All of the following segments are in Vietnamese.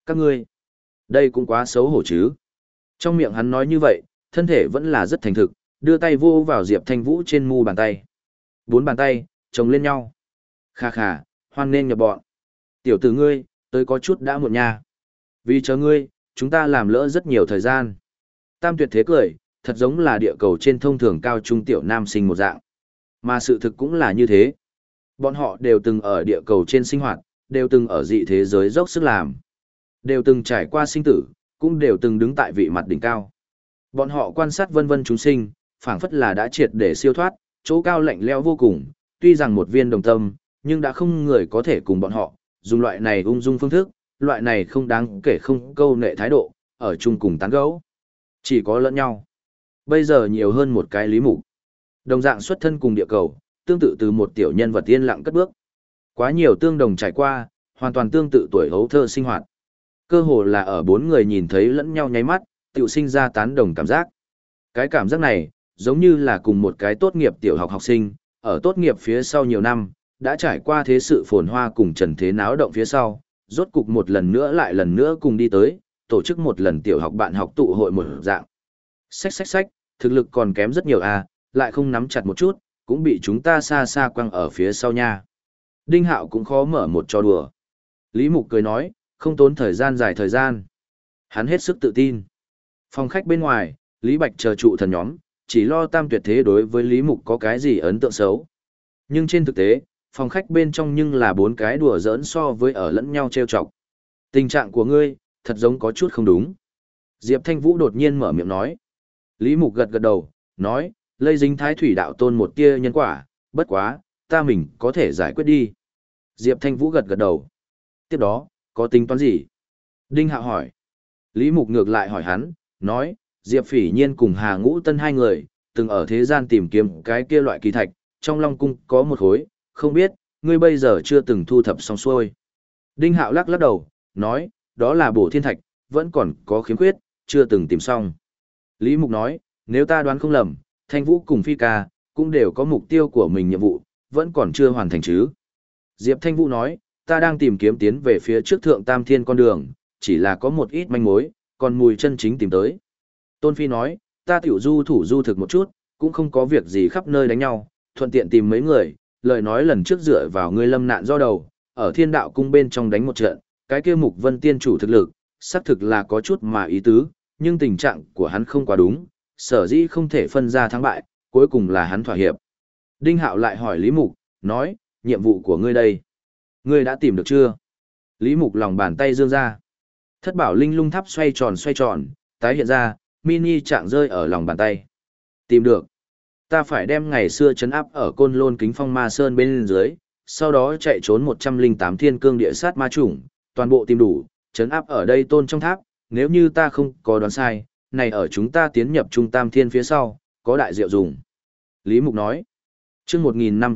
Các ngươi, đây cũng quá xấu hổ chứ. Trong miệng hắn nói như vậy, thân thể vẫn là rất thành thực, đưa tay vô vào Diệp Thanh Vũ trên mu bàn tay. 4 bàn tay, chồng lên nhau. Khà khà, hoan nên nhập bọn. Tiểu tử ngươi, tới có chút đã muộn nha. Vì chờ ngươi, chúng ta làm lỡ rất nhiều thời gian. Tam Tuyệt thế cười, thật giống là địa cầu trên thông thường cao trung tiểu nam sinh một dạng. Mà sự thực cũng là như thế. Bọn họ đều từng ở địa cầu trên sinh hoạt, đều từng ở dị thế giới dốc sức làm. Đều từng trải qua sinh tử, cũng đều từng đứng tại vị mặt đỉnh cao. Bọn họ quan sát vân vân chúng sinh, phảng phất là đã triệt để siêu thoát, chỗ cao lạnh lẽo vô cùng, tuy rằng một viên đồng tâm, nhưng đã không người có thể cùng bọn họ, dùng loại này ung dung phương thức, loại này không đáng kể không câu nệ thái độ, ở chung cùng tán gẫu. Chỉ có lẫn nhau. Bây giờ nhiều hơn một cái Lý Mục. Đồng dạng xuất thân cùng địa cầu, tương tự từ một tiểu nhân vật yên lặng cất bước. Quá nhiều tương đồng trải qua, hoàn toàn tương tự tuổi hấu thơ sinh hoạt. Cơ hồ là ở 4 người nhìn thấy lẫn nhau nháy mắt, tiểu sinh ra tán đồng cảm giác. Cái cảm giác này, giống như là cùng một cái tốt nghiệp tiểu học học sinh, ở tốt nghiệp phía sau nhiều năm, đã trải qua thế sự phồn hoa cùng trần thế náo động phía sau, rốt cục một lần nữa lại lần nữa cùng đi tới, tổ chức một lần tiểu học bạn học tụ hội một dạng. Xách, thực lực còn kém rất nhiều à, lại không nắm chặt một chút, cũng bị chúng ta xa xa quăng ở phía sau nha. Đinh Hạo cũng khó mở một trò đùa. Lý Mục cười nói, không tốn thời gian dài thời gian. Hắn hết sức tự tin. Phòng khách bên ngoài, Lý Bạch chờ trụ thần nhóm, chỉ lo Tam Tuyệt thế đối với Lý Mục có cái gì ấn tượng xấu. Nhưng trên thực tế, phòng khách bên trong nhưng là 4 cái đùa giỡn so với ở lẫn nhau trêu chọc. Tình trạng của ngươi, thật giống có chút không đúng. Diệp Thanh Vũ đột nhiên mở miệng nói. Lý Mục gật gật đầu, nói, lây dính thái thủy đạo tôn một tia nhân quả, bất quá, ta mình có thể giải quyết đi. Diệp Thanh Vũ gật gật đầu. Tiếp đó, có tính toán gì? Đinh Hạo hỏi. Lý Mục ngược lại hỏi hắn, nói, Diệp Phỉ Nhiên cùng Hà Ngũ Tân 2 người, từng ở thế gian tìm kiếm cái kia loại kỳ thạch, trong Long Cung có một khối, không biết, ngươi bây giờ chưa từng thu thập xong xuôi. Đinh Hạo lắc lắc đầu, nói, đó là bổ thiên thạch, vẫn còn có khiếm khuyết, chưa từng tìm xong. Lý Mục nói, nếu ta đoán không lầm, Thanh Vũ cùng Phi Ca, cũng đều có mục tiêu của mình nhiệm vụ, vẫn còn chưa hoàn thành chứ. Diệp Thanh Vũ nói, ta đang tìm kiếm tiến về phía trước thượng tam thiên con đường, chỉ là có một ít manh mối, còn mùi chân chính tìm tới. Tôn Phi nói, ta tiểu du thủ du thực một chút, cũng không có việc gì khắp nơi đánh nhau, thuận tiện tìm mấy người, lời nói lần trước dựa vào ngươi lâm nạn do đầu, ở thiên đạo cung bên trong đánh một trận, cái kia Mục Vân tiên chủ thực lực, xác thực là có chút mà ý tứ, nhưng tình trạng của hắn không quá đúng, sở dĩ không thể phân ra thắng bại, cuối cùng là hắn thỏa hiệp. Đinh Hạo lại hỏi Lý Mục, nói, nhiệm vụ của ngươi đây, ngươi đã tìm được chưa? Lý Mục lòng bàn tay dương ra. Thất bảo linh lung tháp xoay tròn, tái hiện ra, mini trạng rơi ở lòng bàn tay. Tìm được. Ta phải đem ngày xưa trấn áp ở Côn Lôn Kính Phong Ma Sơn bên dưới, sau đó chạy trốn 108 thiên cương địa sát ma chủng, toàn bộ tìm đủ, trấn áp ở đây tôn trong tháp, nếu như ta không có đoán sai, này ở chúng ta tiến nhập trung tam thiên phía sau, có đại diệu dùng. Lý Mục nói, chương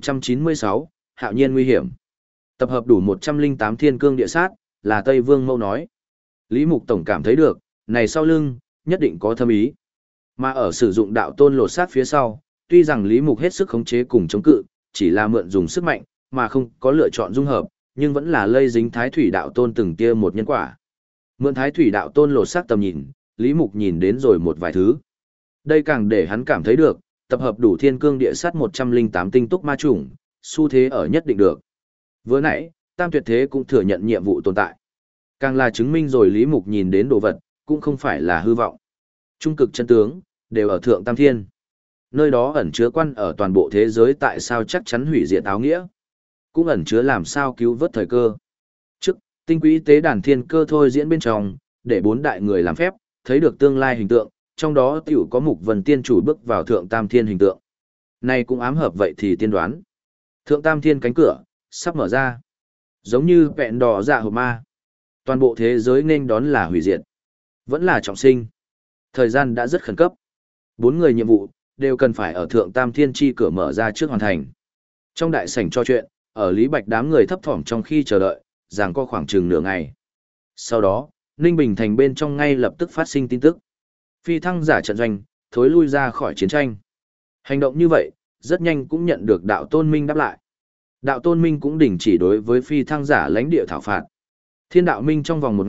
1596, hạo nhiên nguy hiểm. Tập hợp đủ 108 thiên cương địa sát, là Tây Vương Mâu nói. Lý Mục tổng cảm thấy được, này sau lưng, nhất định có thâm ý. Mà ở sử dụng đạo tôn lột sát phía sau, tuy rằng Lý Mục hết sức khống chế cùng chống cự, chỉ là mượn dùng sức mạnh, mà không có lựa chọn dung hợp, nhưng vẫn là lây dính thái thủy đạo tôn từng tia một nhân quả. Mượn thái thủy đạo tôn lột xác tầm nhìn, Lý Mục nhìn đến rồi một vài thứ. Đây càng để hắn cảm thấy được, tập hợp đủ thiên cương địa sát 108 tinh túc ma chủng, xu thế ở nhất định được. Vừa nãy, Tam Tuyệt Thế cũng thừa nhận nhiệm vụ tồn tại. Càng là chứng minh rồi Lý Mục nhìn đến đồ vật, cũng không phải là hư vọng. Trung cực chân tướng, đều ở thượng tam thiên. Nơi đó ẩn chứa quan ở toàn bộ thế giới tại sao chắc chắn hủy diệt áo nghĩa. Cũng ẩn chứa làm sao cứu vớt thời cơ. Trước, tinh quỹ tế đàn thiên cơ thôi diễn bên trong, để 4 đại người làm phép, thấy được tương lai hình tượng, trong đó tiểu có Mục Vân tiên chủ bước vào thượng tam thiên hình tượng. Này cũng ám hợp vậy thì tiên đoán. Thượng tam thiên cánh cửa, sắp mở ra. Giống như vẹn đỏ dạ hộp ma. Toàn bộ thế giới nên đón là hủy diệt. Vẫn là trọng sinh. Thời gian đã rất khẩn cấp. 4 người nhiệm vụ, đều cần phải ở thượng tam thiên chi cửa mở ra trước hoàn thành. Trong đại sảnh trò chuyện, ở Lý Bạch đám người thấp thỏm trong khi chờ đợi, giằng co khoảng chừng nửa ngày. Sau đó, Ninh Bình thành bên trong ngay lập tức phát sinh tin tức. Phi thăng giả trận doanh, thối lui ra khỏi chiến tranh. Hành động như vậy, rất nhanh cũng nhận được đạo tôn minh đáp lại. Đạo tôn minh cũng đình chỉ đối với phi thăng giả lãnh địa thảo phạt. Thiên đạo minh trong vòng 1 ngày,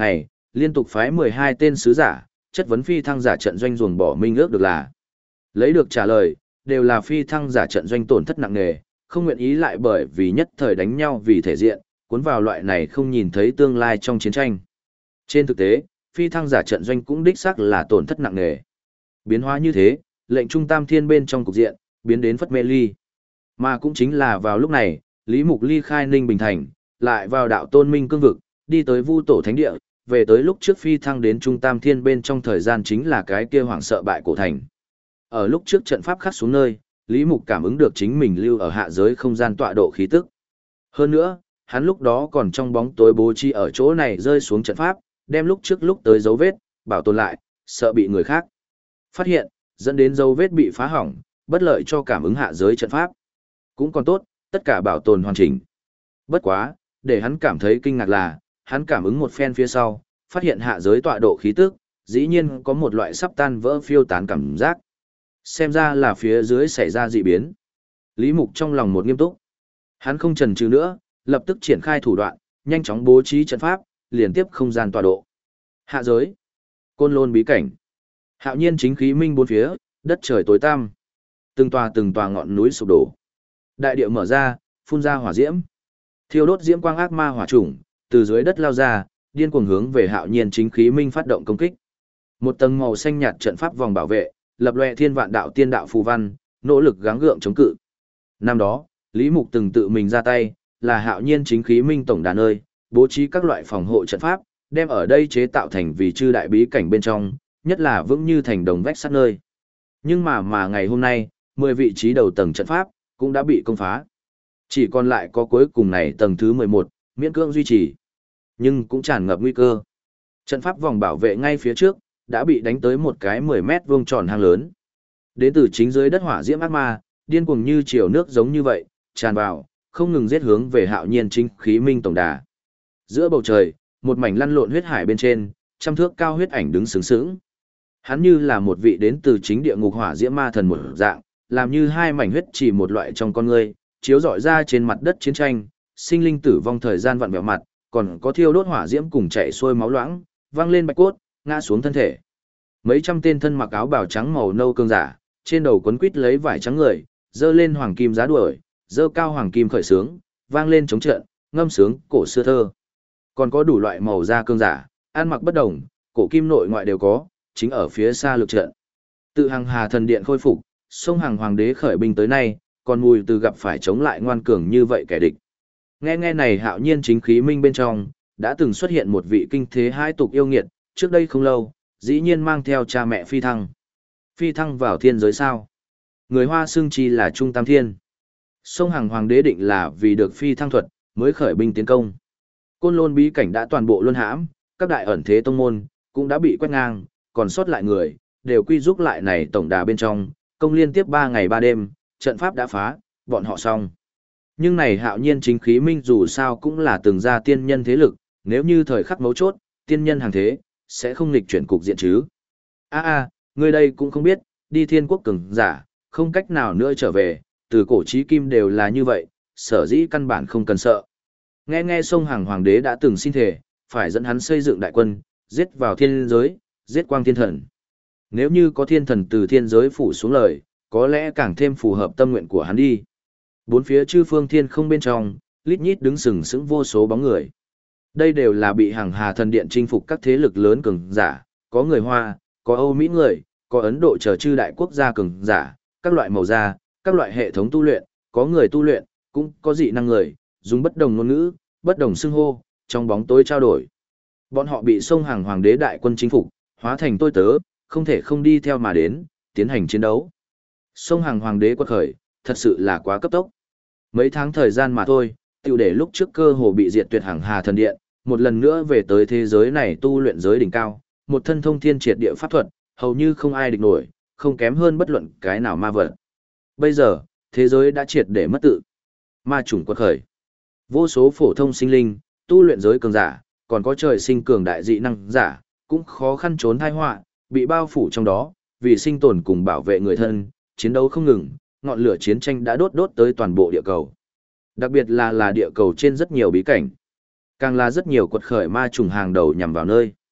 liên tục phái 12 tên sứ giả, chất vấn phi thăng giả trận doanh ruồng bỏ minh ước được là. Lấy được trả lời, đều là phi thăng giả trận doanh tổn thất nặng nề, không nguyện ý lại bởi vì nhất thời đánh nhau vì thể diện, cuốn vào loại này không nhìn thấy tương lai trong chiến tranh. Trên thực tế, phi thăng giả trận doanh cũng đích xác là tổn thất nặng nề. Biến hóa như thế, lệnh trung tam thiên bên trong cục diện, biến đến phất mê ly. Mà cũng chính là vào lúc này, Lý Mục ly khai Ninh Bình Thành, lại vào đạo tôn minh cương vực, đi tới Vu Tổ Thánh Địa, về tới lúc trước phi thăng đến trung tam thiên bên trong thời gian chính là cái kia hoảng sợ bại cổ thành. Ở lúc trước trận pháp khắc xuống nơi, Lý Mục cảm ứng được chính mình lưu ở hạ giới không gian tọa độ khí tức. Hơn nữa, hắn lúc đó còn trong bóng tối bố trí ở chỗ này rơi xuống trận pháp, đem lúc trước lúc tới dấu vết, bảo tồn lại, sợ bị người khác phát hiện, dẫn đến dấu vết bị phá hỏng, bất lợi cho cảm ứng hạ giới trận pháp. Cũng còn tốt, tất cả bảo tồn hoàn chỉnh. Bất quá, để hắn cảm thấy kinh ngạc là, hắn cảm ứng một phen phía sau, phát hiện hạ giới tọa độ khí tức, dĩ nhiên có một loại sắp tan vỡ phiêu tán cảm giác. Xem ra là phía dưới xảy ra dị biến. Lý Mục trong lòng một nghiêm túc. Hắn không chần chừ nữa, lập tức triển khai thủ đoạn, nhanh chóng bố trí trận pháp, liên tiếp không gian tọa độ. Hạ giới, Côn Lôn bí cảnh. Hạo nhiên chính khí minh bốn phía, đất trời tối tăm. Từng tòa ngọn núi sụp đổ. Đại địa mở ra, phun ra hỏa diễm. Thiêu đốt diễm quang ác ma hỏa chủng, từ dưới đất lao ra, điên cuồng hướng về Hạo nhiên chính khí minh phát động công kích. Một tầng màu xanh nhạt trận pháp vòng bảo vệ, lập loè thiên vạn đạo tiên đạo phù văn, nỗ lực gắng gượng chống cự. Năm đó, Lý Mục từng tự mình ra tay, là Hạo nhiên chính khí minh tổng đàn nơi, bố trí các loại phòng hộ trận pháp, đem ở đây chế tạo thành vì chư đại bí cảnh bên trong, nhất là vững như thành đồng vách sắt nơi. Nhưng mà ngày hôm nay, 10 vị trí đầu tầng trận pháp cũng đã bị công phá. Chỉ còn lại có cuối cùng này tầng thứ 11, miễn cưỡng duy trì, nhưng cũng tràn ngập nguy cơ. Trận pháp vòng bảo vệ ngay phía trước đã bị đánh tới một cái 10 mét vuông tròn hang lớn. Đến từ chính dưới đất hỏa diễm ác ma, điên cuồng như chiều nước giống như vậy, tràn vào, không ngừng giết hướng về Hạo nhiên chính khí minh tổng đà. Giữa bầu trời, một mảnh lăn lộn huyết hải bên trên, trăm thước cao huyết ảnh đứng sướng sướng. Hắn như là một vị đến từ chính địa ngục hỏa diễm ma thần một dạng, làm như hai mảnh huyết chỉ một loại trong con ngươi, chiếu rọi ra trên mặt đất chiến tranh, sinh linh tử vong thời gian vặn vẹo mặt, còn có thiêu đốt hỏa diễm cùng chạy xuôi máu loãng, vang lên bạch cốt, ngã xuống thân thể. Mấy trăm tên thân mặc áo bào trắng màu nâu cương giả, trên đầu quấn quít lấy vải trắng người, dơ lên hoàng kim giá đuổi, dơ cao hoàng kim khởi sướng, vang lên chống trận, ngâm sướng cổ xưa thơ. Còn có đủ loại màu da cương giả, ăn mặc bất đồng, cổ kim nội ngoại đều có, chính ở phía xa lực trận. Tự Hằng Hà thần điện khôi phục, sông Hằng hoàng đế khởi binh tới nay, còn mùi từ gặp phải chống lại ngoan cường như vậy kẻ địch. Nghe này Hạo nhiên chính khí minh bên trong, đã từng xuất hiện một vị kinh thế hai tục yêu nghiệt, trước đây không lâu, dĩ nhiên mang theo cha mẹ phi thăng. Phi thăng vào thiên giới sao? Người Hoa xưng chi là Trung Tam Thiên. Sông Hằng hoàng đế định là vì được phi thăng thuật, mới khởi binh tiến công. Côn Lôn bí cảnh đã toàn bộ luân hãm, các đại ẩn thế tông môn cũng đã bị quét ngang, còn sót lại người đều quy rút lại này tổng đà bên trong, công liên tiếp 3 ngày 3 đêm, trận pháp đã phá, bọn họ xong. Nhưng này Hạo nhiên chính khí minh dù sao cũng là từng ra tiên nhân thế lực, nếu như thời khắc mấu chốt, tiên nhân hàng thế sẽ không nghịch chuyển cục diện chứ. Người đây cũng không biết, đi thiên quốc cường giả, không cách nào nữa trở về, từ cổ chí kim đều là như vậy, sở dĩ căn bản không cần sợ. Nghe sông Hằng hoàng đế đã từng xin thề, phải dẫn hắn xây dựng đại quân, giết vào thiên giới, giết quang thiên thần. Nếu như có thiên thần từ thiên giới phủ xuống lời, có lẽ càng thêm phù hợp tâm nguyện của hắn đi. Bốn phía chư phương thiên không bên trong, lít nhít đứng sừng sững vô số bóng người. Đây đều là bị Hằng Hà thần điện chinh phục các thế lực lớn cường giả, có người Hoa, có Âu Mỹ người, có Ấn Độ chờ chư đại quốc gia cường giả, các loại màu da, các loại hệ thống tu luyện, có người tu luyện, cũng có dị năng người, dùng bất đồng ngôn ngữ, bất đồng xưng hô, trong bóng tối trao đổi. Bọn họ bị sông Hằng hoàng đế đại quân chinh phục, hóa thành tôi tớ, không thể không đi theo mà đến, tiến hành chiến đấu. Sông Hằng hoàng đế quật khởi, thật sự là quá cấp tốc. Mấy tháng thời gian mà thôi, tiêu để lúc trước cơ hồ bị diệt tuyệt Hằng Hà thần điện, một lần nữa về tới thế giới này tu luyện giới đỉnh cao, một thân thông thiên triệt địa pháp thuật, hầu như không ai địch nổi, không kém hơn bất luận cái nào ma vật. Bây giờ, thế giới đã triệt để mất tự. Ma chủng quật khởi. Vô số phổ thông sinh linh, tu luyện giới cường giả, còn có trời sinh cường đại dị năng giả, cũng khó khăn trốn tai họa, bị bao phủ trong đó, vì sinh tồn cùng bảo vệ người thân, chiến đấu không ngừng, ngọn lửa chiến tranh đã đốt tới toàn bộ địa cầu. Đặc biệt là địa cầu trên rất nhiều bí cảnh, càng là rất nhiều quật khởi ma trùng hàng đầu nhằm vào nơi.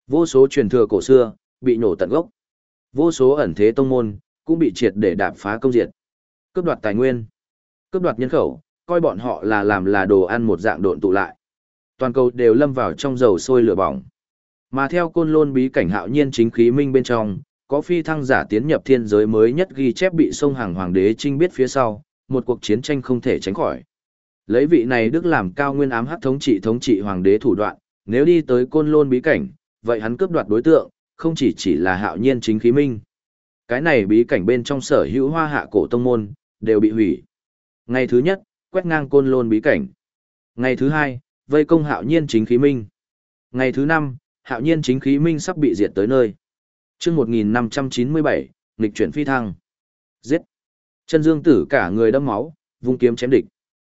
Vô số truyền thừa cổ xưa, bị nổ tận gốc. Vô số ẩn thế tông môn, cũng bị triệt để đạp phá công diệt. Cướp đoạt tài nguyên, cướp đoạt nhân khẩu, coi bọn họ là làm là đồ ăn một dạng độn tụ lại. Toàn cầu đều lâm vào trong dầu sôi lửa bỏng. Mà theo Côn Lôn bí cảnh hạo nhiên chính khí minh bên trong, có phi thăng giả tiến nhập thiên giới mới nhất ghi chép bị sông hàng hoàng đế trinh biết phía sau, một cuộc chiến tranh không thể tránh khỏi. Lấy vị này Đức làm cao nguyên ám hắc thống trị hoàng đế thủ đoạn, nếu đi tới Côn Lôn bí cảnh, vậy hắn cướp đoạt đối tượng, không chỉ là hạo nhiên chính khí minh. Cái này bí cảnh bên trong sở hữu hoa hạ cổ tông môn, đều bị hủy. Ngày thứ nhất, quét ngang Côn Lôn bí cảnh. Ngày thứ hai, vây công hạo nhiên chính khí minh. Ngày thứ năm, hạo nhiên chính khí minh sắp bị diệt tới nơi. Chương 1597, nghịch chuyển phi thăng. Giết. Chân Dương Tử cả người đẫm máu, vung kiếm chém địch.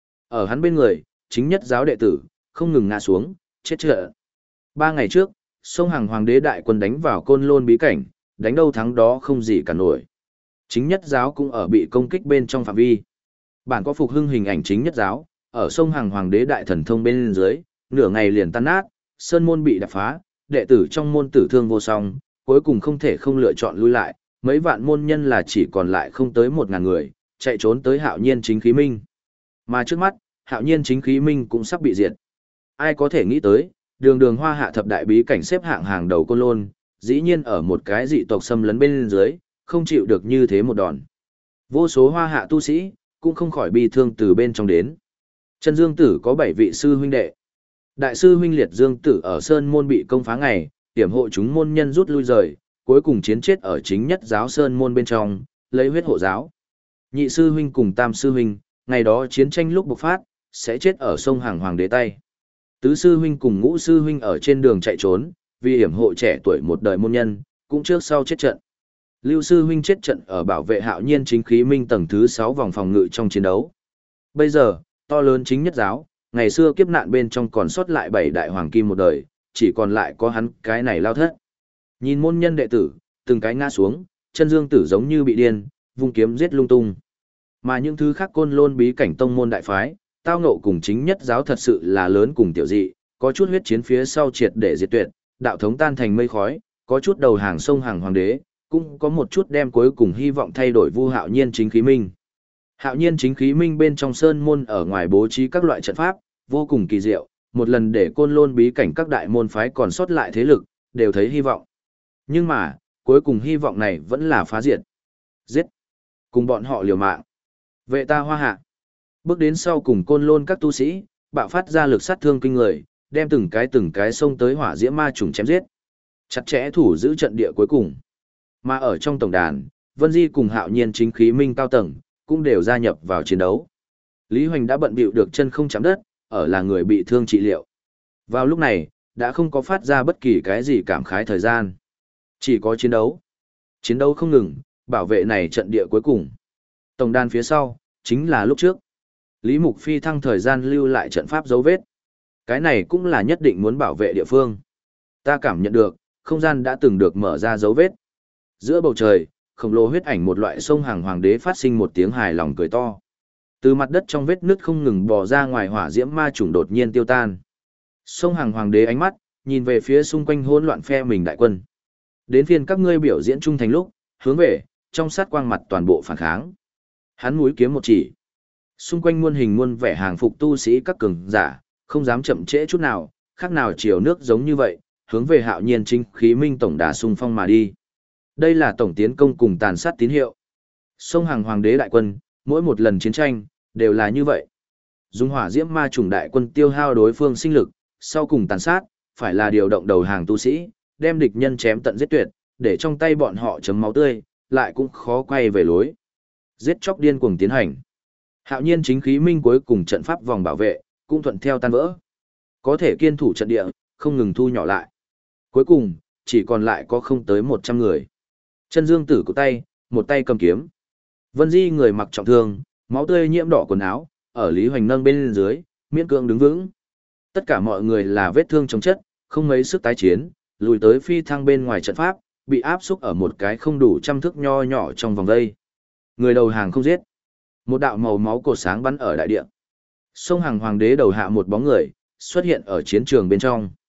Ở hắn bên người, chính nhất giáo đệ tử, không ngừng ngã xuống, chết trận. 3 ngày trước, sông Hằng Hoàng đế đại quân đánh vào Côn Lôn bí cảnh, đánh đâu thắng đó không gì cả nổi. Chính nhất giáo cũng ở bị công kích bên trong phạm vi. Bản có phục hưng hình ảnh chính nhất giáo, ở sông Hằng Hoàng đế đại thần thông bên dưới, nửa ngày liền tan nát, sơn môn bị đập phá, đệ tử trong môn tử thương vô song, cuối cùng không thể không lựa chọn lui lại, mấy vạn môn nhân là chỉ còn lại không tới 1.000 người, chạy trốn tới hạo nhiên chính khí minh. Mà trước mắt, hạo nhiên chính khí minh cũng sắp bị diệt. Ai có thể nghĩ tới, đường đường hoa hạ thập đại bí cảnh xếp hạng hàng đầu Côn Lôn, dĩ nhiên ở một cái dị tộc xâm lấn bên dưới, không chịu được như thế một đòn. Vô số hoa hạ tu sĩ, cũng không khỏi bi thương từ bên trong đến. Chân Dương Tử có 7 vị sư huynh đệ. Đại sư huynh Liệt Dương Tử ở Sơn Môn bị công phá ngày, hiểm hộ chúng môn nhân rút lui rời, cuối cùng chiến chết ở chính nhất giáo Sơn Môn bên trong, lấy huyết hộ giáo. Nhị sư huynh cùng tam sư huynh, ngày đó chiến tranh lúc bộc phát, sẽ chết ở sông Hàng Hoàng đế tay. Tứ sư huynh cùng ngũ sư huynh ở trên đường chạy trốn, vì hiểm hộ trẻ tuổi một đời môn nhân, cũng trước sau chết trận. Lưu sư huynh chết trận ở bảo vệ hạo nhiên chính khí minh tầng thứ 6 vòng phòng ngự trong chiến đấu. Bây giờ, to lớn chính nhất giáo, ngày xưa kiếp nạn bên trong còn sót lại 7 đại hoàng kim một đời, chỉ còn lại có hắn cái này lao thất. Nhìn môn nhân đệ tử, từng cái ngã xuống, Chân Dương Tử giống như bị điên, vung kiếm giết lung tung. Mà những thứ khác Côn Lôn bí cảnh tông môn đại phái, tao ngộ cùng chính nhất giáo thật sự là lớn cùng tiểu dị, có chút huyết chiến phía sau triệt để diệt tuyệt, đạo thống tan thành mây khói, có chút đầu hàng sông hàng hoàng đế, cũng có một chút đem cuối cùng hy vọng thay đổi vu hạo nhiên chính khí minh. Hạo nhiên chính khí minh bên trong sơn môn ở ngoài bố trí các loại trận pháp, vô cùng kỳ diệu, một lần để Côn Lôn bí cảnh các đại môn phái còn sót lại thế lực, đều thấy hy vọng. Nhưng mà, cuối cùng hy vọng này vẫn là phá diệt. Giết! Cùng bọn họ liều mạng. Vệ ta hoa hạ. Bước đến sau cùng Côn Lôn các tu sĩ, bạo phát ra lực sát thương kinh người, đem từng cái xông tới hỏa diễm ma trùng chém giết. Chặt chẽ thủ giữ trận địa cuối cùng. Mà ở trong tổng đàn, Vân Di cùng hạo nhiên chính khí minh cao tầng, cũng đều gia nhập vào chiến đấu. Lý Hoành đã bận bịu được chân không chạm đất, ở là người bị thương trị liệu. Vào lúc này, đã không có phát ra bất kỳ cái gì cảm khái thời gian. Chỉ có chiến đấu. Chiến đấu không ngừng, bảo vệ này trận địa cuối cùng. Tổng đàn phía sau, chính là lúc trước. Lý Mục phi thăng thời gian lưu lại trận pháp dấu vết. Cái này cũng là nhất định muốn bảo vệ địa phương. Ta cảm nhận được, không gian đã từng được mở ra dấu vết. Giữa bầu trời, khổng lồ huyết ảnh một loại sông hàng hoàng đế phát sinh một tiếng hài lòng cười to. Từ mặt đất trong vết nứt không ngừng bò ra ngoài hỏa diễm ma trùng đột nhiên tiêu tan. Sông hàng hoàng đế ánh mắt, nhìn về phía xung quanh hỗn loạn phe mình đại quân. Đến phiên các ngươi biểu diễn trung thành lúc, hướng về, trong sát quang mặt toàn bộ phản kháng. Hắn mũi kiếm một chỉ. Xung quanh muôn hình muôn vẻ hàng phục tu sĩ các cường giả, không dám chậm trễ chút nào, khác nào chiều nước giống như vậy, hướng về hạo nhiên chính khí minh tổng đà xung phong mà đi. Đây là tổng tiến công cùng tàn sát tín hiệu. Sông hàng hoàng đế đại quân, mỗi một lần chiến tranh, đều là như vậy. Dùng hỏa diễm ma trùng đại quân tiêu hao đối phương sinh lực, sau cùng tàn sát, phải là điều động đầu hàng tu sĩ, đem địch nhân chém tận giết tuyệt, để trong tay bọn họ chấm máu tươi, lại cũng khó quay về lối. Giết chóc điên cuồng tiến hành. Hạo nhiên chính khí minh cuối cùng trận pháp vòng bảo vệ, cũng thuận theo tan vỡ. Có thể kiên thủ trận địa, không ngừng thu nhỏ lại. Cuối cùng, chỉ còn lại có không tới 100 người. Chân Dương Tử của tay, một tay cầm kiếm. Vân Di người mặc trọng thương, máu tươi nhiễm đỏ quần áo, ở Lý Hoành nâng bên dưới, miễn cưỡng đứng vững. Tất cả mọi người là vết thương chống chất, không mấy sức tái chiến, lùi tới phi thăng bên ngoài trận pháp, bị áp xúc ở một cái không đủ trăm thước nho nhỏ trong vòng vây. Người đầu hàng không giết. Một đạo màu máu cột sáng bắn ở đại địa. Sông hàng hoàng đế đầu hạ một bóng người, xuất hiện ở chiến trường bên trong.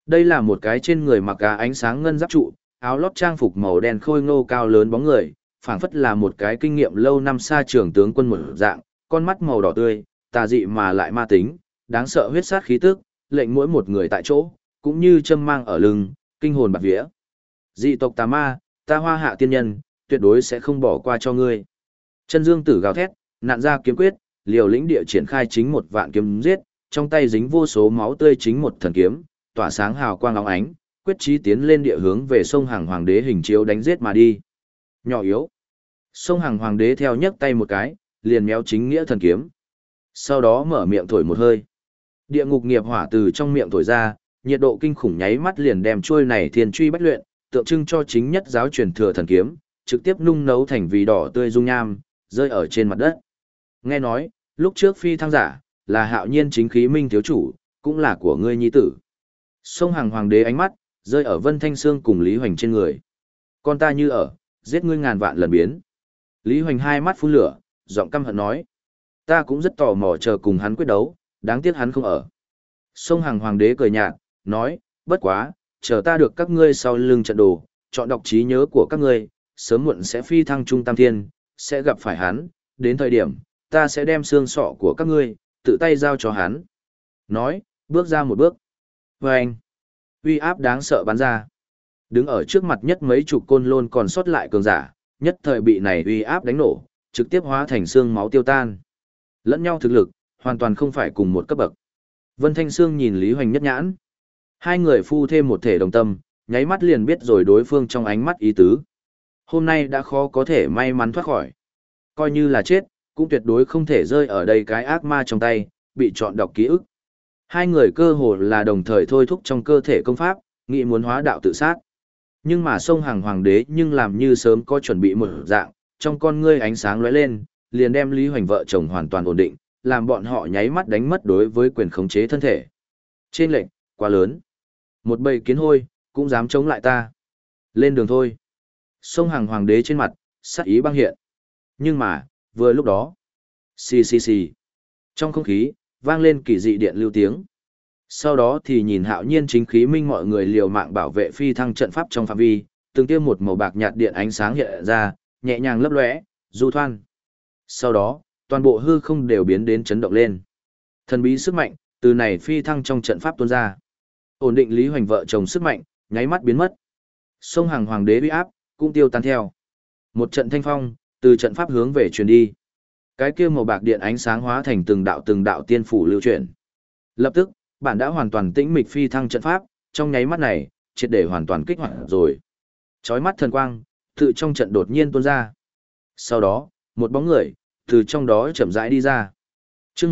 Đây là một cái trên người mặc cá ánh sáng ngân giáp trụ, áo lót trang phục màu đen khôi ngô cao lớn bóng người, phảng phất là một cái kinh nghiệm lâu năm xa trường tướng quân một dạng, con mắt màu đỏ tươi, tà dị mà lại ma tính, đáng sợ huyết sát khí tức, lệnh mỗi một người tại chỗ, cũng như châm mang ở lưng, kinh hồn bạt vía. Dị tộc tà ma, ta Hoa Hạ tiên nhân, tuyệt đối sẽ không bỏ qua cho ngươi. Chân Dương Tử gào thét, nạn ra kiếm quyết, liều lĩnh địa triển khai chính một vạn kiếm giết, trong tay dính vô số máu tươi chính một thần kiếm, tỏa sáng hào quang óng ánh, quyết chí tiến lên địa hướng về sông Hàng Hoàng đế hình chiếu đánh giết mà đi. Nhỏ yếu. Sông Hàng Hoàng đế theo nhấc tay một cái, liền méo chính nghĩa thần kiếm. Sau đó mở miệng thổi một hơi. Địa ngục nghiệp hỏa từ trong miệng thổi ra, nhiệt độ kinh khủng nháy mắt liền đem trôi này thiên truy bách luyện, tượng trưng cho chính nhất giáo truyền thừa thần kiếm, trực tiếp nung nấu thành vì đỏ tươi dung nham, rơi ở trên mặt đất. Nghe nói, lúc trước phi thăng giả, là Hạo Nhiên chính khí minh thiếu chủ, cũng là của ngươi nhi tử. Sông Hàng Hoàng đế ánh mắt, rơi ở Vân Thanh Sương cùng Lý Hoành trên người. Con ta như ở, giết ngươi ngàn vạn lần biến. Lý Hoành hai mắt phun lửa, giọng căm hận nói. Ta cũng rất tò mò chờ cùng hắn quyết đấu, đáng tiếc hắn không ở. Sông Hàng Hoàng đế cười nhạt, nói, bất quá, chờ ta được các ngươi sau lưng trận đồ, chọn đọc trí nhớ của các ngươi, sớm muộn sẽ phi thăng trung tam thiên, sẽ gặp phải hắn, đến thời điểm, ta sẽ đem xương sọ của các ngươi, tự tay giao cho hắn. Nói, bước ra một bước. Vâng! Uy áp đáng sợ bắn ra. Đứng ở trước mặt nhất mấy chục côn lôn còn sót lại cường giả, nhất thời bị này uy áp đánh nổ, trực tiếp hóa thành xương máu tiêu tan. Lẫn nhau thực lực, hoàn toàn không phải cùng một cấp bậc. Vân Thanh Sương nhìn Lý Hoành nhất nhãn. Hai người phu thêm một thể đồng tâm, nháy mắt liền biết rồi đối phương trong ánh mắt ý tứ. Hôm nay đã khó có thể may mắn thoát khỏi. Coi như là chết, cũng tuyệt đối không thể rơi ở đây cái ác ma trong tay, bị chọn đọc ký ức. Hai người cơ hồ là đồng thời thôi thúc trong cơ thể công pháp, nghĩ muốn hóa đạo tự sát. Nhưng mà sông Hàng Hoàng đế nhưng làm như sớm có chuẩn bị một dạng, trong con ngươi ánh sáng lóe lên, liền đem Lý Hoành vợ chồng hoàn toàn ổn định, làm bọn họ nháy mắt đánh mất đối với quyền khống chế thân thể. Trên lệnh, quá lớn. Một bầy kiến hôi, cũng dám chống lại ta. Lên đường thôi. Sông Hàng Hoàng đế trên mặt, sát ý băng hiện. Nhưng mà, vừa lúc đó, xì xì xì. Trong không khí, vang lên kỳ dị điện lưu tiếng. Sau đó thì nhìn Hạo Nhiên chính khí minh mọi người liều mạng bảo vệ phi thăng trận pháp trong phạm vi, từng tiêm một màu bạc nhạt điện ánh sáng hiện ra, nhẹ nhàng lấp lóe, du thoan. Sau đó, toàn bộ hư không đều biến đến chấn động lên. Thần bí sức mạnh, từ này phi thăng trong trận pháp tuôn ra. Ổn định Lý Hoành vợ chồng sức mạnh, nháy mắt biến mất. Sông Hàng Hoàng đế uy áp, cũng tiêu tan theo. Một trận thanh phong, từ trận pháp hướng về truyền đi. Cái kia màu bạc điện ánh sáng hóa thành từng đạo tiên phủ lưu chuyển. Lập tức, bản đã hoàn toàn tĩnh mịch phi thăng trận pháp, trong nháy mắt này, triệt để hoàn toàn kích hoạt rồi. Chói mắt thần quang, tự trong trận đột nhiên tuôn ra. Sau đó, một bóng người, từ trong đó chậm rãi đi ra. Chương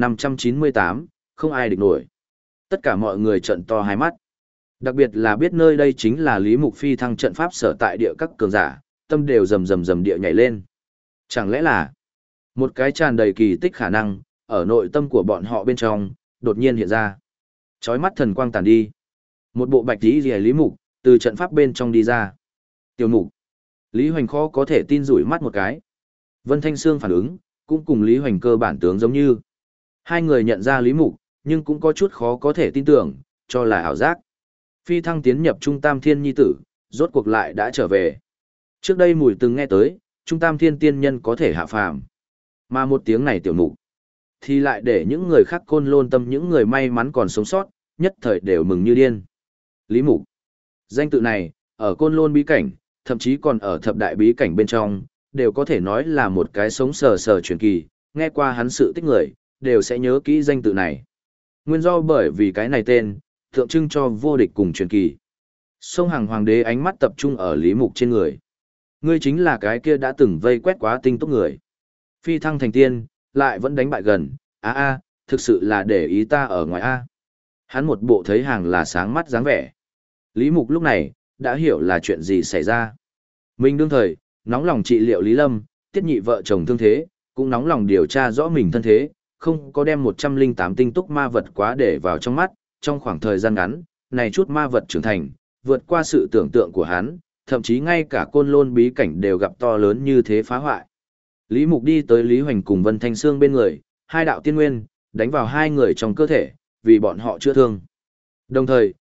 1598, không ai địch nổi. Tất cả mọi người trợn to hai mắt. Đặc biệt là biết nơi đây chính là Lý Mục phi thăng trận pháp sở tại địa các cường giả, tâm đều rầm địa nhảy lên. Chẳng lẽ là một cái tràn đầy kỳ tích khả năng, ở nội tâm của bọn họ bên trong, đột nhiên hiện ra. Chói mắt thần quang tàn đi. Một bộ bạch tí rìa Lý Mục, từ trận pháp bên trong đi ra. Tiểu Mục. Lý Hoành khó có thể tin rủi mắt một cái. Vân Thanh Sương phản ứng, cũng cùng Lý Hoành cơ bản tướng giống như. Hai người nhận ra Lý Mục, nhưng cũng có chút khó có thể tin tưởng, cho là ảo giác. Phi thăng tiến nhập Trung Tam Thiên Nhi tử, rốt cuộc lại đã trở về. Trước đây mùi từng nghe tới, Trung Tam Thiên tiên nhân có thể hạ phàm. Mà một tiếng này Tiểu Mục, thì lại để những người khác côn lôn tâm những người may mắn còn sống sót, nhất thời đều mừng như điên. Lý Mục. Danh tự này, ở côn lôn bí cảnh, thậm chí còn ở thập đại bí cảnh bên trong, đều có thể nói là một cái sống sờ sờ truyền kỳ, nghe qua hắn sự tích người, đều sẽ nhớ kỹ danh tự này. Nguyên do bởi vì cái này tên, tượng trưng cho vô địch cùng truyền kỳ. Sông Hàng Hoàng đế ánh mắt tập trung ở Lý Mục trên người. Ngươi chính là cái kia đã từng vây quét quá tinh túc người. Phi thăng thành tiên, lại vẫn đánh bại gần, thực sự là để ý ta ở ngoài a. Hắn một bộ thấy hàng là sáng mắt dáng vẻ. Lý Mục lúc này, đã hiểu là chuyện gì xảy ra. Mình đương thời, nóng lòng trị liệu Lý Lâm, tiết nhị vợ chồng thương thế, cũng nóng lòng điều tra rõ mình thân thế, không có đem 108 tinh túc ma vật quá để vào trong mắt, trong khoảng thời gian ngắn, này chút ma vật trưởng thành, vượt qua sự tưởng tượng của hắn, thậm chí ngay cả côn lôn bí cảnh đều gặp to lớn như thế phá hoại. Lý Mục đi tới Lý Hoành cùng Vân Thanh Sương bên người, hai đạo tiên nguyên, đánh vào hai người trong cơ thể, vì bọn họ chữa thương. Đồng thời,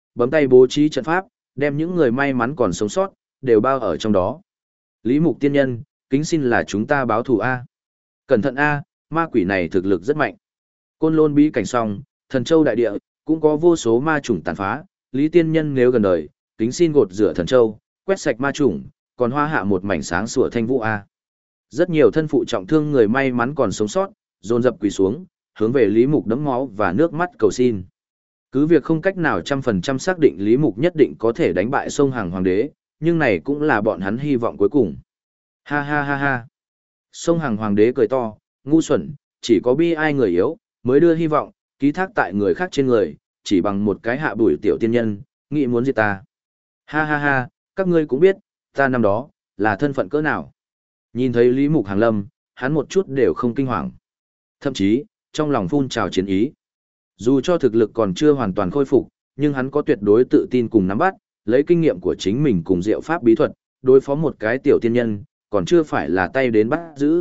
bấm tay bố trí trận pháp, đem những người may mắn còn sống sót, đều bao ở trong đó. Lý Mục tiên nhân, kính xin là chúng ta báo thù A. Cẩn thận A, ma quỷ này thực lực rất mạnh. Côn Lôn bí cảnh song, Thần Châu đại địa, cũng có vô số ma chủng tàn phá, Lý tiên nhân nếu gần đời, kính xin gột rửa Thần Châu, quét sạch ma chủng, còn hoa hạ một mảnh sáng sủa thanh vũ A. Rất nhiều thân phụ trọng thương người may mắn còn sống sót, dồn dập quỳ xuống, hướng về Lý Mục đẫm máu và nước mắt cầu xin. Cứ việc không cách nào 100% xác định Lý Mục nhất định có thể đánh bại sông Hàng Hoàng đế, nhưng này cũng là bọn hắn hy vọng cuối cùng. Ha ha ha ha. Sông Hàng Hoàng đế cười to, ngu xuẩn, chỉ có bi ai người yếu, mới đưa hy vọng, ký thác tại người khác trên người, chỉ bằng một cái hạ bùi tiểu tiên nhân, nghĩ muốn giết ta. Ha ha ha, các ngươi cũng biết, ta năm đó, là thân phận cỡ nào. Nhìn thấy Lý Mục hàng lâm, hắn một chút đều không kinh hoàng. Thậm chí, trong lòng phun trào chiến ý. Dù cho thực lực còn chưa hoàn toàn khôi phục, nhưng hắn có tuyệt đối tự tin cùng nắm bắt, lấy kinh nghiệm của chính mình cùng diệu pháp bí thuật, đối phó một cái tiểu tiên nhân, còn chưa phải là tay đến bắt giữ.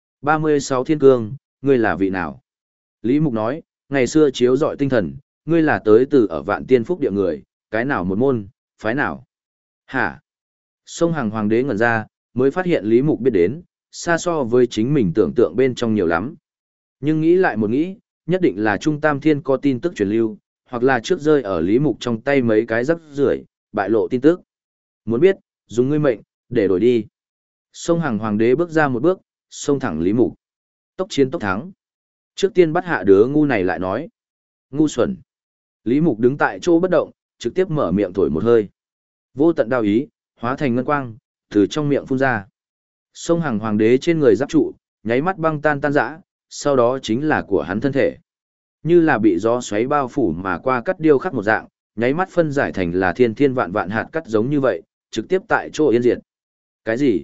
36 thiên cương, ngươi là vị nào? Lý Mục nói, ngày xưa chiếu rọi tinh thần, ngươi là tới từ ở vạn tiên phúc địa người, cái nào một môn, phái nào? Hả? Sông Hàng Hoàng đế ngẩn ra, mới phát hiện Lý Mục biết đến, xa so với chính mình tưởng tượng bên trong nhiều lắm. Nhưng nghĩ lại một nghĩ, nhất định là Trung Tam Thiên có tin tức truyền lưu, hoặc là trước rơi ở Lý Mục trong tay mấy cái rắc rưởi, bại lộ tin tức. Muốn biết, dùng ngươi mệnh, để đổi đi. Sông Hàng Hoàng đế bước ra một bước, xông thẳng Lý Mục. Tốc chiến tốc thắng. Trước tiên bắt hạ đứa ngu này lại nói. Ngu xuẩn. Lý Mục đứng tại chỗ bất động, trực tiếp mở miệng thổi một hơi. Vô tận đao ý, hóa thành ngân quang, từ trong miệng phun ra. Sông Hàng Hoàng đế trên người giáp trụ, nháy mắt băng tan tan rã, sau đó chính là của hắn thân thể. Như là bị gió xoáy bao phủ mà qua cắt điêu khắc một dạng, nháy mắt phân giải thành là thiên thiên vạn vạn hạt cắt giống như vậy, trực tiếp tại chỗ yên diệt. Cái gì?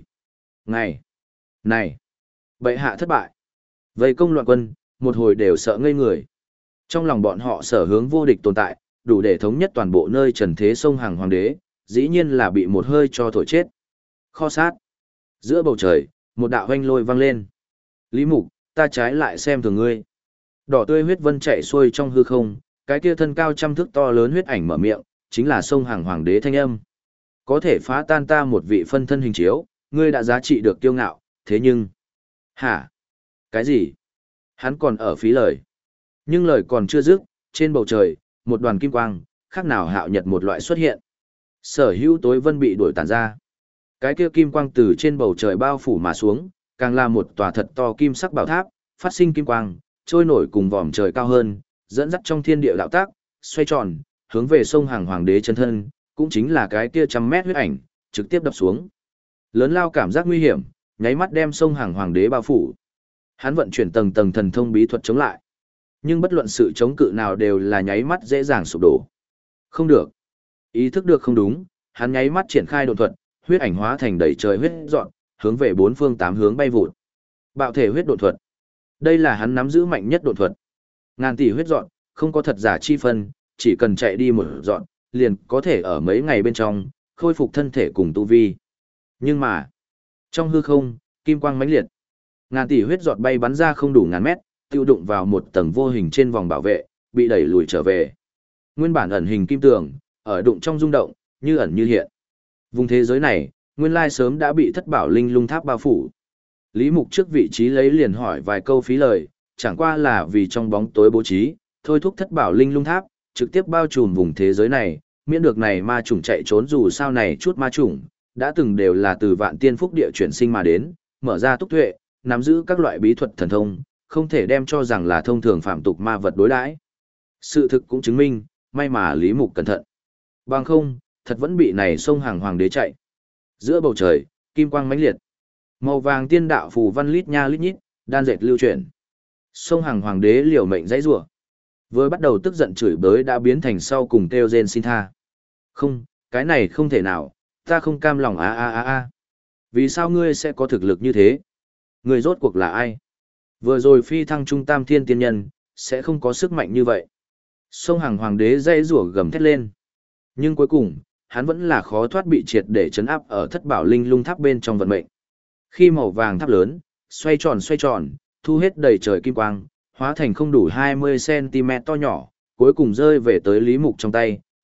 Này! Bệ hạ thất bại. Vây công loạn quân, một hồi đều sợ ngây người. Trong lòng bọn họ sở hướng vô địch tồn tại, đủ để thống nhất toàn bộ nơi trần thế sông Hàng Hoàng đế, dĩ nhiên là bị một hơi cho thổi chết. Kho sát. Giữa bầu trời, một đạo hoanh lôi vang lên. Lý Mục, ta trái lại xem thường ngươi. Đỏ tươi huyết vân chạy xuôi trong hư không, cái kia thân cao trăm thước to lớn huyết ảnh mở miệng, chính là sông Hàng Hoàng đế thanh âm. Có thể phá tan ta một vị phân thân hình chiếu, ngươi đã giá trị được kiêu ngạo, thế nhưng... Hả? Cái gì? Hắn còn ở phí lời. Nhưng lời còn chưa dứt, trên bầu trời, một đoàn kim quang, khác nào hạo nhật một loại xuất hiện. Sở hữu tối vân bị đuổi tàn ra. Cái kia kim quang từ trên bầu trời bao phủ mà xuống, càng là một tòa thật to kim sắc bảo tháp, phát sinh kim quang, trôi nổi cùng vòm trời cao hơn, dẫn dắt trong thiên địa đạo tác, xoay tròn, hướng về sông Hàng Hoàng đế chân thân, cũng chính là cái kia 100 mét huyết ảnh, trực tiếp đập xuống. Lớn lao cảm giác nguy hiểm, nháy mắt đem sông Hàng Hoàng đế bao phủ. Hắn vận chuyển tầng tầng thần thông bí thuật chống lại. Nhưng bất luận sự chống cự nào đều là nháy mắt dễ dàng sụp đổ. Không được. Ý thức được không đúng, hắn nháy mắt triển khai độn thuật, huyết ảnh hóa thành đầy trời huyết dọn, hướng về bốn phương tám hướng bay vụt. Bạo thể huyết độn thuật. Đây là hắn nắm giữ mạnh nhất độn thuật. Ngàn tỷ huyết dọn, không có thật giả chi phân, chỉ cần chạy đi một dọn, liền có thể ở mấy ngày bên trong khôi phục thân thể cùng tu vi. Nhưng mà, trong hư không, kim quang mãnh liệt. Ngàn tỷ huyết giọt bay bắn ra không đủ ngàn mét, tiêu đụng vào một tầng vô hình trên vòng bảo vệ, bị đẩy lùi trở về. Nguyên bản ẩn hình kim tường, ở đụng trong rung động, như ẩn như hiện. Vùng thế giới này, nguyên lai sớm đã bị thất bảo linh lung tháp bao phủ. Lý Mục trước vị trí lấy liền hỏi vài câu phí lời, chẳng qua là vì trong bóng tối bố trí, thôi thúc thất bảo linh lung tháp, trực tiếp bao trùm vùng thế giới này, miễn được này ma chủng chạy trốn dù sao này chút ma chủng, đã từng đều là từ vạn tiên phúc địa chuyển sinh mà đến, mở ra túc tuệ, nắm giữ các loại bí thuật thần thông, không thể đem cho rằng là thông thường phạm tục ma vật đối đãi. Sự thực cũng chứng minh, may mà Lý Mục cẩn thận. Bằng không, thật vẫn bị này sông Hàng Hoàng đế chạy. Giữa bầu trời, kim quang mãnh liệt. Màu vàng tiên đạo phù văn lít nha lít nhít, đan dệt lưu chuyển. Sông Hàng Hoàng đế liều mệnh dãy rủa. Vừa bắt đầu tức giận chửi bới đã biến thành sau cùng kêu rên xin tha. Không, cái này không thể nào, ta không cam lòng a. Vì sao ngươi sẽ có thực lực như thế? Ngươi rốt cuộc là ai? Vừa rồi phi thăng trung tam thiên tiên nhân, sẽ không có sức mạnh như vậy. Sông Hàng Hoàng đế dãy rủa gầm thét lên. Nhưng cuối cùng, hắn vẫn là khó thoát bị triệt để chấn áp ở thất bảo linh lung tháp bên trong vận mệnh. Khi màu vàng tháp lớn, xoay tròn, thu hết đầy trời kim quang, hóa thành không đủ 20 cm to nhỏ, cuối cùng rơi về tới Lý Mục trong tay,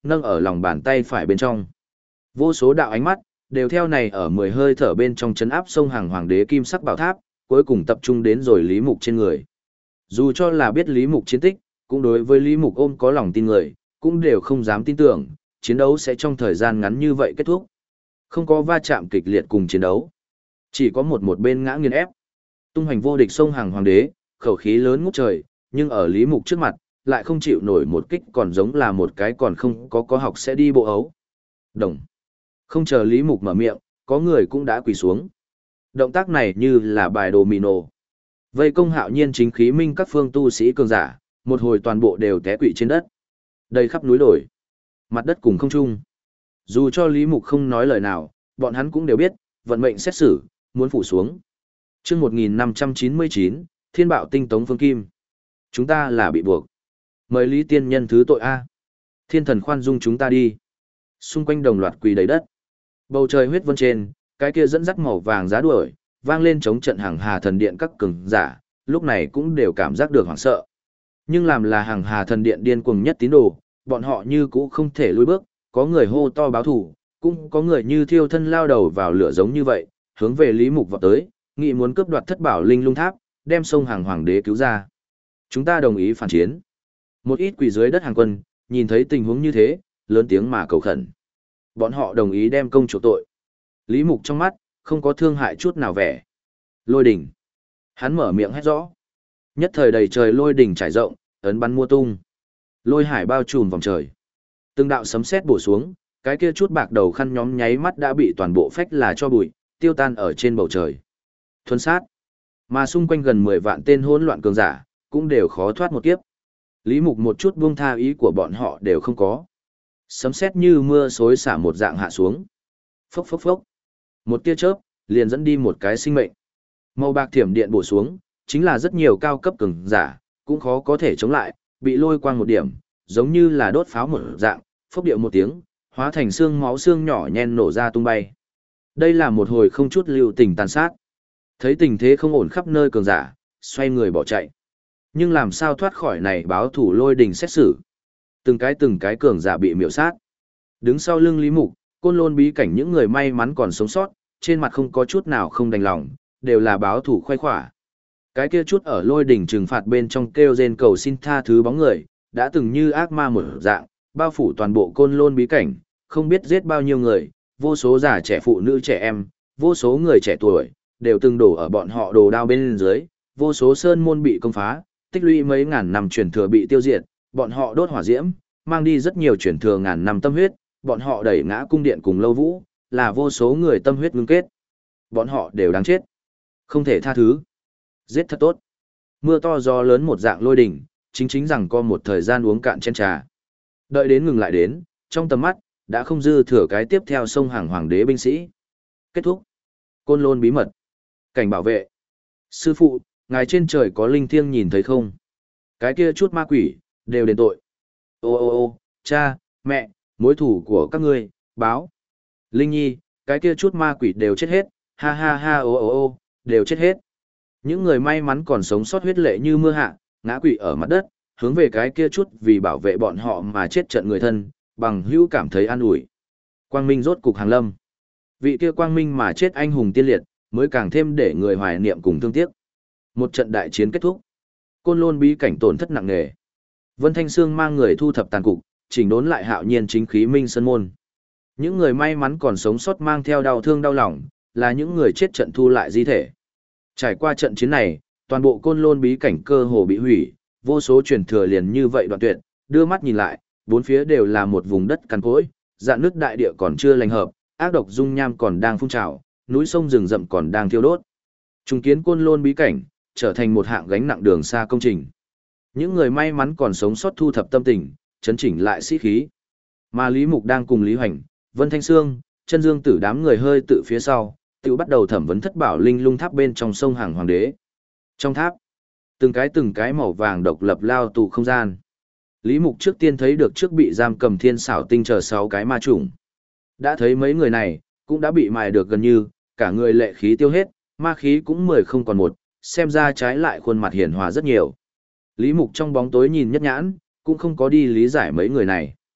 nâng ở lòng bàn tay phải bên trong. Vô số đạo ánh mắt, đều theo này ở 10 hơi thở bên trong chấn áp sông hàng hoàng đế kim sắc bảo tháp, cuối cùng tập trung đến rồi Lý Mục trên người. Dù cho là biết Lý Mục chiến tích, cũng đối với Lý Mục ôm có lòng tin người, cũng đều không dám tin tưởng, chiến đấu sẽ trong thời gian ngắn như vậy kết thúc. Không có va chạm kịch liệt cùng chiến đấu. Chỉ có một bên ngã nghiền ép. Tung hoành vô địch sông hàng hoàng đế, khẩu khí lớn ngút trời, nhưng ở Lý Mục trước mặt, lại không chịu nổi một kích còn giống là một cái còn không có học sẽ đi bộ ấu. Đồng. Không chờ Lý Mục mở miệng, có người cũng đã quỳ xuống. Động tác này như là bài đồ mì nổ. Vây công Hạo Nhiên chính khí minh các phương tu sĩ cường giả, một hồi toàn bộ đều té quỵ trên đất. Đầy khắp núi đồi, mặt đất cùng không trung. Dù cho Lý Mục không nói lời nào, bọn hắn cũng đều biết, vận mệnh xét xử, muốn phủ xuống. Chương 1599, Thiên Bạo Tinh Tống Phương Kim. Chúng ta là bị buộc. Mời Lý Tiên Nhân thứ tội A. Thiên thần khoan dung chúng ta đi. Xung quanh đồng loạt quỳ đầy đất. Bầu trời huyết vân trên, cái kia dẫn dắt màu vàng giá đuổi, vang lên chống trận hàng hà thần điện các cường giả, lúc này cũng đều cảm giác được hoảng sợ. Nhưng làm là hàng hà thần điện điên cuồng nhất tín đồ, bọn họ như cũ không thể lùi bước, có người hô to báo thù, cũng có người như thiêu thân lao đầu vào lửa giống như vậy, hướng về Lý Mục vọt tới, nghị muốn cướp đoạt thất bảo linh lung tháp, đem sông hàng hoàng đế cứu ra. Chúng ta đồng ý phản chiến. Một ít quỷ dưới đất hàng quân, nhìn thấy tình huống như thế, lớn tiếng mà cầu khẩn. Bọn họ đồng ý đem công chủ tội. Lý Mục trong mắt, không có thương hại chút nào vẻ. Lôi đỉnh. Hắn mở miệng hét rõ. Nhất thời đầy trời lôi đỉnh trải rộng, ấn bắn mua tung. Lôi hải bao trùm vòng trời. Từng đạo sấm sét bổ xuống, cái kia chút bạc đầu khăn nhóm nháy mắt đã bị toàn bộ phách là cho bụi, tiêu tan ở trên bầu trời. Thuần sát. Mà xung quanh gần 10 vạn tên hỗn loạn cường giả, cũng đều khó thoát một kiếp. Lý Mục một chút buông tha ý của bọn họ đều không có. Sấm sét như mưa xối xả một dạng hạ xuống. Phốc phốc phốc. Một tia chớp, liền dẫn đi một cái sinh mệnh. Màu bạc thiểm điện bổ xuống, chính là rất nhiều cao cấp cường giả, cũng khó có thể chống lại, bị lôi quang một điểm, giống như là đốt pháo một dạng, phốc điệu một tiếng, hóa thành xương máu xương nhỏ nhen nổ ra tung bay. Đây là một hồi không chút lưu tình tàn sát. Thấy tình thế không ổn khắp nơi cường giả, xoay người bỏ chạy. Nhưng làm sao thoát khỏi này báo thủ lôi đình xét xử. Từng cái cường giả bị miểu sát. Đứng sau lưng Lý Mục, Côn Lôn bí cảnh những người may mắn còn sống sót, trên mặt không có chút nào không đành lòng, đều là báo thủ khoái khỏa. Cái kia chút ở lôi đỉnh trừng phạt bên trong kêu rên cầu xin tha thứ bóng người, đã từng như ác ma một dạng, bao phủ toàn bộ Côn Lôn bí cảnh, không biết giết bao nhiêu người, vô số già trẻ phụ nữ trẻ em, vô số người trẻ tuổi, đều từng đổ ở bọn họ đồ đao bên dưới, vô số sơn môn bị công phá, tích lũy mấy ngàn năm truyền thừa bị tiêu diệt, bọn họ đốt hỏa diễm, mang đi rất nhiều truyền thừa ngàn năm tâm huyết, bọn họ đẩy ngã cung điện cùng lâu vũ, là vô số người tâm huyết ngưng kết. Bọn họ đều đáng chết. Không thể tha thứ. Giết thật tốt. Mưa to gió lớn một dạng lôi đỉnh, chính rằng có một thời gian uống cạn chén trà. Đợi đến ngừng lại đến, trong tầm mắt, đã không dư thừa cái tiếp theo sông hàng hoàng đế binh sĩ. Kết thúc. Côn Lôn bí mật. Cảnh bảo vệ. Sư phụ, ngài trên trời có linh thiêng nhìn thấy không? Cái kia chút ma quỷ, đều đền tội. Ô, cha, mẹ, mối thủ của các ngươi, báo. Linh Nhi, cái kia chút ma quỷ đều chết hết, ha ha ha ô, đều chết hết. Những người may mắn còn sống sót huyết lệ như mưa hạ, ngã quỵ ở mặt đất, hướng về cái kia chút vì bảo vệ bọn họ mà chết trận người thân, bằng hữu cảm thấy an ủi. Quang minh rốt cục hàng lâm. Vị kia quang minh mà chết anh hùng tiên liệt, mới càng thêm để người hoài niệm cùng thương tiếc. Một trận đại chiến kết thúc. Côn Lôn bí cảnh tổn thất nặng nề. Vân Thanh Sương mang người thu thập tàn cục, chỉnh đốn lại Hạo Nhiên chính khí minh sơn môn. Những người may mắn còn sống sót mang theo đau thương đau lòng, là những người chết trận thu lại di thể. Trải qua trận chiến này, toàn bộ Côn Lôn bí cảnh cơ hồ bị hủy, vô số truyền thừa liền như vậy đoạn tuyệt, đưa mắt nhìn lại, bốn phía đều là một vùng đất cằn cỗi, dạn nước đại địa còn chưa lành hợp, ác độc dung nham còn đang phun trào, núi sông rừng rậm còn đang thiêu đốt. Trùng kiến Côn Lôn bí cảnh, trở thành một hạng gánh nặng đường xa công trình. Những người may mắn còn sống sót thu thập tâm tình, chấn chỉnh lại sĩ khí. Mà Lý Mục đang cùng Lý Hoành, Vân Thanh Sương, Chân Dương Tử đám người hơi tự phía sau, tự bắt đầu thẩm vấn thất bảo linh lung tháp bên trong sông hàng hoàng đế. Trong tháp, từng cái màu vàng độc lập lao tù không gian. Lý Mục trước tiên thấy được trước bị giam cầm thiên xảo tinh chờ 6 cái ma chủng. Đã thấy mấy người này, cũng đã bị mài được gần như, cả người lệ khí tiêu hết, ma khí cũng 10 không còn một, xem ra trái lại khuôn mặt hiền hòa rất nhiều. Lý Mục trong bóng tối nhìn nhất nhãn, cũng không có đi lý giải mấy người này.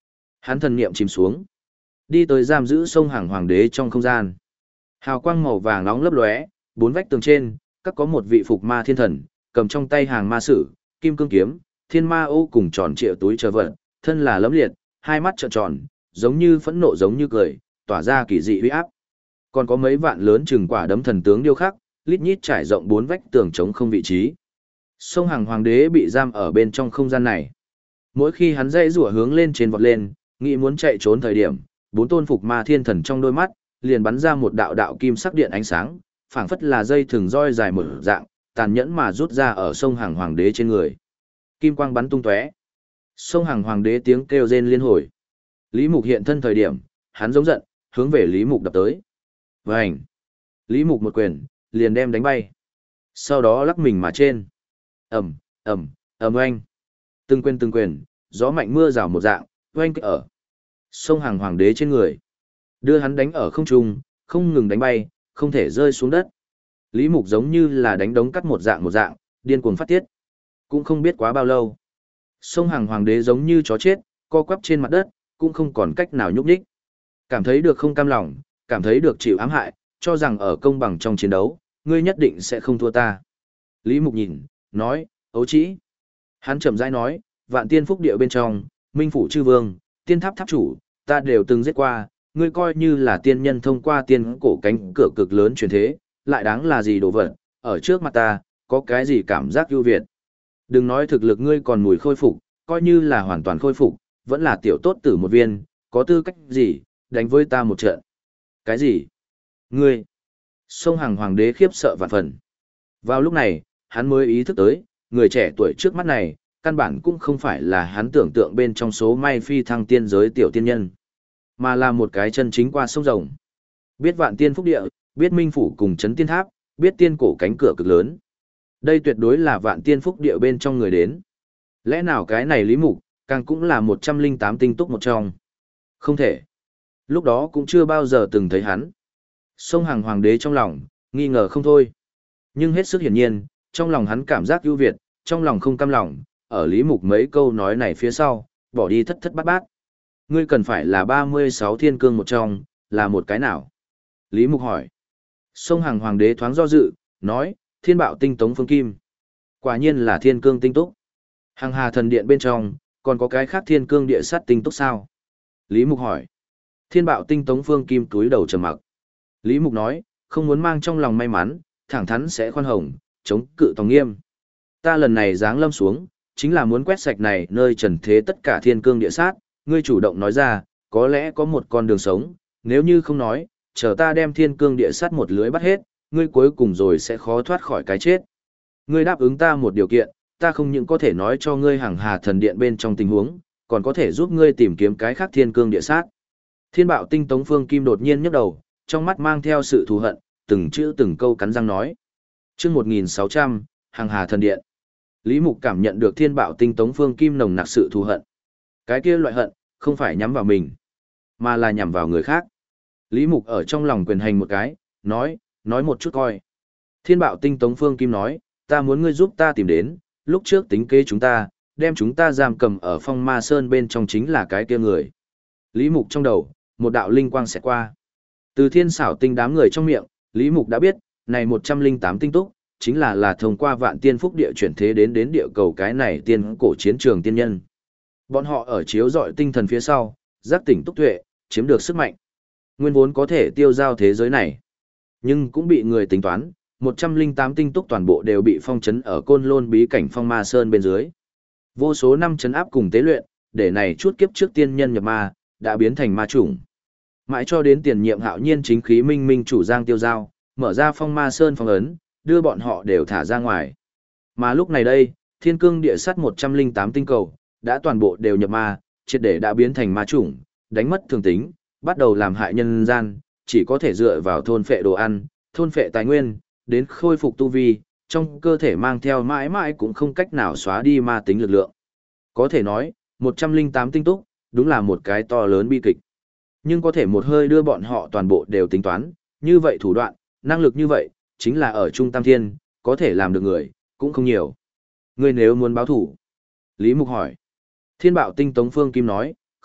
Hắn thần niệm chìm xuống, đi tới giam giữ sông hàng hoàng đế trong không gian. Hào quang màu vàng nóng lấp lóe, bốn vách tường trên, các có một vị phục ma thiên thần, cầm trong tay hàng ma sử, kim cương kiếm, thiên ma ô cùng tròn trịa túi chờ vật, thân là lấm liệt, hai mắt trợn tròn, giống như phẫn nộ giống như cười, tỏa ra kỳ dị uy áp. Còn có mấy vạn lớn chừng quả đấm thần tướng điêu khắc, lít nhít trải rộng bốn vách tường trống không vị trí. Sông hàng hoàng đế bị giam ở bên trong không gian này. Mỗi khi hắn dãy rủa hướng lên trên vọt lên, nghĩ muốn chạy trốn thời điểm, bốn tôn phục ma thiên thần trong đôi mắt liền bắn ra một đạo đạo kim sắc điện ánh sáng, phảng phất là dây thừng roi dài một dạng, tàn nhẫn mà rút ra ở sông hàng hoàng đế trên người. Kim quang bắn tung tóe. Sông hàng hoàng đế tiếng kêu rên liên hồi. Lý Mục hiện thân thời điểm, hắn giống giận, hướng về Lý Mục đập tới. Vành. Lý Mục một quyền, liền đem đánh bay. Sau đó lắc mình mà trên. Ầm, ầm, ầm oanh. Từng quyền, gió mạnh mưa rào một dạng, oanh ở sông hàng hoàng đế trên người. Đưa hắn đánh ở không trung, không ngừng đánh bay, không thể rơi xuống đất. Lý Mục giống như là đánh đống cắt một dạng, điên cuồng phát tiết. Cũng không biết quá bao lâu. Sông hàng hoàng đế giống như chó chết, co quắp trên mặt đất, cũng không còn cách nào nhúc nhích. Cảm thấy được không cam lòng, cảm thấy được chịu ám hại, cho rằng ở công bằng trong chiến đấu, ngươi nhất định sẽ không thua ta. Lý Mục nhìn, nói, ấu trĩ. Hắn chậm rãi nói, vạn tiên phúc địa bên trong, minh phủ chư vương, tiên tháp tháp chủ, ta đều từng giết qua, ngươi coi như là tiên nhân thông qua tiên cổ cánh cửa cực lớn truyền thế, lại đáng là gì đồ vật, ở trước mặt ta, có cái gì cảm giác ưu việt. Đừng nói thực lực ngươi còn mùi khôi phục, coi như là hoàn toàn khôi phục, vẫn là tiểu tốt tử một viên, có tư cách gì, đánh với ta một trận. Cái gì? Ngươi? Sông hàng hoàng đế khiếp sợ vạn phần. Vào lúc này, hắn mới ý thức tới, người trẻ tuổi trước mắt này, căn bản cũng không phải là hắn tưởng tượng bên trong số may phi thăng tiên giới tiểu tiên nhân, mà là một cái chân chính qua sông rồng. Biết vạn tiên phúc địa, biết minh phủ cùng chấn tiên tháp, biết tiên cổ cánh cửa cực lớn. Đây tuyệt đối là vạn tiên phúc địa bên trong người đến. Lẽ nào cái này Lý Mục, càng cũng là 108 tinh túc một trong. Không thể. Lúc đó cũng chưa bao giờ từng thấy hắn. Sông hàng hoàng đế trong lòng, nghi ngờ không thôi. Nhưng hết sức hiển nhiên, trong lòng hắn cảm giác ưu việt, trong lòng không cam lòng, ở Lý Mục mấy câu nói này phía sau, bỏ đi thất thất bát bát. Ngươi cần phải là 36 thiên cương một trong, là một cái nào? Lý Mục hỏi. Sông hàng hoàng đế thoáng do dự, nói, thiên bạo tinh tống phương kim. Quả nhiên là thiên cương tinh túc. Hằng hà thần điện bên trong, còn có cái khác thiên cương địa sát tinh túc sao? Lý Mục hỏi. Thiên bạo tinh tống phương kim túi đầu trầm mặc. Lý Mục nói, không muốn mang trong lòng may mắn, thẳng thắn sẽ khoan hồng, chống cự tòng nghiêm. Ta lần này giáng lâm xuống, chính là muốn quét sạch này nơi trần thế tất cả thiên cương địa sát, ngươi chủ động nói ra, có lẽ có một con đường sống, nếu như không nói, chờ ta đem thiên cương địa sát một lưới bắt hết, ngươi cuối cùng rồi sẽ khó thoát khỏi cái chết. Ngươi đáp ứng ta một điều kiện, ta không những có thể nói cho ngươi hằng hà thần điện bên trong tình huống, còn có thể giúp ngươi tìm kiếm cái khác thiên cương địa sát. Thiên bạo tinh tống phương kim đột nhiên nhấc đầu, trong mắt mang theo sự thù hận, từng chữ từng câu cắn răng nói. Chương 1600, hằng hà thần điện. Lý Mục cảm nhận được thiên bạo tinh tống phương kim nồng nặc sự thù hận. Cái kia loại hận, không phải nhắm vào mình, mà là nhắm vào người khác. Lý Mục ở trong lòng quyền hành một cái, nói một chút coi. Thiên bạo tinh tống phương kim nói, ta muốn ngươi giúp ta tìm đến, lúc trước tính kế chúng ta, đem chúng ta giam cầm ở phong ma sơn bên trong chính là cái kia người. Lý Mục trong đầu, một đạo linh quang sẽ qua. Từ thiên xảo tinh đám người trong miệng, Lý Mục đã biết, này 108 tinh túc, chính là thông qua vạn tiên phúc địa chuyển thế đến địa cầu cái này tiên cổ chiến trường tiên nhân. Bọn họ ở chiếu dọi tinh thần phía sau, giác tỉnh túc tuệ, chiếm được sức mạnh. Nguyên vốn có thể tiêu giao thế giới này. Nhưng cũng bị người tính toán, 108 tinh túc toàn bộ đều bị phong trấn ở côn lôn bí cảnh phong ma sơn bên dưới. Vô số năm trấn áp cùng tế luyện, để này chút kiếp trước tiên nhân nhập ma, đã biến thành ma chủng. Mãi cho đến tiền nhiệm hạo nhiên chính khí minh minh chủ Giang Tiêu Giao, mở ra phong ma sơn phong ấn, đưa bọn họ đều thả ra ngoài. Mà lúc này đây, thiên cương địa sắt 108 tinh cầu, đã toàn bộ đều nhập ma, triệt để đã biến thành ma chủng, đánh mất thường tính, bắt đầu làm hại nhân gian, chỉ có thể dựa vào thôn phệ đồ ăn, thôn phệ tài nguyên, đến khôi phục tu vi, trong cơ thể mang theo mãi mãi cũng không cách nào xóa đi ma tính lực lượng. Có thể nói, 108 tinh túc, đúng là một cái to lớn bi kịch. Nhưng có thể một hơi đưa bọn họ toàn bộ đều tính toán, như vậy thủ đoạn, năng lực như vậy, chính là ở Trung Tam Thiên, có thể làm được người, cũng không nhiều. Ngươi nếu muốn báo thủ. Lý Mục hỏi. Thiên bạo tinh tống phương kim nói,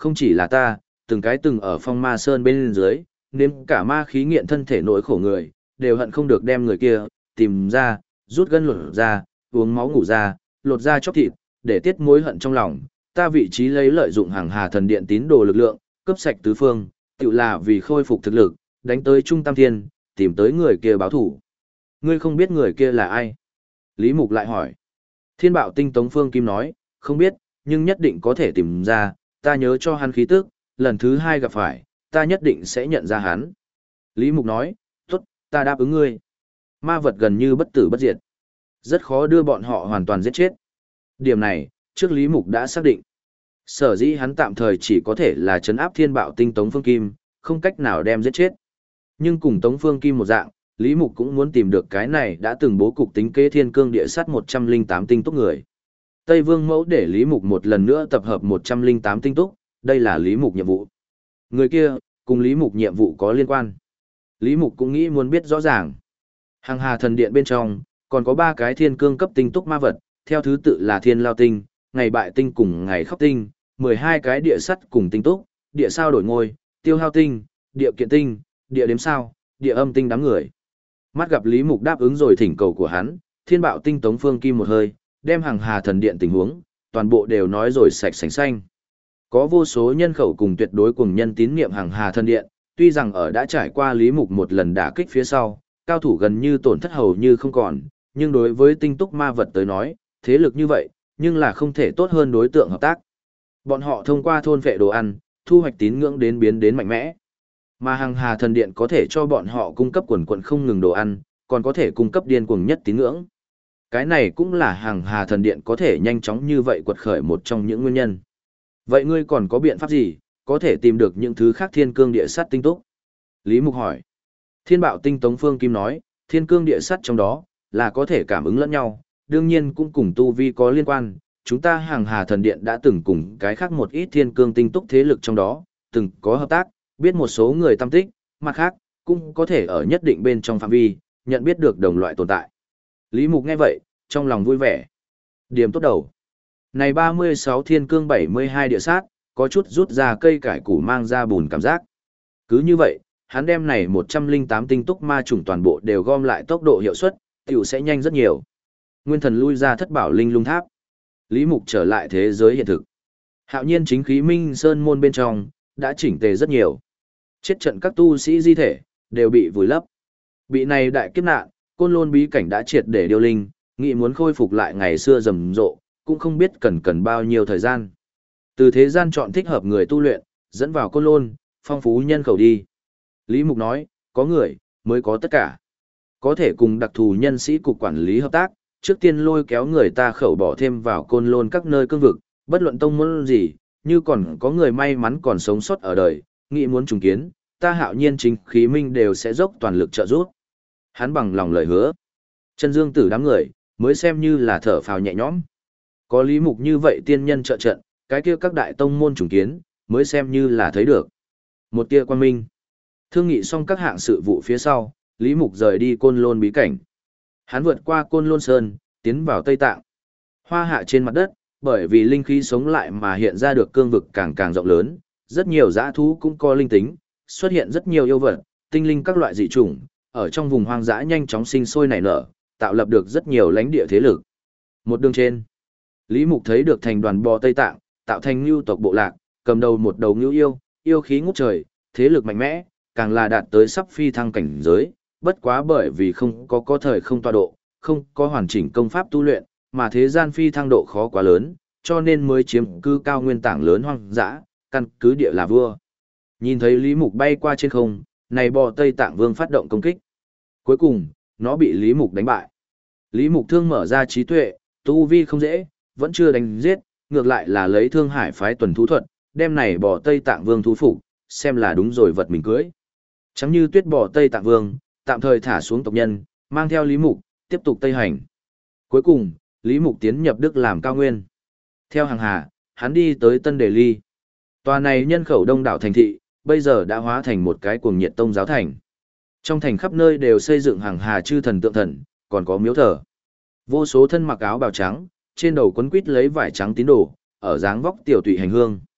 không chỉ là ta, từng cái từng ở phong ma sơn bên dưới, nếm cả ma khí nghiện thân thể nỗi khổ người, đều hận không được đem người kia, tìm ra, rút gân lột ra, uống máu ngủ ra, lột ra chóc thịt, để tiết mối hận trong lòng, ta vị trí lấy lợi dụng hàng hà thần điện tín đồ lực lượng, cướp sạch tứ phương, tự là vì khôi phục thực lực, đánh tới Trung Tam Thiên, tìm tới người kia báo thủ. Ngươi không biết người kia là ai? Lý Mục lại hỏi. Thiên Bạo Tinh Tống Phương Kim nói, không biết, nhưng nhất định có thể tìm ra, ta nhớ cho hắn khí tức, lần thứ hai gặp phải, ta nhất định sẽ nhận ra hắn. Lý Mục nói, tốt, ta đáp ứng ngươi. Ma vật gần như bất tử bất diệt. Rất khó đưa bọn họ hoàn toàn giết chết. Điểm này, trước Lý Mục đã xác định. Sở dĩ hắn tạm thời chỉ có thể là trấn áp Thiên Bạo Tinh Tống Phương Kim, không cách nào đem giết chết. Nhưng cùng Tống Phương Kim một dạng, Lý Mục cũng muốn tìm được cái này đã từng bố cục tính kế thiên cương địa sát 108 tinh túc người. Tây Vương Mẫu để Lý Mục một lần nữa tập hợp 108 tinh túc, đây là Lý Mục nhiệm vụ. Người kia, cùng Lý Mục nhiệm vụ có liên quan. Lý Mục cũng nghĩ muốn biết rõ ràng. Hằng Hà Thần Điện bên trong, còn có 3 cái thiên cương cấp tinh túc ma vật, theo thứ tự là Thiên Lao Tinh, Ngày Bại Tinh cùng Ngày Khóc Tinh, 12 cái địa sắt cùng tinh túc, địa sao đổi ngôi, Tiêu Hao Tinh, địa kiện tinh, địa đếm sao, địa âm tinh đám người. Mắt gặp Lý Mục đáp ứng rồi thỉnh cầu của hắn, Thiên Bạo Tinh Tống Phương Kim một hơi, đem Hằng Hà Thần Điện tình huống, toàn bộ đều nói rồi sạch sành xanh. Có vô số nhân khẩu cùng tuyệt đối cùng nhân tín niệm Hằng Hà Thần Điện, tuy rằng ở đã trải qua Lý Mục một lần đả kích phía sau, cao thủ gần như tổn thất hầu như không còn, nhưng đối với tinh túc ma vật tới nói, thế lực như vậy, nhưng là không thể tốt hơn đối tượng hợp tác. Bọn họ thông qua thôn vệ đồ ăn, thu hoạch tín ngưỡng đến biến đến mạnh mẽ. Mà Hằng Hà Thần Điện có thể cho bọn họ cung cấp quần quần không ngừng đồ ăn, còn có thể cung cấp điên cuồng nhất tín ngưỡng. Cái này cũng là Hằng Hà Thần Điện có thể nhanh chóng như vậy quật khởi một trong những nguyên nhân. Vậy ngươi còn có biện pháp gì, có thể tìm được những thứ khác thiên cương địa sắt tinh túc? Lý Mục hỏi. Thiên Bạo Tinh Tống Phương Kim nói, thiên cương địa sắt trong đó, là có thể cảm ứng lẫn nhau, đương nhiên cũng cùng tu vi có liên quan. Chúng ta Hằng Hà Thần Điện đã từng cùng cái khác một ít thiên cương tinh túc thế lực trong đó, từng có hợp tác, biết một số người tâm tích, mặt khác, cũng có thể ở nhất định bên trong phạm vi, nhận biết được đồng loại tồn tại. Lý Mục nghe vậy, trong lòng vui vẻ. Điểm tốt đầu. Này 36 thiên cương 72 địa sát, có chút rút ra cây cải củ mang ra bùn cảm giác. Cứ như vậy, hắn đem này 108 tinh túc ma chủng toàn bộ đều gom lại tốc độ hiệu suất, tiểu sẽ nhanh rất nhiều. Nguyên thần lui ra thất bảo linh lung tháp. Lý Mục trở lại thế giới hiện thực. Hạo nhiên chính khí minh sơn môn bên trong, đã chỉnh tề rất nhiều. Chết trận các tu sĩ di thể, đều bị vùi lấp. Bị này đại kiếp nạn, Côn Lôn bí cảnh đã triệt để điêu linh, nghĩ muốn khôi phục lại ngày xưa rầm rộ, cũng không biết cần bao nhiêu thời gian. Từ thế gian chọn thích hợp người tu luyện, dẫn vào Côn Lôn, phong phú nhân khẩu đi. Lý Mục nói, có người, mới có tất cả. Có thể cùng đặc thù nhân sĩ cục quản lý hợp tác, trước tiên lôi kéo người ta khẩu bỏ thêm vào Côn Lôn các nơi cương vực, bất luận tông môn gì, như còn có người may mắn còn sống sót ở đời, nghĩ muốn trùng kiến, ta Hạo nhiên chính khí minh đều sẽ dốc toàn lực trợ giúp. Hắn bằng lòng lời hứa. Chân Dương Tử đám người, mới xem như là thở phào nhẹ nhõm. Có Lý Mục như vậy tiên nhân trợ trận, cái kia các đại tông môn trùng kiến, mới xem như là thấy được. Một tia quan minh. Thương nghị xong các hạng sự vụ phía sau, Lý Mục rời đi Côn Lôn bí cảnh. Hắn vượt qua Côn Lôn Sơn, tiến vào Tây Tạng. Hoa hạ trên mặt đất, bởi vì linh khí sống lại mà hiện ra được cương vực càng càng rộng lớn, rất nhiều dã thú cũng có linh tính, xuất hiện rất nhiều yêu vật, tinh linh các loại dị chủng, ở trong vùng hoang dã nhanh chóng sinh sôi nảy nở, tạo lập được rất nhiều lãnh địa thế lực. Một đường trên, Lý Mục thấy được thành đoàn bò Tây Tạng, tạo thành lưu tộc bộ lạc, cầm đầu một đầu ngưu yêu, yêu khí ngút trời, thế lực mạnh mẽ, càng là đạt tới sắp phi thăng cảnh giới, bất quá bởi vì không có thời không tọa độ, không có hoàn chỉnh công pháp tu luyện, mà thế gian phi thăng độ khó quá lớn, cho nên mới chiếm cư cao nguyên tảng lớn hoang dã, căn cứ địa là vua. Nhìn thấy Lý Mục bay qua trên không, này bò Tây Tạng Vương phát động công kích. Cuối cùng, nó bị Lý Mục đánh bại. Lý Mục thương mở ra trí tuệ, tu vi không dễ, vẫn chưa đánh giết, ngược lại là lấy Thương Hải phái tuần thú thuật, đem này bò Tây Tạng Vương thú phục, xem là đúng rồi vật mình cưới. Chẳng như tuyết bò Tây Tạng Vương, tạm thời thả xuống tộc nhân, mang theo Lý Mục, tiếp tục Tây hành. Cuối cùng, Lý Mục tiến nhập Đức làm cao nguyên. Theo hàng hà, hắn đi tới Tân Đề Ly. Tòa này nhân khẩu đông đảo thành thị, bây giờ đã hóa thành một cái cuồng nhiệt tông giáo thành. Trong thành khắp nơi đều xây dựng hàng hà chư thần tượng thần, còn có miếu thờ. Vô số thân mặc áo bào trắng, trên đầu quấn quít lấy vải trắng tín đồ, ở dáng vóc tiểu tụy hành hương.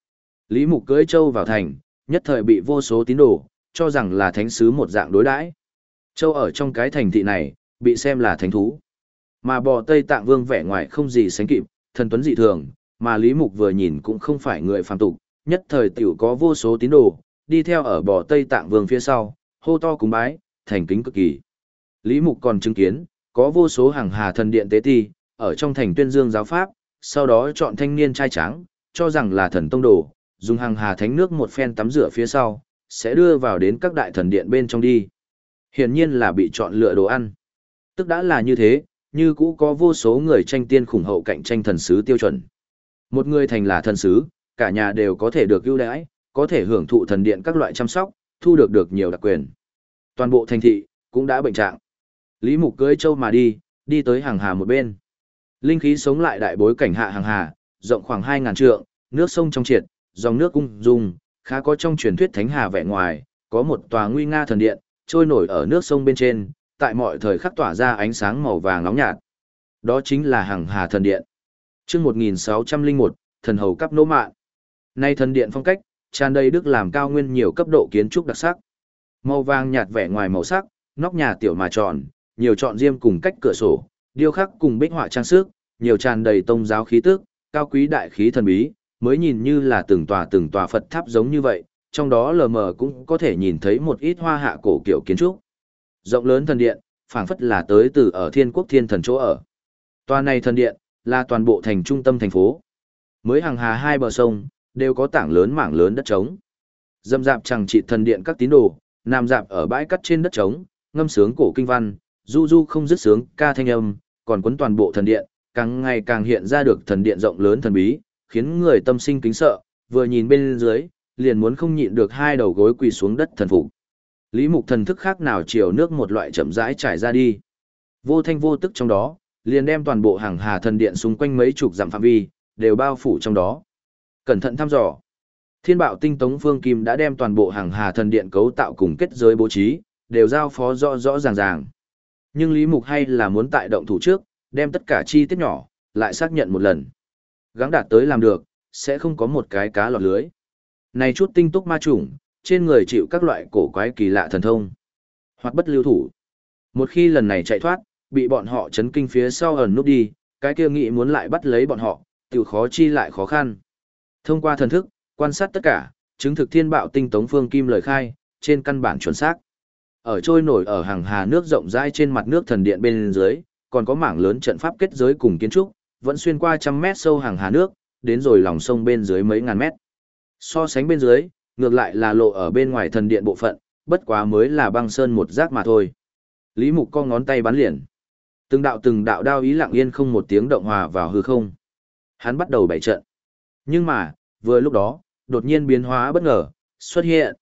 Lý Mục cưỡi châu vào thành, nhất thời bị vô số tín đồ, cho rằng là thánh sứ một dạng đối đãi. Châu ở trong cái thành thị này, bị xem là thánh thú. Mà bò Tây Tạng Vương vẻ ngoài không gì sánh kịp, thần tuấn dị thường, mà Lý Mục vừa nhìn cũng không phải người phàm tục, nhất thời tiểu có vô số tín đồ, đi theo ở bò Tây Tạng Vương phía sau, hô to cúng bái, thành kính cực kỳ. Lý Mục còn chứng kiến, có vô số hàng hà thần điện tế ti, ở trong thành tuyên dương giáo pháp, sau đó chọn thanh niên trai trắng, cho rằng là thần tông đồ, dùng hàng hà thánh nước một phen tắm rửa phía sau, sẽ đưa vào đến các đại thần điện bên trong đi. Hiển nhiên là bị chọn lựa đồ ăn. Tức đã là như thế, như cũ có vô số người tranh tiên khủng hậu cạnh tranh thần sứ tiêu chuẩn. Một người thành là thần sứ, cả nhà đều có thể được ưu đãi, có thể hưởng thụ thần điện các loại chăm sóc, thu được nhiều đặc quyền. Toàn bộ thành thị cũng đã bệnh trạng. Lý Mục cưỡi châu mà đi tới hàng hà một bên. Linh khí sống lại đại bối cảnh hạ hàng hà, rộng khoảng 2000 trượng, nước sông trong triệt, dòng nước ung dung, khá có trong truyền thuyết thánh hà vẻ ngoài, có một tòa nguy nga thần điện, trôi nổi ở nước sông bên trên, tại mọi thời khắc tỏa ra ánh sáng màu vàng nóng nhạt. Đó chính là hàng hà thần điện. Chương 1601, thần hầu cấp nô mạn. Nay thần điện phong cách, tràn đầy đức làm cao nguyên nhiều cấp độ kiến trúc đặc sắc. Màu vàng nhạt vẻ ngoài màu sắc, nóc nhà tiểu mà tròn, nhiều trọn diêm cùng cách cửa sổ, điêu khắc cùng bích họa trang sức, nhiều tràn đầy tông giáo khí tức, cao quý đại khí thần bí, mới nhìn như là từng tòa Phật tháp giống như vậy, trong đó lờ mờ cũng có thể nhìn thấy một ít hoa hạ cổ kiểu kiến trúc. Rộng lớn thần điện, phảng phất là tới từ ở thiên quốc thiên thần chỗ ở. Tòa này thần điện, là toàn bộ thành trung tâm thành phố. Mới hàng hà hai bờ sông, đều có mảng lớn đất trống. Dâm dạp chẳng trị thần điện các tín đồ, nằm dạp ở bãi cắt trên đất trống, ngâm sướng cổ kinh văn, du du không dứt sướng ca thanh âm, còn quấn toàn bộ thần điện, càng ngày càng hiện ra được thần điện rộng lớn thần bí, khiến người tâm sinh kính sợ, vừa nhìn bên dưới, liền muốn không nhịn được hai đầu gối quỳ xuống đất thần phục. Lý Mục thần thức khác nào chiều nước một loại chậm rãi trải ra đi. Vô thanh vô tức trong đó, liền đem toàn bộ hàng hà thần điện xung quanh mấy chục dặm phạm vi, đều bao phủ trong đó. Cẩn thận thăm dò. Thiên Bạo Tinh Tống Phương Kim đã đem toàn bộ hàng hà thần điện cấu tạo cùng kết giới bố trí, đều giao phó rõ ràng. Nhưng Lý Mục hay là muốn tại động thủ trước, đem tất cả chi tiết nhỏ, lại xác nhận một lần. Gắng đạt tới làm được, sẽ không có một cái cá lọt lưới. Này chút tinh túc ma chủng, trên người chịu các loại cổ quái kỳ lạ thần thông, hoặc bất lưu thủ. Một khi lần này chạy thoát, bị bọn họ chấn kinh phía sau ẩn núp đi, cái kia nghĩ muốn lại bắt lấy bọn họ, tiểu khó chi lại khó khăn. Thông qua thần thức, quan sát tất cả, chứng thực Thiên Bạo Tinh Tống Phương Kim lời khai, trên căn bản chuẩn xác. Ở trôi nổi ở hàng hà nước rộng rãi trên mặt nước thần điện bên dưới, còn có mảng lớn trận pháp kết giới cùng kiến trúc, vẫn xuyên qua trăm mét sâu hàng hà nước, đến rồi lòng sông bên dưới mấy ngàn mét. So sánh bên dưới, ngược lại là lộ ở bên ngoài thần điện bộ phận, bất quá mới là băng sơn một giác mà thôi. Lý Mục co ngón tay bắn liền. Từng đạo đao ý lặng yên không một tiếng động hòa vào hư không. Hắn bắt đầu bày trận. Nhưng mà, vừa lúc đó, đột nhiên biến hóa bất ngờ, xuất hiện.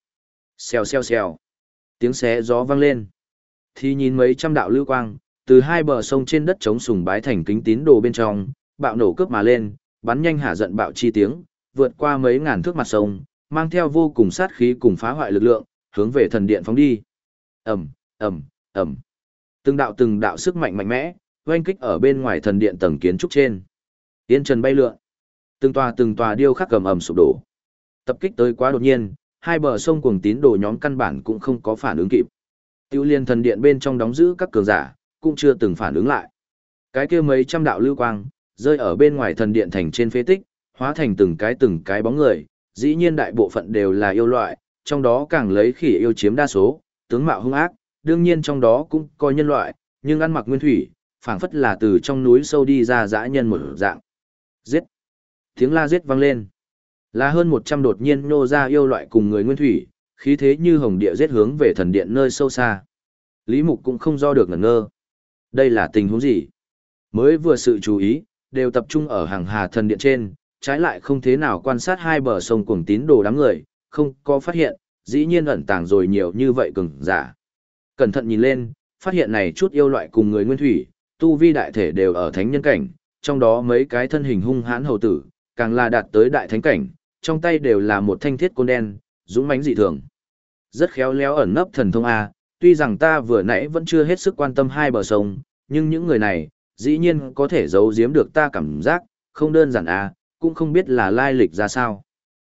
Xèo. Tiếng xé gió vang lên. Thì nhìn mấy trăm đạo lưu quang, từ hai bờ sông trên đất trống sùng bái thành kính tín đồ bên trong, bạo nổ cướp mà lên, bắn nhanh hả giận bạo chi tiếng, vượt qua mấy ngàn thước mặt sông, mang theo vô cùng sát khí cùng phá hoại lực lượng, hướng về thần điện phóng đi. Ầm. Từng đạo sức mạnh mẽ, oanh kích ở bên ngoài thần điện tầng kiến trúc trên. Tiên trần bay lượn. Từng tòa điêu khắc ầm sụp đổ. Tập kích tới quá đột nhiên, hai bờ sông cuồng tín đồ nhóm căn bản cũng không có phản ứng kịp. Tiêu liên thần điện bên trong đóng giữ các cường giả, cũng chưa từng phản ứng lại. Cái kia mấy trăm đạo lưu quang, rơi ở bên ngoài thần điện thành trên phế tích, hóa thành từng cái bóng người, dĩ nhiên đại bộ phận đều là yêu loại, trong đó càng lấy khỉ yêu chiếm đa số, tướng mạo hung ác, đương nhiên trong đó cũng có nhân loại, nhưng ăn mặc nguyên thủy, phảng phất là từ trong núi sâu đi ra dã nhân một dạng. Giết! Tiếng la giết vang lên. Là hơn 100 đột nhiên nhô ra yêu loại cùng người nguyên thủy, khí thế như hồng địa giết hướng về thần điện nơi sâu xa. Lý Mục cũng không do được ngẩn ngơ. Đây là tình huống gì? Mới vừa sự chú ý, đều tập trung ở hàng hà thần điện trên, trái lại không thế nào quan sát hai bờ sông cuồng tín đồ đám người, không có phát hiện, dĩ nhiên ẩn tàng rồi nhiều như vậy cường giả. Cẩn thận nhìn lên, phát hiện này chút yêu loại cùng người nguyên thủy, tu vi đại thể đều ở thánh nhân cảnh, trong đó mấy cái thân hình hung hãn hầu tử, càng là đạt tới đại thánh cảnh, trong tay đều là một thanh thiết côn đen, dũng mãnh dị thường. Rất khéo léo ẩn nấp thần thông A, tuy rằng ta vừa nãy vẫn chưa hết sức quan tâm hai bờ sông, nhưng những người này, dĩ nhiên có thể giấu giếm được ta cảm giác, không đơn giản A, cũng không biết là lai lịch ra sao.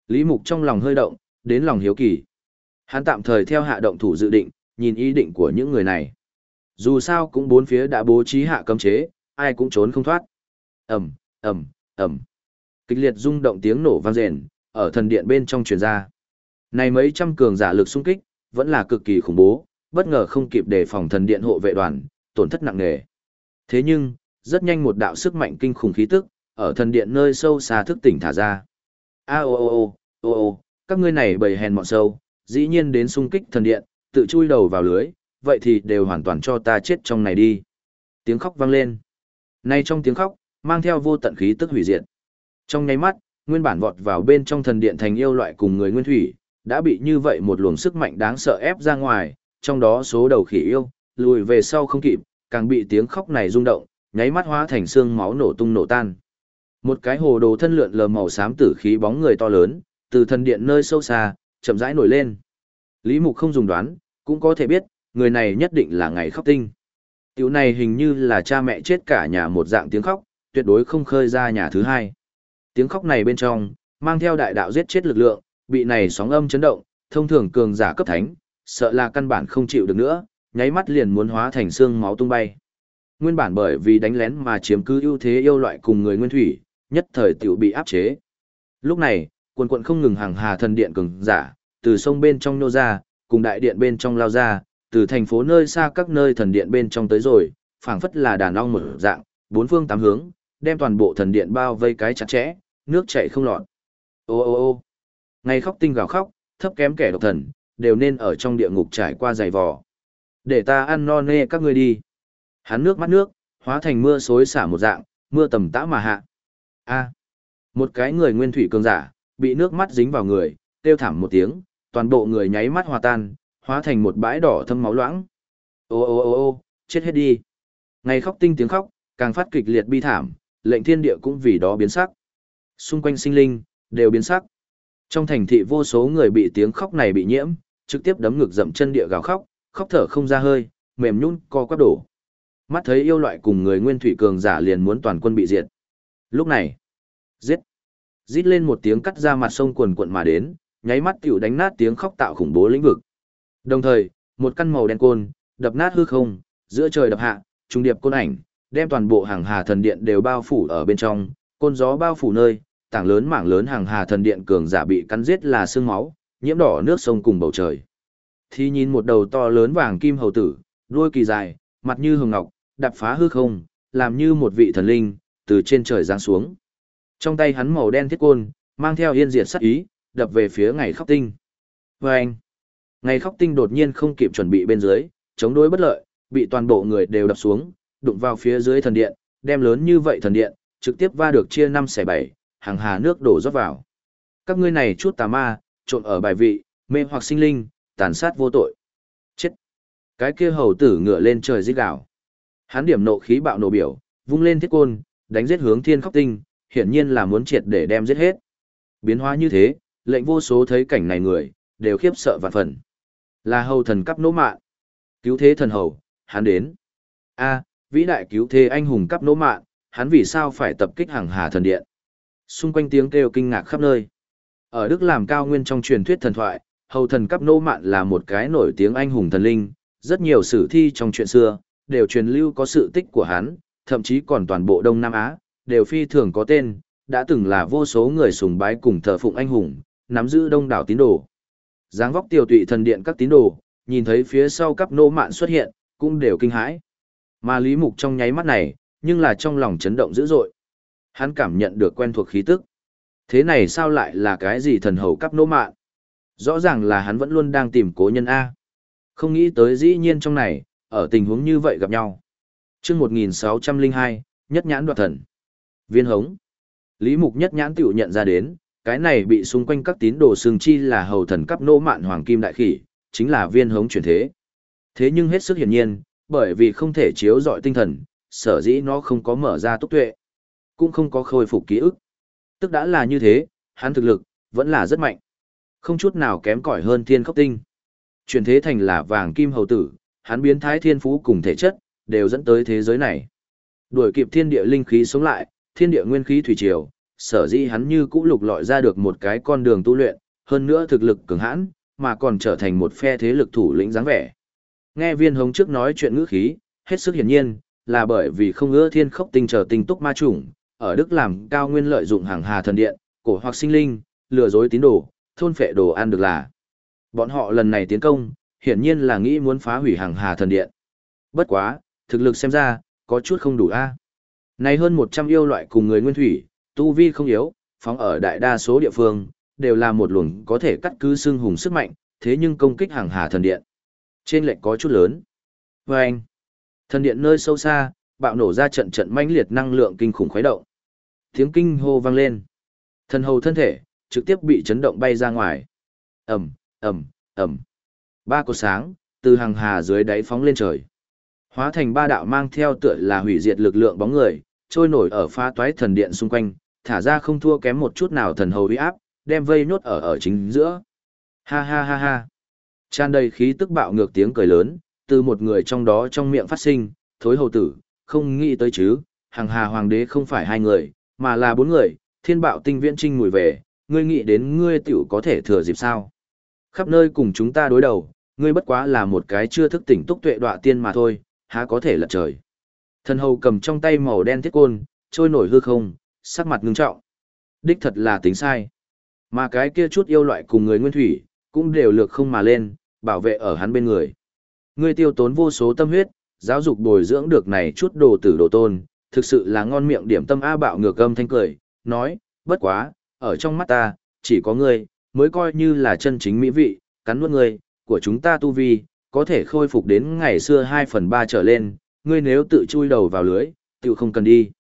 Lý Mục trong lòng hơi động, đến lòng hiếu kỳ. Hắn tạm thời theo hạ động thủ dự định, nhìn ý định của những người này. Dù sao cũng bốn phía đã bố trí hạ cấm chế, ai cũng trốn không thoát. Ầm, ầm, ầm. Kịch liệt rung động tiếng nổ vang rền, ở thần điện bên trong truyền ra. Này mấy trăm cường giả lực xung kích, vẫn là cực kỳ khủng bố, bất ngờ không kịp đề phòng thần điện hộ vệ đoàn, tổn thất nặng nề. Thế nhưng, rất nhanh một đạo sức mạnh kinh khủng khí tức, ở thần điện nơi sâu xa thức tỉnh thả ra. A ô ô ô, ô ô, các ngươi này bầy hèn mọn sâu, dĩ nhiên đến xung kích thần điện, tự chui đầu vào lưới, vậy thì đều hoàn toàn cho ta chết trong này đi. Tiếng khóc vang lên. Nay trong tiếng khóc, mang theo vô tận khí tức hủy diệt. Trong nháy mắt, nguyên bản vọt vào bên trong thần điện thành yêu loại cùng người nguyên thủy, đã bị như vậy một luồng sức mạnh đáng sợ ép ra ngoài, trong đó số đầu khỉ yêu, lùi về sau không kịp, càng bị tiếng khóc này rung động, nháy mắt hóa thành xương máu nổ tung nổ tan. Một cái hồ đồ thân lượn lờ màu xám tử khí bóng người to lớn, từ thần điện nơi sâu xa, chậm rãi nổi lên. Lý Mục không dùng đoán, cũng có thể biết, người này nhất định là Ngày Khóc Tinh. Tiểu này hình như là cha mẹ chết cả nhà một dạng tiếng khóc, tuyệt đối không khơi ra nhà thứ hai. Tiếng khóc này bên trong, mang theo đại đạo giết chết lực lượng, bị này sóng âm chấn động, thông thường cường giả cấp thánh, sợ là căn bản không chịu được nữa, nháy mắt liền muốn hóa thành xương máu tung bay. Nguyên bản bởi vì đánh lén mà chiếm cứ ưu thế yêu loại cùng người nguyên thủy, nhất thời tiểu bị áp chế. Lúc này, quần quần không ngừng hàng hà thần điện cường giả, từ sông bên trong nô ra, cùng đại điện bên trong lao ra, từ thành phố nơi xa các nơi thần điện bên trong tới rồi, phảng phất là đàn ong mở dạng, bốn phương tám hướng, đem toàn bộ thần điện bao vây cái chặt chẽ, nước chảy không lọt. Ô ô ô. Ngày Khóc Tinh gào khóc, thấp kém kẻ độc thần, đều nên ở trong địa ngục trải qua dày vò. Để ta ăn no nê các ngươi đi. Hắn nước mắt nước, hóa thành mưa xối xả một dạng, mưa tầm tã mà hạ. A. Một cái người nguyên thủy cường giả, bị nước mắt dính vào người, kêu thảm một tiếng, toàn bộ người nháy mắt hòa tan, hóa thành một bãi đỏ thâm máu loãng. Ô ô ô ô, chết hết đi. Ngày Khóc Tinh tiếng khóc, càng phát kịch liệt bi thảm, lệnh thiên địa cũng vì đó biến sắc. Xung quanh sinh linh, đều biến sắc. Trong thành thị vô số người bị tiếng khóc này bị nhiễm, trực tiếp đấm ngực dậm chân địa gào khóc, khóc thở không ra hơi, mềm nhũn co quắp đổ. Mắt thấy yêu loại cùng người nguyên thủy cường giả liền muốn toàn quân bị diệt. Lúc này, giết. Rít lên một tiếng cắt ra mặt sông quần quận mà đến, nháy mắt tiểu đánh nát tiếng khóc tạo khủng bố lĩnh vực. Đồng thời, một căn màu đen côn, đập nát hư không, giữa trời đập hạ, trung điệp côn ảnh, đem toàn bộ hàng hà thần điện đều bao phủ ở bên trong, côn gió bao phủ nơi, tảng lớn mảng lớn hàng hà thần điện cường giả bị cắn giết là xương máu, nhiễm đỏ nước sông cùng bầu trời. Thì nhìn một đầu to lớn vàng kim hầu tử, đuôi kỳ dài, mặt như hồng ngọc, đạp phá hư không, làm như một vị thần linh, từ trên trời giáng xuống. Trong tay hắn màu đen thiết côn, mang theo yên diệt sát ý, đập về phía Ngày Khóc Tinh. Vâng! Ngày Khóc Tinh đột nhiên không kịp chuẩn bị bên dưới, chống đối bất lợi, bị toàn bộ người đều đập xuống, đụng vào phía dưới thần điện, đem lớn như vậy thần điện, trực tiếp va được chia 5 xẻ 7, hàng hà nước đổ rót vào. Các ngươi này chút tà ma, trộn ở bài vị, mê hoặc sinh linh, tàn sát vô tội. Chết! Cái kia hầu tử ngửa lên trời rít gào. Hắn điểm nộ khí bạo nổ biểu, vung lên thiết côn, đánh giết hướng Thiên Khóc Tinh, hiển nhiên là muốn triệt để đem giết hết. Biến hóa như thế, lệnh vô số thấy cảnh này người, đều khiếp sợ vạn phần. Là hầu thần Cáp Nỗ Mạn. Cứu thế thần hầu, hắn đến. A, vĩ đại cứu thế anh hùng Cáp Nỗ Mạn, hắn vì sao phải tập kích hàng hà thần điện? Xung quanh tiếng kêu kinh ngạc khắp nơi. Ở Đức làm cao nguyên trong truyền thuyết thần thoại, hầu thần Cáp Nỗ Mạn là một cái nổi tiếng anh hùng thần linh, rất nhiều sử thi trong chuyện xưa, đều truyền lưu có sự tích của hắn, thậm chí còn toàn bộ Đông Nam Á, đều phi thường có tên, đã từng là vô số người sùng bái cùng thờ phụng anh hùng, nắm giữ đông đảo tín đồ. Dáng vóc tiều tụy thần điện các tín đồ, nhìn thấy phía sau Cáp Nỗ Mạn xuất hiện, cũng đều kinh hãi. Mà Lý Mục trong nháy mắt này, nhưng là trong lòng chấn động dữ dội. Hắn cảm nhận được quen thuộc khí tức. Thế này sao lại là cái gì thần hầu Cáp Nỗ Mạn? Rõ ràng là hắn vẫn luôn đang tìm cố nhân A. Không nghĩ tới dĩ nhiên trong này, ở tình huống như vậy gặp nhau. Chương 1602, nhất nhãn đoạt thần. Viên hống. Lý Mục nhất nhãn tiểu nhận ra đến, cái này bị xung quanh các tín đồ xương chi là hầu thần Cáp Nỗ Mạn hoàng kim đại khỉ, chính là viên hống chuyển thế. Thế nhưng hết sức hiển nhiên, bởi vì không thể chiếu rọi tinh thần, sở dĩ nó không có mở ra túc tuệ, cũng không có khôi phục ký ức. Tức đã là như thế, hắn thực lực, vẫn là rất mạnh. Không chút nào kém cỏi hơn Thiên Khóc Tinh. Chuyển thế thành là vàng kim hầu tử, hắn biến thái thiên phú cùng thể chất, đều dẫn tới thế giới này. Đuổi kịp thiên địa linh khí sống lại, thiên địa nguyên khí thủy triều, sở dĩ hắn như cũ lục lọi ra được một cái con đường tu luyện, hơn nữa thực lực cường hãn, mà còn trở thành một phe thế lực thủ lĩnh dáng vẻ. Nghe Viên Hồng trước nói chuyện ngữ khí, hết sức hiển nhiên, là bởi vì không ưa Thiên Khốc Tinh chờ tinh túc ma chủng, ở Đức làm cao nguyên lợi dụng hàng hà thần điện, cổ hoặc sinh linh, lừa dối tín đồ, thôn phệ đồ ăn được là. Bọn họ lần này tiến công, hiển nhiên là nghĩ muốn phá hủy hàng hà thần điện. Bất quá, thực lực xem ra, có chút không đủ a. Này hơn 100 yêu loại cùng người nguyên thủy, tu vi không yếu, phóng ở đại đa số địa phương, đều là một luồng có thể cắt cứ xương hùng sức mạnh, thế nhưng công kích hàng hà thần điện. Trên lệnh có chút lớn. Và anh, thần điện nơi sâu xa, bạo nổ ra trận trận mãnh liệt năng lượng kinh khủng khuấy động. Tiếng kinh hô vang lên. Thần hầu thân thể, trực tiếp bị chấn động bay ra ngoài. Ầm, ầm, ầm. Ba cột sáng, từ hàng hà dưới đáy phóng lên trời. Hóa thành ba đạo mang theo tựa là hủy diệt lực lượng bóng người, trôi nổi ở phá toái thần điện xung quanh, thả ra không thua kém một chút nào thần hầu uy áp, đem vây nhốt ở chính giữa. Ha ha ha ha. Tràn đầy khí tức bạo ngược tiếng cười lớn, từ một người trong đó trong miệng phát sinh, thối hầu tử, không nghĩ tới chứ, hàng hà hoàng đế không phải 2 người, mà là 4 người, thiên bạo tinh viễn trinh mùi về, ngươi nghĩ đến ngươi tiểu có thể thừa dịp sao. Khắp nơi cùng chúng ta đối đầu, ngươi bất quá là một cái chưa thức tỉnh túc tuệ đọa tiên mà thôi, há có thể lật trời. Thần hầu cầm trong tay màu đen thiết côn, trôi nổi hư không, sắc mặt ngưng trọng. Đích thật là tính sai. Mà cái kia chút yêu loại cùng người nguyên thủy, cũng đều lược không mà lên, bảo vệ ở hắn bên người. Ngươi tiêu tốn vô số tâm huyết, giáo dục bồi dưỡng được này chút đồ tử đồ tôn, thực sự là ngon miệng điểm tâm A bạo ngược âm thanh cười, nói, bất quá, ở trong mắt ta, chỉ có ngươi, mới coi như là chân chính mỹ vị, cắn nuốt ngươi, của chúng ta tu vi, có thể khôi phục đến ngày xưa 2/3 trở lên, ngươi nếu tự chui đầu vào lưới, tự không cần đi.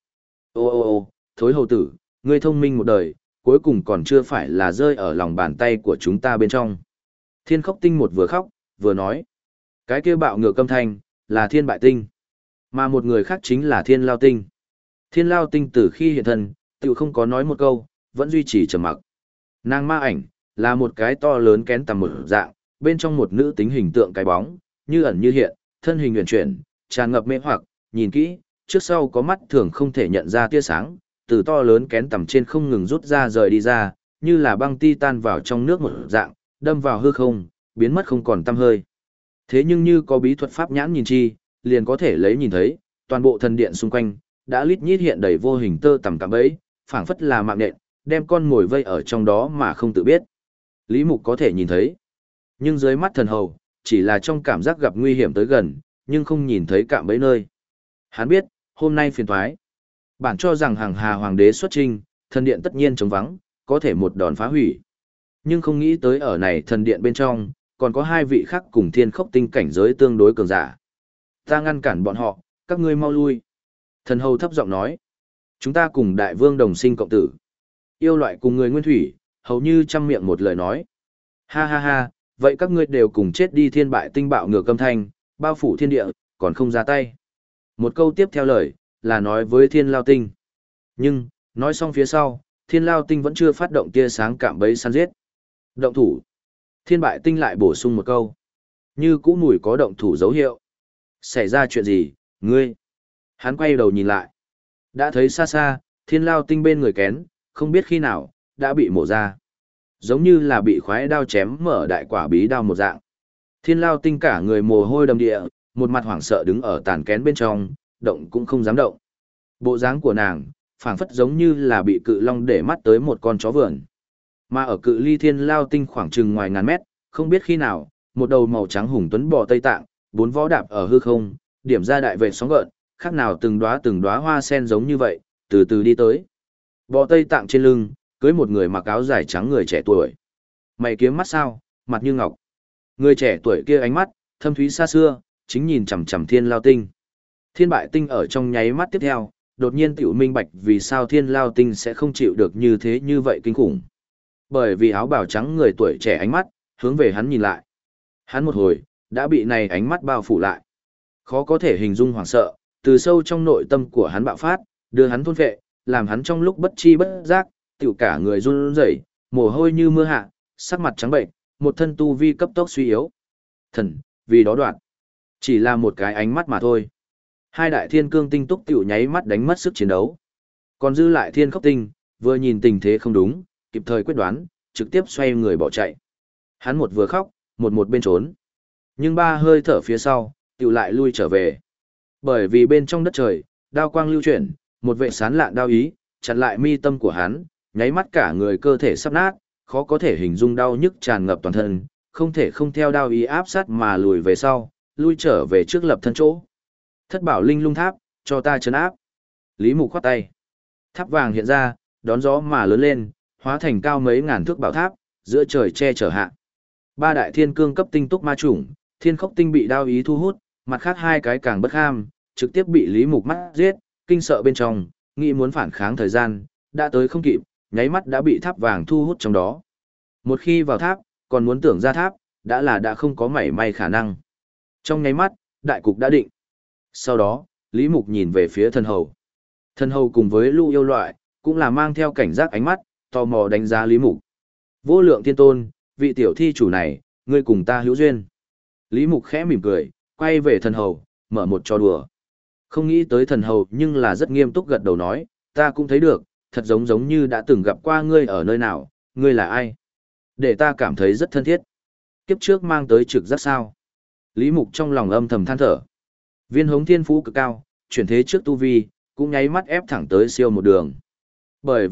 Ô, thối hầu tử, ngươi thông minh một đời, cuối cùng còn chưa phải là rơi ở lòng bàn tay của chúng ta bên trong. Thiên Khốc Tinh một vừa khóc, vừa nói. Cái kia bạo ngược âm thanh, là Thiên Bại Tinh. Mà một người khác chính là Thiên Lao Tinh. Thiên Lao Tinh từ khi hiện thân, tự không có nói một câu, vẫn duy trì trầm mặc. Nàng ma ảnh, là một cái to lớn kén tầm một dạng, bên trong một nữ tính hình tượng cái bóng, như ẩn như hiện, thân hình huyền chuyển, tràn ngập mê hoặc, nhìn kỹ, trước sau có mắt thường không thể nhận ra tia sáng, từ to lớn kén tầm trên không ngừng rút ra rời đi ra, như là băng ti tan vào trong nước một dạng, đâm vào hư không, biến mất không còn tăm hơi. Thế nhưng như có bí thuật pháp nhãn nhìn chi, liền có thể lấy nhìn thấy, toàn bộ thần điện xung quanh, đã lít nhít hiện đầy vô hình tơ tằm cạm bẫy, phảng phất là mạng nện, đem con mồi vây ở trong đó mà không tự biết. Lý Mục có thể nhìn thấy, nhưng dưới mắt thần hầu, chỉ là trong cảm giác gặp nguy hiểm tới gần, nhưng không nhìn thấy cạm bẫy nơi. Hắn biết, hôm nay phiền toái. Bản cho rằng hàng hà hoàng đế xuất trinh, thần điện tất nhiên trống vắng, có thể một đòn phá hủy. Nhưng không nghĩ tới ở này thần điện bên trong, còn có 2 vị khác cùng Thiên Khốc Tinh cảnh giới tương đối cường giả. Ta ngăn cản bọn họ, các ngươi mau lui. Thần hầu thấp giọng nói. Chúng ta cùng đại vương đồng sinh cộng tử. Yêu loại cùng người nguyên thủy, hầu như trăm miệng một lời nói. Ha ha ha, vậy các ngươi đều cùng chết đi thiên bại tinh bạo ngược âm thanh, bao phủ thiên địa, còn không ra tay. Một câu tiếp theo lời, là nói với Thiên Lao Tinh. Nhưng, nói xong phía sau, Thiên Lao Tinh vẫn chưa phát động tia sáng cạm bẫy săn giết. Động thủ. Thiên Bại Tinh lại bổ sung một câu. Như cũ mùi có động thủ dấu hiệu. Xảy ra chuyện gì, ngươi? Hắn quay đầu nhìn lại. Đã thấy xa xa, Thiên Lao Tinh bên người kén, không biết khi nào, đã bị mổ ra. Giống như là bị khoái đao chém mở đại quả bí đao một dạng. Thiên Lao Tinh cả người mồ hôi đầm địa, một mặt hoảng sợ đứng ở tàn kén bên trong, động cũng không dám động. Bộ dáng của nàng, phảng phất giống như là bị cự long để mắt tới một con chó vườn. Mà ở cự ly Thiên Lao Tinh khoảng chừng ngoài ngàn mét, không biết khi nào, một đầu màu trắng hùng tuấn bò Tây Tạng, 4 vó đạp ở hư không, điểm ra đại vệt sóng gợn, khác nào từng đóa hoa sen giống như vậy, từ từ đi tới. Bò Tây Tạng trên lưng, cưới một người mặc áo dài trắng người trẻ tuổi. Mày kiếm mắt sao, mặt như ngọc. Người trẻ tuổi kia ánh mắt, thâm thúy xa xưa, chính nhìn chằm chằm Thiên Lao Tinh. Thiên Bại Tinh ở trong nháy mắt tiếp theo, đột nhiên tiểu minh bạch vì sao Thiên Lao Tinh sẽ không chịu được như vậy kinh khủng. Bởi vì áo bào trắng người tuổi trẻ ánh mắt, hướng về hắn nhìn lại. Hắn một hồi, đã bị này ánh mắt bao phủ lại. Khó có thể hình dung hoảng sợ, từ sâu trong nội tâm của hắn bạo phát, đưa hắn thôn phệ, làm hắn trong lúc bất chi bất giác, tiểu cả người run rẩy, mồ hôi như mưa hạ, sắc mặt trắng bệnh, một thân tu vi cấp tốc suy yếu. Thần, vì đó đoạn. Chỉ là một cái ánh mắt mà thôi. 2 đại thiên cương tinh túc tiểu nháy mắt đánh mất sức chiến đấu. Còn dư lại Thiên Khốc Tinh, Vừa nhìn tình thế không đúng, kịp thời quyết đoán, trực tiếp xoay người bỏ chạy. Hắn một vừa khóc, một bên trốn. Nhưng 3 hơi thở phía sau, tiểu lại lui trở về. Bởi vì bên trong đất trời, đao quang lưu chuyển, một vệ sán lạn đao ý, chặn lại mi tâm của hắn, nháy mắt cả người cơ thể sắp nát, khó có thể hình dung đau nhức tràn ngập toàn thân, không thể không theo đao ý áp sát mà lùi về sau, lui trở về trước lập thân chỗ. Thất bảo linh lung tháp, cho ta trấn áp. Lý Mục khoát tay. Tháp vàng hiện ra, đón gió mà lớn lên, hóa thành cao mấy ngàn thước bảo tháp, giữa trời che chở hạ. 3 đại thiên cương cấp tinh túc ma chủng, thiên khốc tinh bị đao ý thu hút, mặt khác 2 cái càng bất ham, trực tiếp bị Lý Mục mắt giết, kinh sợ bên trong, nghĩ muốn phản kháng thời gian, đã tới không kịp, nháy mắt đã bị tháp vàng thu hút trong đó. Một khi vào tháp, còn muốn tưởng ra tháp, đã không có mảy may khả năng. Trong nháy mắt, đại cục đã định. Sau đó, Lý Mục nhìn về phía thần hầu. Thần hầu cùng với lũ yêu loại, cũng là mang theo cảnh giác ánh mắt, tò mò đánh giá Lý Mục. Vô lượng thiên tôn, vị tiểu thi chủ này, ngươi cùng ta hữu duyên. Lý Mục khẽ mỉm cười, quay về thần hầu, mở một trò đùa. Không nghĩ tới thần hầu nhưng là rất nghiêm túc gật đầu nói, ta cũng thấy được, thật giống như đã từng gặp qua ngươi ở nơi nào, ngươi là ai? Để ta cảm thấy rất thân thiết. Kiếp trước mang tới trực giác sao? Lý Mục trong lòng âm thầm than thở. Viên hống thiên phú cực cao, chuyển thế trước tu vi, cũng nháy mắt ép thẳng tới siêu một đường. Bởi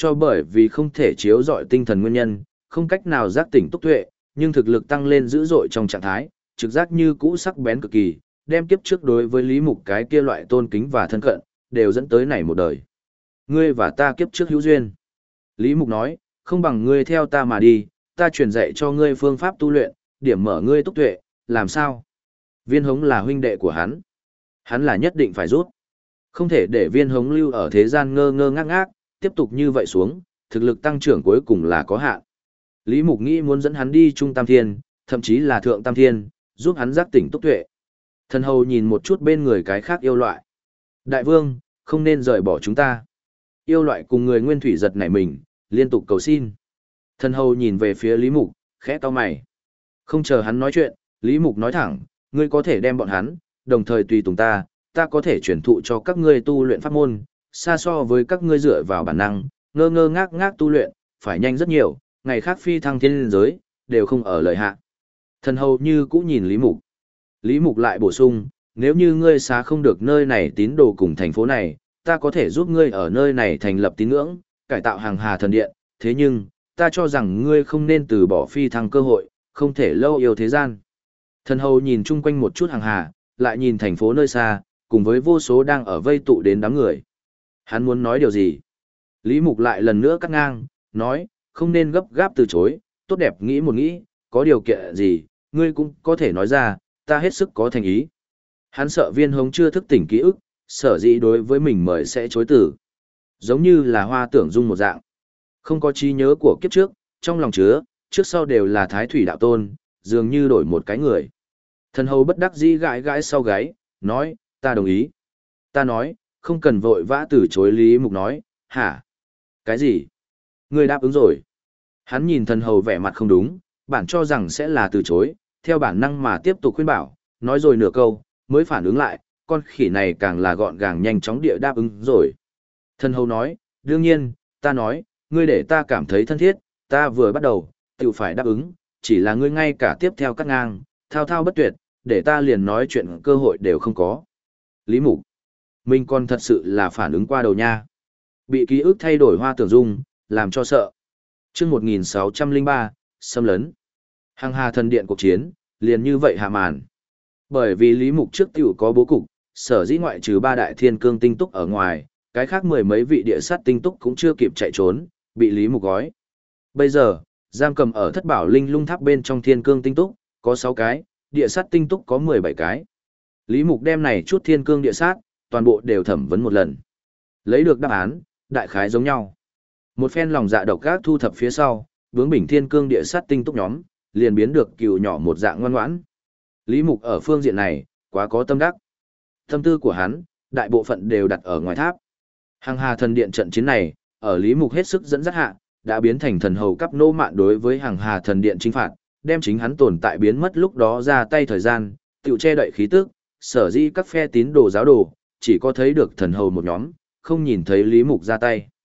vì không thể chiếu rọi tinh thần nguyên nhân, không cách nào giác tỉnh túc tuệ, nhưng thực lực tăng lên dữ dội trong trạng thái, trực giác như cũ sắc bén cực kỳ, đem kiếp trước đối với Lý Mục cái kia loại tôn kính và thân cận, đều dẫn tới này một đời. Ngươi và ta kiếp trước hữu duyên. Lý Mục nói, không bằng ngươi theo ta mà đi, ta truyền dạy cho ngươi phương pháp tu luyện, điểm mở ngươi túc tuệ, làm sao? Viên hống là huynh đệ của hắn. Hắn là nhất định phải rút. Không thể để viên hống lưu ở thế gian ngơ ngơ ngác ngác, tiếp tục như vậy xuống, thực lực tăng trưởng cuối cùng là có hạn. Lý Mục nghĩ muốn dẫn hắn đi Trung Tam Thiên, thậm chí là Thượng Tam Thiên, giúp hắn giác tỉnh túc tuệ. Thần hầu nhìn một chút bên người cái khác yêu loại. Đại vương, không nên rời bỏ chúng ta. Yêu loại cùng người nguyên thủy giật nảy mình, liên tục cầu xin. Thần hầu nhìn về phía Lý Mục, khẽ cau mày. Không chờ hắn nói chuyện, Lý Mục nói thẳng, ngươi có thể đem bọn hắn, đồng thời tùy tùng ta, ta có thể truyền thụ cho các ngươi tu luyện pháp môn, xa so với các ngươi dựa vào bản năng, ngơ ngơ ngác ngác tu luyện, phải nhanh rất nhiều, ngày khác phi thăng thiên liên giới, đều không ở lợi hạ. Thần hầu như cũ nhìn Lý Mục. Lý Mục lại bổ sung, nếu như ngươi xá không được nơi này tín đồ cùng thành phố này, ta có thể giúp ngươi ở nơi này thành lập tín ngưỡng, cải tạo hàng hà thần điện, thế nhưng, ta cho rằng ngươi không nên từ bỏ phi thăng cơ hội, không thể lâu yêu thế gian. Thần hầu nhìn chung quanh một chút hàng hà, lại nhìn thành phố nơi xa, cùng với vô số đang ở vây tụ đến đám người. Hắn muốn nói điều gì? Lý Mục lại lần nữa cắt ngang, nói, không nên gấp gáp từ chối, tốt đẹp nghĩ một nghĩ, có điều kiện gì, ngươi cũng có thể nói ra, ta hết sức có thành ý. Hắn sợ viên hống chưa thức tỉnh ký ức, sở dĩ đối với mình mời sẽ chối từ. Giống như là hoa tưởng dung một dạng. Không có trí nhớ của kiếp trước, trong lòng chứa, trước sau đều là thái thủy đạo tôn, dường như đổi một cái người. Thần hầu bất đắc dĩ gãi gãi sau gáy, nói, ta đồng ý. Ta nói, không cần vội vã từ chối. Lý Mục nói, hả? Cái gì? Ngươi đáp ứng rồi. Hắn nhìn thần hầu vẻ mặt không đúng, bản cho rằng sẽ là từ chối, theo bản năng mà tiếp tục khuyên bảo, nói rồi nửa câu, mới phản ứng lại, con khỉ này càng là gọn gàng nhanh chóng địa đáp ứng rồi. Thần hầu nói, đương nhiên, ta nói, ngươi để ta cảm thấy thân thiết, ta vừa bắt đầu, tự phải đáp ứng, chỉ là ngươi ngay cả tiếp theo cắt ngang, thao thao bất tuyệt, để ta liền nói chuyện cơ hội đều không có. Lý Mục, mình còn thật sự là phản ứng qua đầu nha. Bị ký ức thay đổi hoa tưởng dung, làm cho sợ. Chương 1603, xâm lấn. Hàng hà thần điện cuộc chiến, liền như vậy hạ màn. Bởi vì Lý Mục trước tiểu có bố cục, sở dĩ ngoại trừ 3 đại thiên cương tinh túc ở ngoài, cái khác 10 mấy vị địa sát tinh túc cũng chưa kịp chạy trốn, bị Lý Mục gói. Bây giờ, giam cầm ở thất bảo linh lung tháp bên trong thiên cương tinh túc, có 6 cái, địa sát tinh túc có 17 cái. Lý Mục đem này chút thiên cương địa sát, toàn bộ đều thẩm vấn một lần. Lấy được đáp án, đại khái giống nhau. Một phen lòng dạ độc ác thu thập phía sau, bướng bỉnh thiên cương địa sát tinh túc nhóm, liền biến được cừu nhỏ một dạng ngoan ngoãn. Lý Mục ở phương diện này, quá có tâm đắc. Tâm tư của hắn, đại bộ phận đều đặt ở ngoài tháp. Hàng hà thần điện trận chiến này, ở Lý Mục hết sức dẫn dắt hạ, đã biến thành thần hầu cấp nô mạn đối với hàng hà thần điện chinh phạt, đem chính hắn tồn tại biến mất lúc đó ra tay thời gian, tiểu che đậy khí tức, sở dĩ các phe tín đồ giáo đồ, chỉ có thấy được thần hầu một nhóm, không nhìn thấy Lý Mục ra tay.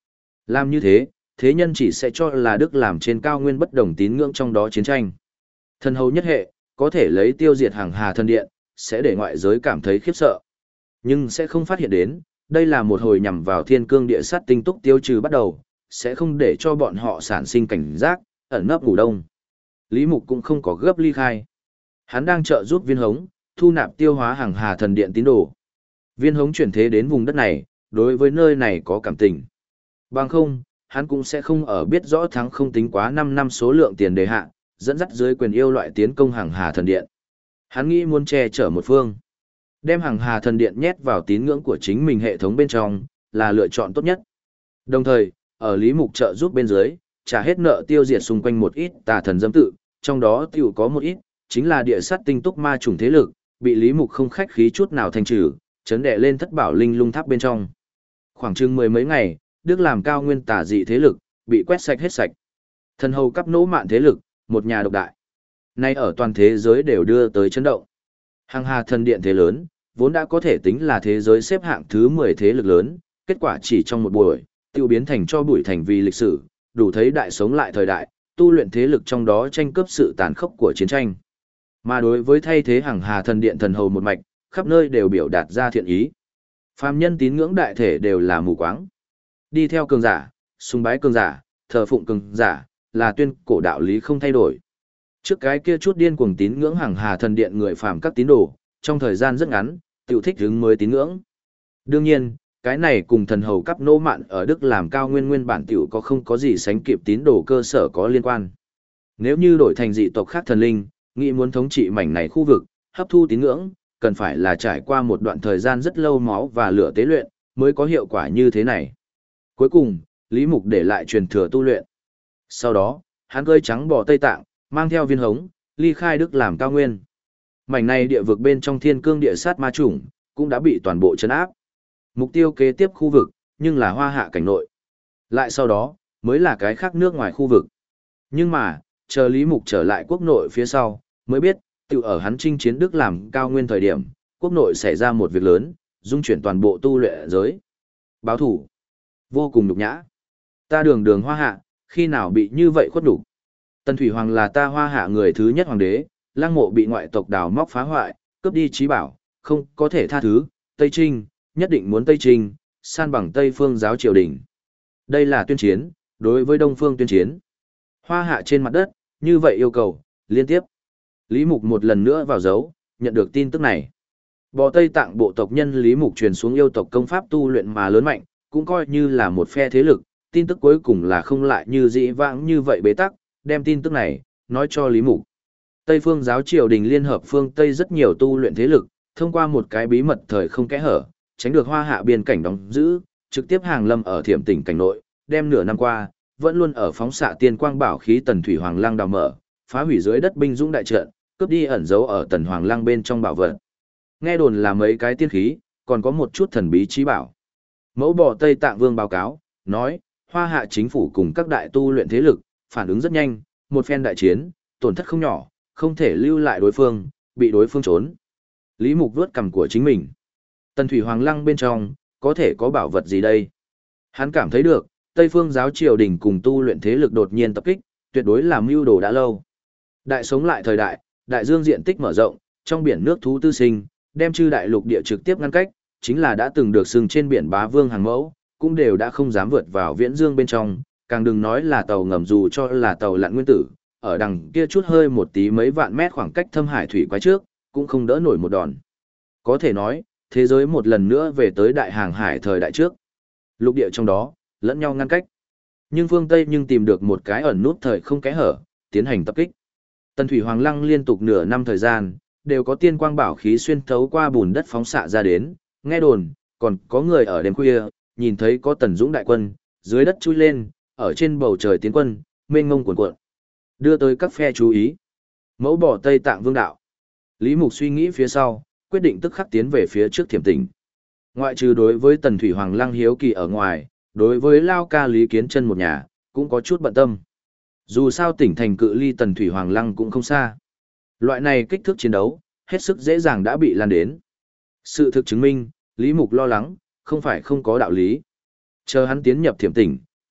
Làm như thế, thế nhân chỉ sẽ cho là Đức làm trên cao nguyên bất đồng tín ngưỡng trong đó chiến tranh. Thần hầu nhất hệ, có thể lấy tiêu diệt hàng hà thần điện, sẽ để ngoại giới cảm thấy khiếp sợ. Nhưng sẽ không phát hiện đến, đây là một hồi nhằm vào thiên cương địa sát tinh túc tiêu trừ bắt đầu, sẽ không để cho bọn họ sản sinh cảnh giác, ẩn nấp ngủ đông. Lý Mục cũng không có gấp ly khai. Hắn đang trợ giúp viên hống, thu nạp tiêu hóa hàng hà thần điện tín đồ. Viên hống chuyển thế đến vùng đất này, đối với nơi này có cảm tình. Bằng không, hắn cũng sẽ không ở biết rõ thắng không tính quá 5 năm số lượng tiền đề hạ, dẫn dắt dưới quyền yêu loại tiến công hàng hà thần điện. Hắn nghĩ muốn che chở một phương. Đem hàng hà thần điện nhét vào tín ngưỡng của chính mình hệ thống bên trong, là lựa chọn tốt nhất. Đồng thời, ở Lý Mục trợ giúp bên dưới, trả hết nợ tiêu diệt xung quanh một ít tà thần dâm tự, trong đó tiểu có một ít, chính là địa sát tinh túc ma chủng thế lực, bị Lý Mục không khách khí chút nào thanh trừ, chấn đè lên thất bảo linh lung tháp bên trong. Khoảng chừng 10 mấy ngày, Đức làm cao nguyên tà dị thế lực, bị quét sạch hết sạch. Thần hầu cấp nỗ mạn thế lực, một nhà độc đại. Nay ở toàn thế giới đều đưa tới chấn động. Hàng hà thần điện thế lớn, vốn đã có thể tính là thế giới xếp hạng thứ 10 thế lực lớn, kết quả chỉ trong một buổi, tiêu biến thành cho bụi thành vì lịch sử, đủ thấy đại sống lại thời đại, tu luyện thế lực trong đó tranh cướp sự tàn khốc của chiến tranh. Mà đối với thay thế hàng hà thần điện thần hầu một mạch, khắp nơi đều biểu đạt ra thiện ý. Phàm nhân tín ngưỡng đại thể đều là mù quáng. Đi theo cường giả, sùng bái cường giả, thờ phụng cường giả, là tuyên cổ đạo lý không thay đổi. Trước cái kia chút điên cuồng tín ngưỡng hàng hà thần điện người phàm các tín đồ, trong thời gian rất ngắn, tiểu thích hứng mới tín ngưỡng. Đương nhiên, cái này cùng thần hầu cấp nô mạn ở Đức làm cao nguyên bản tiểu có không có gì sánh kịp tín đồ cơ sở có liên quan. Nếu như đổi thành dị tộc khác thần linh, nghĩ muốn thống trị mảnh này khu vực, hấp thu tín ngưỡng, cần phải là trải qua một đoạn thời gian rất lâu máu và lửa tế luyện, mới có hiệu quả như thế này. Cuối cùng, Lý Mục để lại truyền thừa tu luyện. Sau đó, hắn cơi trắng bò Tây Tạng, mang theo viên hống, ly khai Đức làm cao nguyên. Mảnh này địa vực bên trong thiên cương địa sát ma chủng, cũng đã bị toàn bộ chấn áp. Mục tiêu kế tiếp khu vực, nhưng là hoa hạ cảnh nội. Lại sau đó, mới là cái khác nước ngoài khu vực. Nhưng mà, chờ Lý Mục trở lại quốc nội phía sau, mới biết, tự ở hắn chinh chiến Đức làm cao nguyên thời điểm, quốc nội xảy ra một việc lớn, dung chuyển toàn bộ tu luyện giới. Báo thủ. Vô cùng nhục nhã. Ta đường hoa hạ, khi nào bị như vậy khuất nhục. Tần Thủy Hoàng là ta hoa hạ người thứ nhất hoàng đế, lăng mộ bị ngoại tộc đào móc phá hoại, cướp đi trí bảo, không có thể tha thứ, Tây Trinh, nhất định muốn Tây Trinh, san bằng Tây phương giáo triều đình. Đây là tuyên chiến, đối với Đông phương tuyên chiến. Hoa hạ trên mặt đất, như vậy yêu cầu, liên tiếp. Lý Mục một lần nữa vào dấu, nhận được tin tức này. Bò Tây Tạng bộ tộc nhân Lý Mục truyền xuống yêu tộc công pháp tu luyện mà lớn mạnh, cũng coi như là một phe thế lực, tin tức cuối cùng là không lại như dĩ vãng như vậy bế tắc, đem tin tức này, nói cho Lý Mục. Tây phương giáo triều đình liên hợp phương Tây rất nhiều tu luyện thế lực, thông qua một cái bí mật thời không kẽ hở, tránh được hoa hạ biên cảnh đóng giữ, trực tiếp hàng lâm ở Thiểm tỉnh cảnh nội, đem nửa năm qua, vẫn luôn ở phóng xạ tiên quang bảo khí Tần Thủy Hoàng Lăng đào mở, phá hủy dưới đất binh dũng đại trận, cướp đi ẩn giấu ở Tần Hoàng Lăng bên trong bảo vật. Nghe đồn là mấy cái tiên khí, còn có một chút thần bí trí bảo. Mẫu bò Tây Tạng Vương báo cáo, nói, hoa hạ chính phủ cùng các đại tu luyện thế lực, phản ứng rất nhanh, một phen đại chiến, tổn thất không nhỏ, không thể lưu lại đối phương, bị đối phương trốn. Lý Mục vuốt cằm của chính mình. Tần Thủy Hoàng Lăng bên trong, có thể có bảo vật gì đây? Hắn cảm thấy được, Tây phương giáo triều đình cùng tu luyện thế lực đột nhiên tập kích, tuyệt đối là mưu đồ đã lâu. Đại sống lại thời đại, đại dương diện tích mở rộng, trong biển nước thú tư sinh, đem chư đại lục địa trực tiếp ngăn cách, chính là đã từng được sừng trên biển bá vương hàng mẫu, cũng đều đã không dám vượt vào viễn dương bên trong, càng đừng nói là tàu ngầm dù cho là tàu lặn nguyên tử, ở đằng kia chút hơi một tí mấy vạn mét khoảng cách thâm hải thủy quái trước, cũng không đỡ nổi một đòn. Có thể nói, thế giới một lần nữa về tới đại hàng hải thời đại trước. Lục địa trong đó, lẫn nhau ngăn cách. Nhưng phương Tây tìm được một cái ẩn nút thời không kẽ hở, tiến hành tập kích. Tần Thủy Hoàng Lăng liên tục nửa năm thời gian, đều có tiên quang bảo khí xuyên thấu qua bùn đất phóng xạ ra đến, nghe đồn, còn có người ở đêm khuya, nhìn thấy có Tần Dũng đại quân, dưới đất chui lên, ở trên bầu trời tiến quân, mênh mông cuồn cuộn. Đưa tới các phe chú ý. Mẫu bỏ Tây Tạng Vương đạo. Lý Mục suy nghĩ phía sau, quyết định tức khắc tiến về phía trước Thiểm tỉnh. Ngoại trừ đối với Tần Thủy Hoàng Lăng hiếu kỳ ở ngoài, đối với Lao Ca Lý Kiến Chân một nhà, cũng có chút bận tâm. Dù sao tỉnh thành cự ly Tần Thủy Hoàng Lăng cũng không xa. Loại này kích thước chiến đấu, hết sức dễ dàng đã bị lan đến. Sự thực chứng minh, Lý Mục lo lắng, không phải không có đạo lý. Chờ hắn tiến nhập Thiểm tỉnh,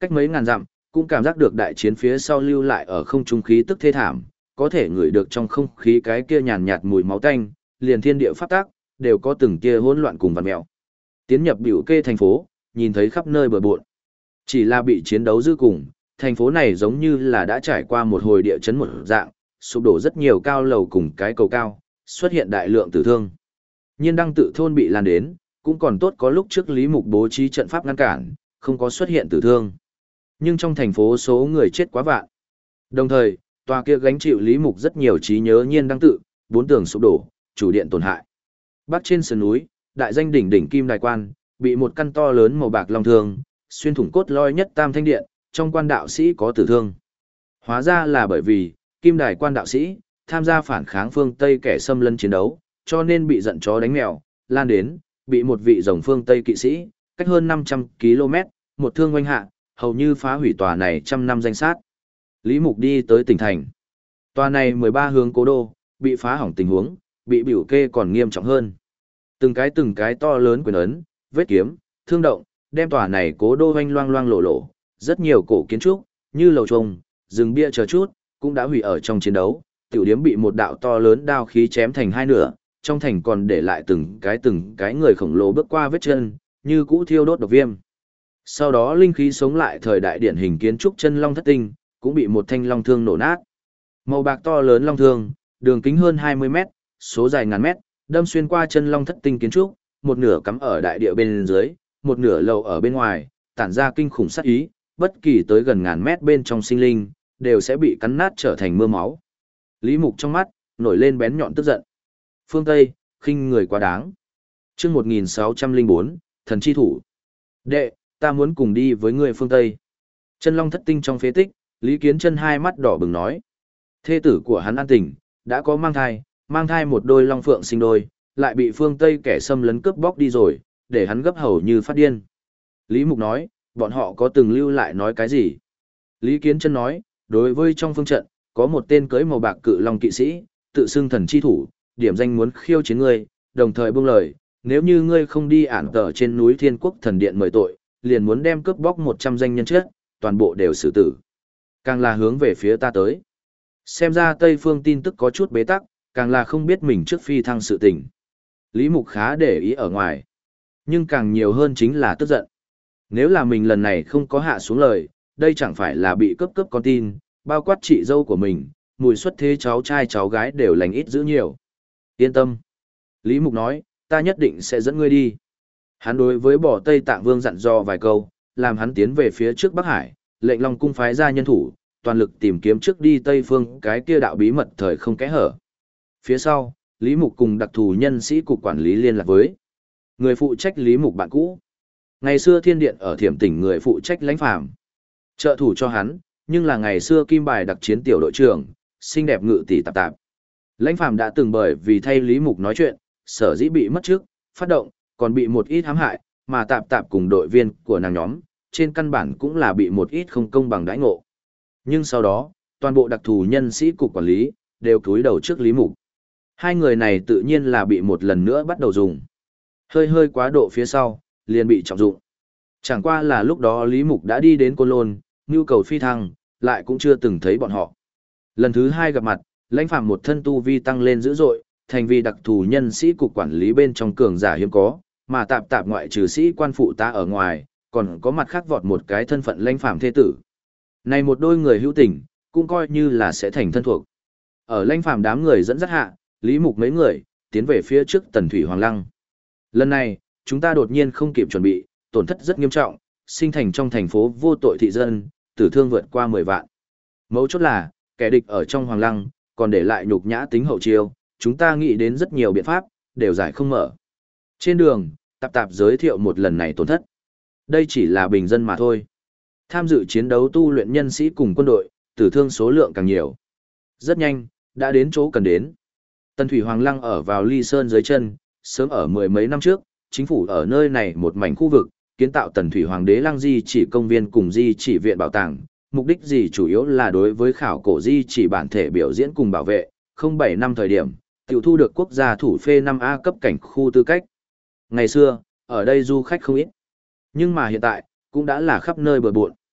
Cách mấy ngàn dặm, cũng cảm giác được đại chiến phía sau lưu lại ở không trung khí tức thê thảm, có thể ngửi được trong không khí cái kia nhàn nhạt mùi máu tanh, liền thiên địa pháp tác, đều có từng kia hỗn loạn cùng vặn mèo. Tiến nhập biểu kê thành phố, nhìn thấy khắp nơi bừa bộn. Chỉ là bị chiến đấu dư cùng, thành phố này giống như là đã trải qua một hồi địa chấn một dạng, sụp đổ rất nhiều cao lầu cùng cái cầu cao, xuất hiện đại lượng tử thương. Nhiên đăng tự thôn bị lan đến, cũng còn tốt có lúc trước Lý Mục bố trí trận pháp ngăn cản, không có xuất hiện tử thương. Nhưng trong thành phố số người chết quá vạn. Đồng thời, tòa kia gánh chịu Lý Mục rất nhiều trí nhớ nhiên đăng tự, 4 tường sụp đổ, chủ điện tổn hại. Bắc trên sườn núi, đại danh đỉnh đỉnh kim đài quan, bị một căn to lớn màu bạc long thương, xuyên thủng cốt lõi nhất tam thanh điện, trong quan đạo sĩ có tử thương. Hóa ra là bởi vì, kim đài quan đạo sĩ, tham gia phản kháng phương Tây kẻ xâm lấn chiến đấu, cho nên bị giận chó đánh mèo, lan đến, bị một vị rồng phương Tây kỵ sĩ, cách hơn 500 km, một thương oanh hạ, hầu như phá hủy tòa này trăm năm danh sát. Lý Mục đi tới tỉnh thành. Tòa này 13 hướng cố đô, bị phá hỏng tình huống, bị biểu kê còn nghiêm trọng hơn. Từng cái to lớn quyền ấn, vết kiếm, thương động, đem tòa này cố đô hoanh loang loang lộ lộ, rất nhiều cổ kiến trúc, như lầu trông, rừng bia chờ chút, cũng đã hủy ở trong chiến đấu, tiểu điếm bị một đạo to lớn đao khí chém thành hai nửa, trong thành còn để lại từng cái người khổng lồ bước qua vết chân, như cũ thiêu đốt độc viêm. Sau đó linh khí sống lại thời đại điển hình kiến trúc chân long thất tinh, cũng bị một thanh long thương nổ nát. Màu bạc to lớn long thương, đường kính hơn 20 mét, số dài ngàn mét, đâm xuyên qua chân long thất tinh kiến trúc, một nửa cắm ở đại địa bên dưới, một nửa lầu ở bên ngoài, tản ra kinh khủng sát ý, bất kỳ tới gần ngàn mét bên trong sinh linh, đều sẽ bị cắn nát trở thành mưa máu. Lý Mục trong mắt, nổi lên bén nhọn tức giận. Phương Tây, khinh người quá đáng. Chương 1604, thần chi thủ. Đệ, ta muốn cùng đi với người phương Tây. Chân long thất tinh trong phế tích, Lý Kiến Chân hai mắt đỏ bừng nói. Thê tử của hắn An Tình, đã có mang thai một đôi long phượng sinh đôi, lại bị phương Tây kẻ xâm lấn cướp bóc đi rồi, để hắn gấp hầu như phát điên. Lý Mục nói, bọn họ có từng lưu lại nói cái gì? Lý Kiến Chân nói, đối với trong phương trận, có một tên cưới màu bạc cự long kỵ sĩ, tự xưng thần chi thủ, điểm danh muốn khiêu chiến ngươi, đồng thời buông lời, nếu như ngươi không đi ản tờ trên núi Thiên Quốc Thần Điện mời tội, liền muốn đem cướp bóc 100 danh nhân chết, toàn bộ đều xử tử. Càng là hướng về phía ta tới. Xem ra Tây Phương tin tức có chút bế tắc, càng là không biết mình trước phi thăng sự tình. Lý Mục khá để ý ở ngoài. Nhưng càng nhiều hơn chính là tức giận. Nếu là mình lần này không có hạ xuống lời, đây chẳng phải là bị cướp con tin, bao quát chị dâu của mình, mùi xuất thế cháu trai cháu gái đều lành ít giữ nhiều. Yên tâm. Lý Mục nói, ta nhất định sẽ dẫn ngươi đi. Hắn đối với Bỏ Tây Tạng Vương dặn dò vài câu, làm hắn tiến về phía trước Bắc Hải, lệnh Long cung phái ra nhân thủ, toàn lực tìm kiếm trước đi Tây Phương cái kia đạo bí mật thời không kẽ hở. Phía sau, Lý Mục cùng đặc thù nhân sĩ cục quản lý liên lạc với người phụ trách Lý Mục bạn cũ. Ngày xưa Thiên Điện ở Thiểm Tỉnh người phụ trách Lãnh Phàm, trợ thủ cho hắn, nhưng là ngày xưa Kim Bài đặc chiến tiểu đội trưởng, xinh đẹp ngự tỷ tạp tạp. Lãnh Phàm đã từng bởi vì thay Lý Mục nói chuyện, sở dĩ bị mất trước, phát động, còn bị một ít hãm hại, mà tạp tạp cùng đội viên của nàng nhóm, trên căn bản cũng là bị một ít không công bằng đãi ngộ. Nhưng sau đó, toàn bộ đặc thù nhân sĩ cục quản lý, đều cúi đầu trước Lý Mục. Hai người này tự nhiên là bị một lần nữa bắt đầu dùng. Hơi quá độ phía sau, liền bị trọng dụng. Chẳng qua là lúc đó Lý Mục đã đi đến Côn Lôn, nhu cầu phi thăng, lại cũng chưa từng thấy bọn họ. Lần thứ hai gặp mặt, Lãnh Phàm một thân tu vi tăng lên dữ dội, thành vì đặc thù nhân sĩ cục quản lý bên trong cường giả hiếm có, mà tạp tạp ngoại trừ sĩ quan phụ tá ở ngoài, còn có mặt khác vọt một cái thân phận Lãnh Phàm thế tử. Này một đôi người hữu tình, cũng coi như là sẽ thành thân thuộc. Ở Lãnh Phàm đám người dẫn dắt hạ, Lý Mục mấy người, tiến về phía trước Tần Thủy Hoàng Lăng. Lần này, chúng ta đột nhiên không kịp chuẩn bị, tổn thất rất nghiêm trọng, sinh thành trong thành phố vô tội thị dân, tử thương vượt qua 10 vạn. Mấu chốt là, kẻ địch ở trong Hoàng Lăng, còn để lại nhục nhã tính hậu chiêu, chúng ta nghĩ đến rất nhiều biện pháp, đều giải không mở. Trên đường, tạp tạp giới thiệu một lần này tổn thất. Đây chỉ là bình dân mà thôi. Tham dự chiến đấu tu luyện nhân sĩ cùng quân đội, tử thương số lượng càng nhiều. Rất nhanh, đã đến chỗ cần đến. Tần Thủy Hoàng Lăng ở vào Ly Sơn dưới chân, sớm ở mười mấy năm trước, chính phủ ở nơi này một mảnh khu vực, kiến tạo Tần Thủy Hoàng đế Lăng di chỉ công viên cùng di chỉ viện bảo tàng. Mục đích gì chủ yếu là đối với khảo cổ di chỉ bản thể biểu diễn cùng bảo vệ, 07 năm thời điểm, tiểu thu được quốc gia thủ phê 5A cấp cảnh khu tư cách. Ngày xưa, ở đây du khách không ít. Nhưng mà hiện tại, cũng đã là khắp nơi bờ bộn.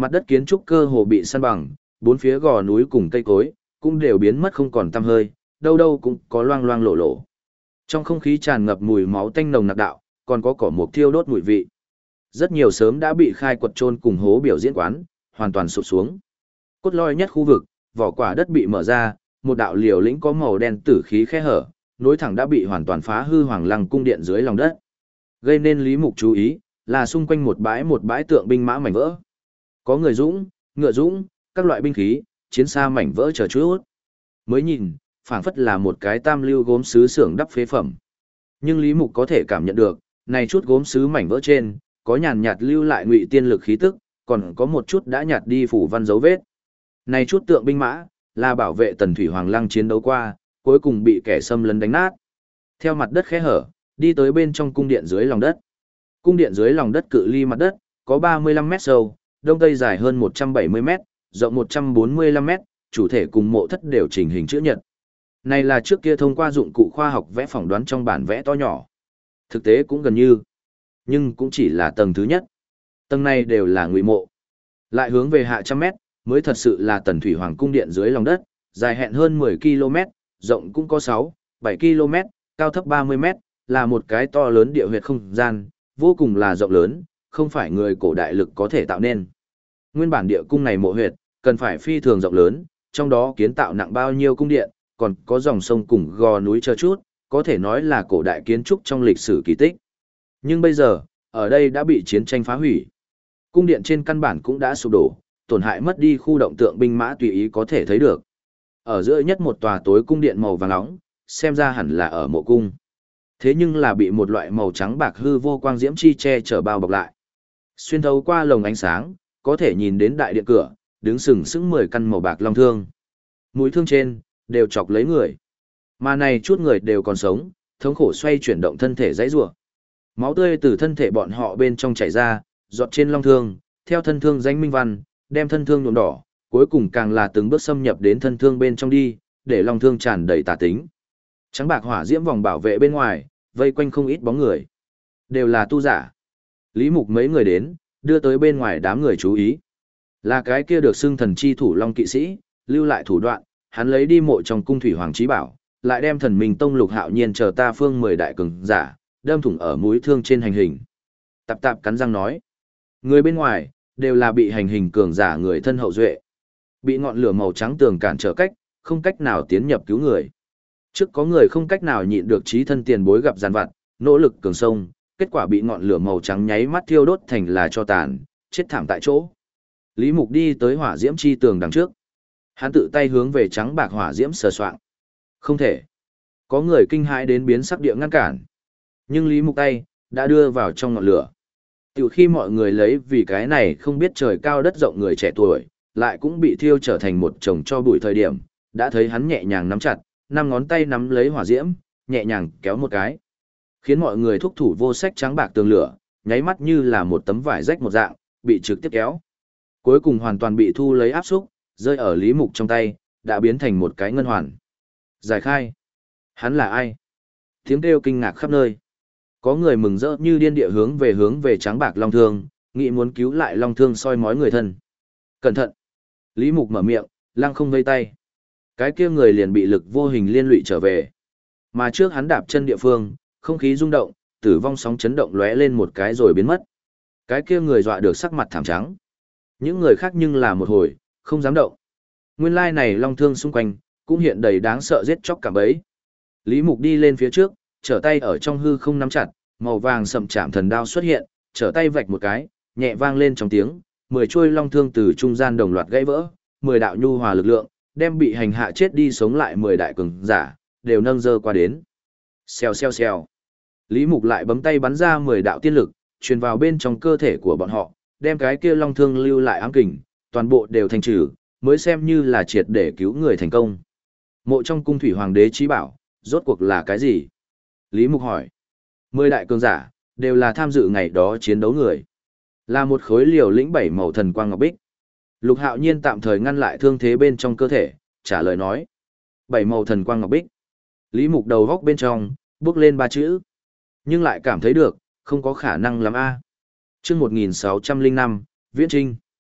Mặt đất kiến trúc cơ hồ bị san bằng, bốn phía gò núi cùng cây cối cũng đều biến mất không còn tăm hơi, đâu đâu cũng có loang loang lổ lổ. Trong không khí tràn ngập mùi máu tanh nồng nặc đạo, còn có cỏ mục thiêu đốt mùi vị. Rất nhiều sớm đã bị khai quật chôn cùng hố biểu diễn quán, hoàn toàn sụp xuống. Cốt lõi nhất khu vực, vỏ quả đất bị mở ra, một đạo liều lĩnh có màu đen tử khí khe hở, nối thẳng đã bị hoàn toàn phá hư Hoàng Lăng cung điện dưới lòng đất. Gây nên Lý Mục chú ý, là xung quanh một bãi tượng binh mã mảnh vỡ. Có người dũng, ngựa dũng, các loại binh khí, chiến xa mảnh vỡ chờ chút. Mới nhìn, phảng phất là một cái tam lưu gốm sứ xưởng đắp phế phẩm. Nhưng Lý Mục có thể cảm nhận được, này chút gốm sứ mảnh vỡ trên, có nhàn nhạt lưu lại ngụy tiên lực khí tức, còn có một chút đã nhạt đi phủ văn dấu vết. Này chút tượng binh mã, là bảo vệ Tần Thủy Hoàng Lăng chiến đấu qua, cuối cùng bị kẻ xâm lấn đánh nát. Theo mặt đất khẽ hở, đi tới bên trong cung điện dưới lòng đất. Cung điện dưới lòng đất cự ly mặt đất, có 35 mét sâu, đông tây dài hơn 170 mét, rộng 145 mét, chủ thể cùng mộ thất đều chỉnh hình chữ nhật. Này là trước kia thông qua dụng cụ khoa học vẽ phỏng đoán trong bản vẽ to nhỏ. Thực tế cũng gần như, nhưng cũng chỉ là tầng thứ nhất. Tầng này đều là ngụy mộ. Lại hướng về hạ trăm mét, mới thật sự là Tần Thủy Hoàng cung điện dưới lòng đất, dài hẹn hơn 10 km, rộng cũng có 6, 7 km, cao thấp 30 mét, là một cái to lớn địa huyệt không gian, vô cùng là rộng lớn, không phải người cổ đại lực có thể tạo nên. Nguyên bản địa cung này mộ huyệt, cần phải phi thường rộng lớn, trong đó kiến tạo nặng bao nhiêu cung điện, còn có dòng sông cùng gò núi chờ chút, có thể nói là cổ đại kiến trúc trong lịch sử kỳ tích. Nhưng bây giờ, ở đây đã bị chiến tranh phá hủy. Cung điện trên căn bản cũng đã sụp đổ, tổn hại mất đi khu động tượng binh mã tùy ý có thể thấy được. Ở giữa nhất một tòa tối cung điện màu vàng nóng, xem ra hẳn là ở mộ cung. Thế nhưng là bị một loại màu trắng bạc hư vô quang diễm chi che chở bao bọc lại. Xuyên thấu qua lồng ánh sáng, có thể nhìn đến đại điện cửa, đứng sừng sững 10 căn màu bạc long thương. Mũi thương trên, đều chọc lấy người. Mà này chút người đều còn sống, thống khổ xoay chuyển động thân thể dãy rủa. Máu tươi từ thân thể bọn họ bên trong chảy ra, giọt trên long thương, theo thân thương danh minh văn, đem thân thương nhuộm đỏ, cuối cùng càng là từng bước xâm nhập đến thân thương bên trong đi, để long thương tràn đầy tà tính. Trắng bạc hỏa diễm vòng bảo vệ bên ngoài, vây quanh không ít bóng người. Đều là tu giả. Lý Mục mấy người đến, đưa tới bên ngoài đám người chú ý. Là cái kia được xưng thần chi thủ long kỵ sĩ, lưu lại thủ đoạn, hắn lấy đi mộ trong cung thủy hoàng trí bảo, lại đem thần minh tông lục hạo nhiên chờ ta phương 10 đại cường giả, đâm thủng ở mũi thương trên hành hình. Tạp tạp cắn răng nói. Người bên ngoài, đều là bị hành hình cường giả người thân hậu duệ. Bị ngọn lửa màu trắng tường cản trở cách, không cách nào tiến nhập cứu người. Trước có người không cách nào nhịn được trí thân tiền bối gặp giàn vặt, nỗ lực cường sông, kết quả bị ngọn lửa màu trắng nháy mắt thiêu đốt thành là cho tàn, chết thảm tại chỗ. Lý Mục đi tới hỏa diễm chi tường đằng trước. Hắn tự tay hướng về trắng bạc hỏa diễm sờ soạng. Không thể. Có người kinh hãi đến biến sắc địa ngăn cản. Nhưng Lý Mục tay, đã đưa vào trong ngọn lửa. Tiểu khi mọi người lấy vì cái này không biết trời cao đất rộng người trẻ tuổi, lại cũng bị thiêu trở thành một chồng cho bụi thời điểm, đã thấy hắn nhẹ nhàng nắm chặt, 5 ngón tay nắm lấy hỏa diễm, nhẹ nhàng kéo một cái. Khiến mọi người thúc thủ vô sách trắng bạc tường lửa, nháy mắt như là một tấm vải rách một dạng, bị trực tiếp kéo. Cuối cùng hoàn toàn bị thu lấy áp xúc, rơi ở Lý Mục trong tay, đã biến thành một cái ngân hoàn. Giải khai. Hắn là ai? Tiếng kêu kinh ngạc khắp nơi. Có người mừng rỡ như điên địa hướng về trắng bạc long thương, nghĩ muốn cứu lại long thương soi mói người thân. Cẩn thận. Lý Mục mở miệng, lăng không vây tay. Cái kia người liền bị lực vô hình liên lụy trở về. Mà trước hắn đạp chân địa phương, không khí rung động, tử vong sóng chấn động lóe lên một cái rồi biến mất. Cái kia người dọa được sắc mặt thảm trắng. Những người khác nhưng là một hồi, không dám động. Nguyên lai này long thương xung quanh, cũng hiện đầy đáng sợ giết chóc cả bấy. Lý Mục đi lên phía trước, trở tay ở trong hư không nắm chặt, màu vàng sậm chạm thần đao xuất hiện, trở tay vạch một cái, nhẹ vang lên trong tiếng, 10 chuôi long thương từ trung gian đồng loạt gãy vỡ, 10 đạo nhu hòa lực lượng, đem bị hành hạ chết đi sống lại 10 đại cường giả, đều nâng dơ qua đến. Xèo xèo xèo. Lý Mục lại bấm tay bắn ra 10 đạo tiên lực, truyền vào bên trong cơ thể của bọn họ, đem cái kia long thương lưu lại ám kình, toàn bộ đều thanh trừ, mới xem như là triệt để cứu người thành công. Mộ trong cung thủy hoàng đế chí bảo, rốt cuộc là cái gì? Lý Mục hỏi. 10 đại cường giả, đều là tham dự ngày đó chiến đấu người. Là một khối liều lĩnh 7 màu thần quang ngọc bích. Lục Hạo Nhiên tạm thời ngăn lại thương thế bên trong cơ thể, trả lời nói. 7 màu thần quang ngọc bích. Lý Mục đầu góc bên trong, bước lên 3 chữ. Nhưng lại cảm thấy được, không có khả năng lắm a. Chương 1605, Viễn Trinh.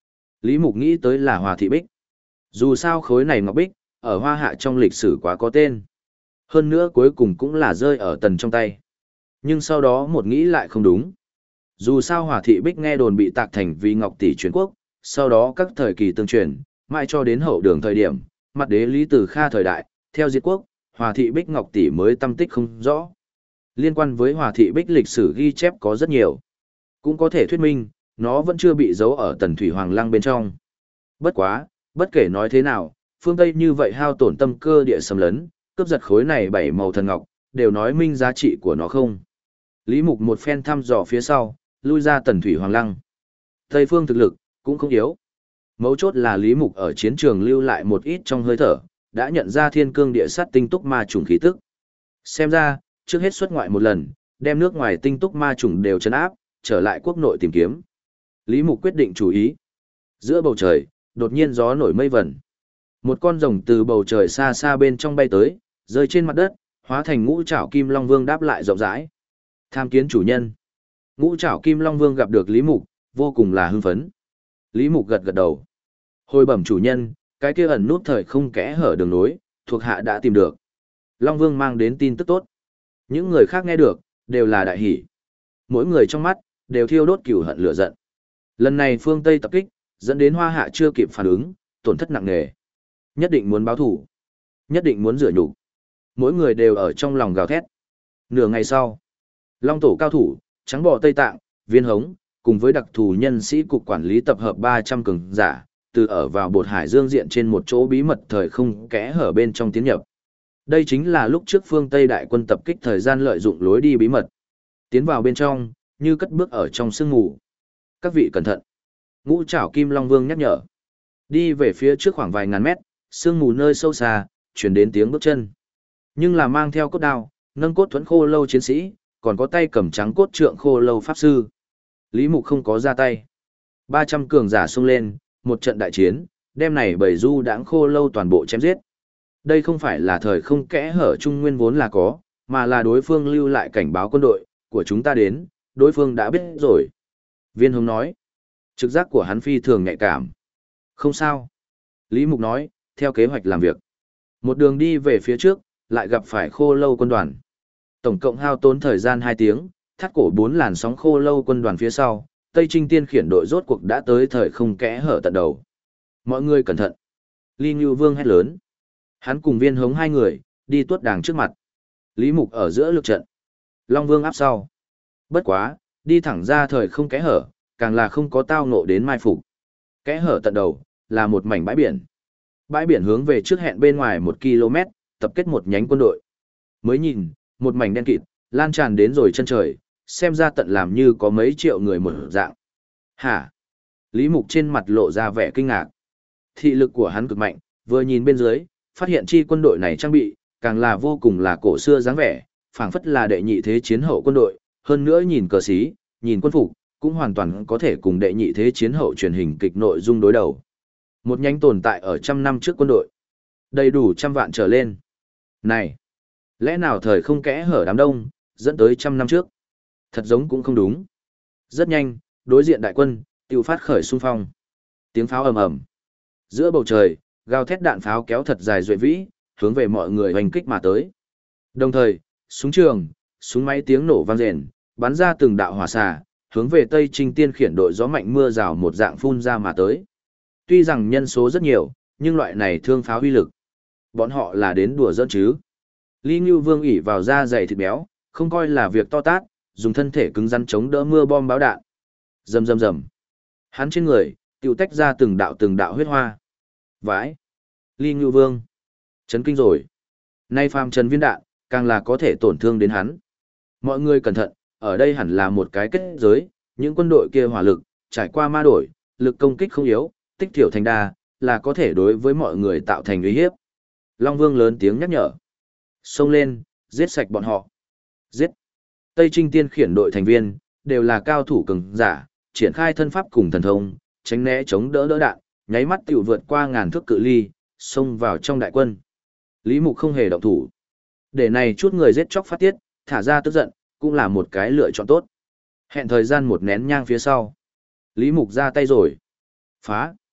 Lý Mục nghĩ tới là Hòa Thị Bích. Dù sao khối này ngọc bích, ở Hoa Hạ trong lịch sử quá có tên. Hơn nữa cuối cùng cũng là rơi ở Tần trong tay. Nhưng sau đó một nghĩ lại không đúng. Dù sao Hòa Thị Bích nghe đồn bị tạc thành vì Ngọc Tỷ truyền quốc, sau đó các thời kỳ tương truyền, mãi cho đến hậu đường thời điểm, mặt đế Lý Từ Kha thời đại, theo diệt quốc, Hòa Thị Bích Ngọc Tỷ mới tâm tích không rõ. Liên quan với Hòa Thị Bích lịch sử ghi chép có rất nhiều. Cũng có thể thuyết minh, nó vẫn chưa bị giấu ở Tần Thủy Hoàng Lăng bên trong. Bất quá, bất kể nói thế nào, phương Tây như vậy hao tổn tâm cơ địa xâm lấn, cướp giật khối này bảy màu thần ngọc, đều nói minh giá trị của nó không. Lý Mục một phen thăm dò phía sau, lui ra Tần Thủy Hoàng Lăng. Tây phương thực lực, cũng không yếu. Mấu chốt là Lý Mục ở chiến trường lưu lại một ít trong hơi thở, đã nhận ra thiên cương địa sát tinh túc ma trùng khí tức. Xem ra, trước hết xuất ngoại một lần, đem nước ngoài tinh túc ma trùng đều trấn áp, trở lại quốc nội tìm kiếm. Lý Mục quyết định chú ý. Giữa bầu trời, đột nhiên gió nổi mây vẩn. Một con rồng từ bầu trời xa xa bên trong bay tới, rơi trên mặt đất, hóa thành ngũ trảo kim long vương đáp lại rộng rãi. Tham kiến chủ nhân. Ngũ trảo kim long vương gặp được Lý Mục, vô cùng là hưng phấn. Lý Mục gật gật đầu. Hồi bẩm chủ nhân, cái kia ẩn nút thời không kẽ hở đường nối, thuộc hạ đã tìm được. Long vương mang đến tin tức tốt. Những người khác nghe được, đều là đại hỉ. Mỗi người trong mắt, đều thiêu đốt cừu hận lửa giận. Lần này phương Tây tập kích, dẫn đến Hoa Hạ chưa kịp phản ứng, tổn thất nặng nề. Nhất định muốn báo thủ. Nhất định muốn rửa nhục. Mỗi người đều ở trong lòng gào thét. Nửa ngày sau, Long tổ cao thủ, trắng bò Tây Tạng, Viên Hống, cùng với đặc thù nhân sĩ cục quản lý tập hợp 300 cường giả, từ ở vào bột hải dương diện trên một chỗ bí mật thời không kẽ hở bên trong tiến nhập. Đây chính là lúc trước phương Tây đại quân tập kích thời gian lợi dụng lối đi bí mật. Tiến vào bên trong, như cất bước ở trong sương mù. Các vị cẩn thận. Ngũ trảo Kim Long Vương nhắc nhở. Đi về phía trước khoảng vài ngàn mét, sương mù nơi sâu xa, chuyển đến tiếng bước chân. Nhưng là mang theo cốt đao, nâng cốt thuẫn khô lâu chiến sĩ, còn có tay cầm trắng cốt trượng khô lâu pháp sư. Lý Mục không có ra tay. 300 cường giả xông lên, một trận đại chiến, đem này bầy du đãng khô lâu toàn bộ chém giết. Đây không phải là thời không kẽ hở trung nguyên vốn là có, mà là đối phương lưu lại cảnh báo quân đội của chúng ta đến, đối phương đã biết rồi. Viên Hống nói, trực giác của hắn phi thường nhạy cảm. Không sao. Lý Mục nói, theo kế hoạch làm việc. Một đường đi về phía trước, lại gặp phải khô lâu quân đoàn. Tổng cộng hao tốn thời gian 2 tiếng, thắt cổ 4 làn sóng khô lâu quân đoàn phía sau, Tây Trinh Tiên khiển đội rốt cuộc đã tới thời không kẽ hở tận đầu. Mọi người cẩn thận. Ly Ngưu Vương hét lớn. Hắn cùng Viên Hống hai người, đi tuốt đàng trước mặt. Lý Mục ở giữa lực trận. Long Vương áp sau. Bất quá, đi thẳng ra thời không kẽ hở, càng là không có tao ngộ đến mai phục. Kẽ hở tận đầu, là một mảnh bãi biển. Bãi biển hướng về trước hẹn bên ngoài 1 km, tập kết một nhánh quân đội. Mới nhìn, một mảnh đen kịt, lan tràn đến rồi chân trời, xem ra tận làm như có mấy triệu người một dạng. Hả? Lý Mục trên mặt lộ ra vẻ kinh ngạc. Thị lực của hắn cực mạnh, vừa nhìn bên dưới, phát hiện chi quân đội này trang bị, càng là vô cùng là cổ xưa dáng vẻ, phảng phất là đệ nhị thế chiến hậu quân đội, hơn nữa nhìn cờ xí, nhìn quân phục, cũng hoàn toàn có thể cùng đệ nhị thế chiến hậu truyền hình kịch nội dung đối đầu. Một nhánh tồn tại ở 100 năm trước quân đội, đầy đủ 100 vạn trở lên. Này, lẽ nào thời không kẽ hở đám đông, dẫn tới 100 năm trước? Thật giống cũng không đúng. Rất nhanh, đối diện đại quân, tiêu phát khởi xung phong. Tiếng pháo ầm ầm. Giữa bầu trời, gào thét đạn pháo kéo thật dài duệ vĩ, hướng về mọi người hoành kích mà tới. Đồng thời, súng trường, súng máy tiếng nổ vang rền, bắn ra từng đạo hỏa xà, hướng về Tây Trinh Tiên khiển đội gió mạnh mưa rào một dạng phun ra mà tới. Tuy rằng nhân số rất nhiều, nhưng loại này thương pháo uy lực. Bọn họ là đến đùa giỡn chứ. Lý Ngưu Vương ỉ vào da dày thịt béo, không coi là việc to tát, dùng thân thể cứng rắn chống đỡ mưa bom báo đạn. Rầm rầm rầm. Hắn trên người, tiêu tách ra từng đạo huyết hoa. Vãi. Lý Ngưu Vương. Chấn kinh rồi. Nay phàm trần viên đạn, càng là có thể tổn thương đến hắn. Mọi người cẩn thận, ở đây hẳn là một cái kết giới, những quân đội kia hỏa lực, trải qua ma đổi, lực công kích không yếu, tích thiểu thành đa, là có thể đối với mọi người tạo thành uy hiếp. Long Vương lớn tiếng nhắc nhở. Xông lên, giết sạch bọn họ. Giết. Tây Trinh Tiên khiển đội thành viên, đều là cao thủ cường giả, triển khai thân pháp cùng thần thông, tránh né chống đỡ đạn, nháy mắt tiểu vượt qua ngàn thước cự ly, xông vào trong đại quân. Lý Mục không hề động thủ. Để này chút người giết chóc phát tiết, thả ra tức giận, cũng là một cái lựa chọn tốt. Hẹn thời gian một nén nhang phía sau. Lý Mục ra tay rồi. Phá.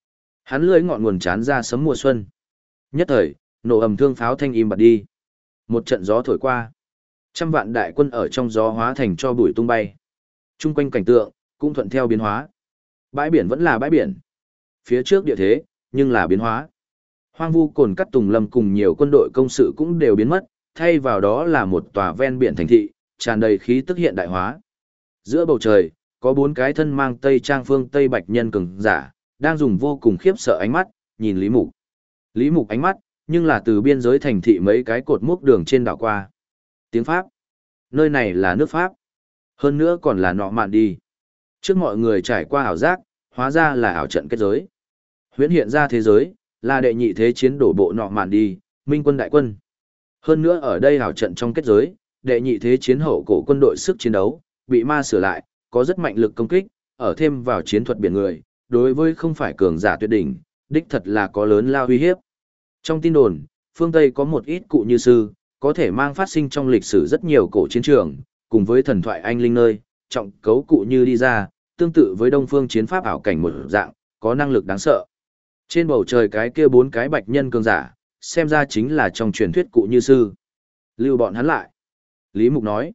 Hắn lưỡi ngọn nguồn chán ra sấm mùa xuân. Nhất thời, nổ ầm thương pháo thanh im bặt đi. Một trận gió thổi qua. Trăm vạn đại quân ở trong gió hóa thành cho bụi tung bay. Trung quanh cảnh tượng, cũng thuận theo biến hóa. Bãi biển vẫn là bãi biển. Phía trước địa thế, nhưng là biến hóa. Hoang vu cồn cắt tùng lâm cùng nhiều quân đội công sự cũng đều biến mất, thay vào đó là một tòa ven biển thành thị, tràn đầy khí tức hiện đại hóa. Giữa bầu trời, có 4 cái thân mang tây trang phương Tây bạch nhân cường giả, đang dùng vô cùng khiếp sợ ánh mắt, nhìn Lý Mục. Lý Mục ánh mắt, nhưng là từ biên giới thành thị mấy cái cột mốc đường trên đảo qua. Tiếng Pháp. Nơi này là nước Pháp. Hơn nữa còn là nọ mạn đi. Trước mọi người trải qua ảo giác, hóa ra là ảo trận kết giới. Huyễn hiện ra thế giới, là đệ nhị thế chiến đổ bộ nọ mạn đi, minh quân đại quân. Hơn nữa ở đây ảo trận trong kết giới, đệ nhị thế chiến hậu cổ quân đội sức chiến đấu, bị ma sửa lại, có rất mạnh lực công kích, ở thêm vào chiến thuật biển người, đối với không phải cường giả tuyệt đỉnh, đích thật là có lớn lao uy hiếp. Trong tin đồn, phương Tây có một ít cụ như sư, có thể mang phát sinh trong lịch sử rất nhiều cổ chiến trường, cùng với thần thoại anh linh nơi, trọng cấu cụ như đi ra, tương tự với đông phương chiến pháp ảo cảnh một dạng, có năng lực đáng sợ. Trên bầu trời cái kia 4 cái bạch nhân cường giả, xem ra chính là trong truyền thuyết cụ như sư. Lưu bọn hắn lại. Lý Mục nói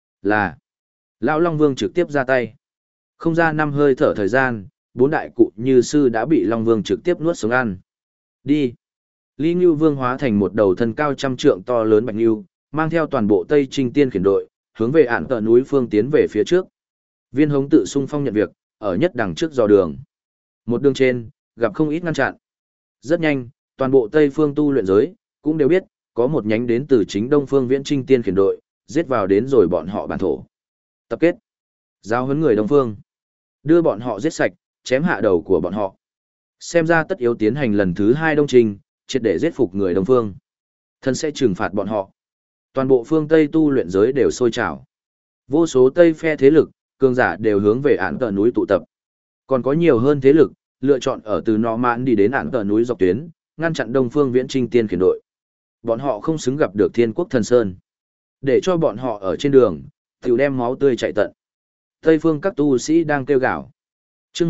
là Lão Long Vương trực tiếp ra tay. Không ra 5 hơi thở thời gian, 4 đại cụ như sư đã bị Long Vương trực tiếp nuốt sống ăn. Đi. Lý Ngưu Vương hóa thành một đầu thân cao trăm trượng to lớn bạch ngưu, mang theo toàn bộ Tây Trinh Tiên khiển đội, hướng về ản tờ núi phương tiến về phía trước. Viên Hống tự xung phong nhận việc, ở nhất đằng trước dò đường. Một đường trên, gặp không ít ngăn chặn. Rất nhanh, toàn bộ Tây phương tu luyện giới, cũng đều biết, có một nhánh đến từ chính Đông phương Viễn Trinh Tiên khiển đội, giết vào đến rồi bọn họ bản thổ. Tập kết. Giao huấn người Đông phương. Đưa bọn họ giết sạch, chém hạ đầu của bọn họ. Xem ra tất yếu tiến hành lần thứ 2 đông trình, triệt để giết phục người Đông phương. Thân sẽ trừng phạt bọn họ. Toàn bộ phương Tây tu luyện giới đều sôi trào. Vô số Tây phe thế lực, cường giả đều hướng về ản tờ núi tụ tập. Còn có nhiều hơn thế lực, lựa chọn ở từ Nọ Mạn đi đến ản tờ núi dọc tuyến, ngăn chặn Đông phương Viễn Trinh Tiên khiển đội. Bọn họ không xứng gặp được Thiên Quốc Thần Sơn. Để cho bọn họ ở trên đường, tiểu đem máu tươi chạy tận. Tây phương các tu sĩ đang kêu gào. Chương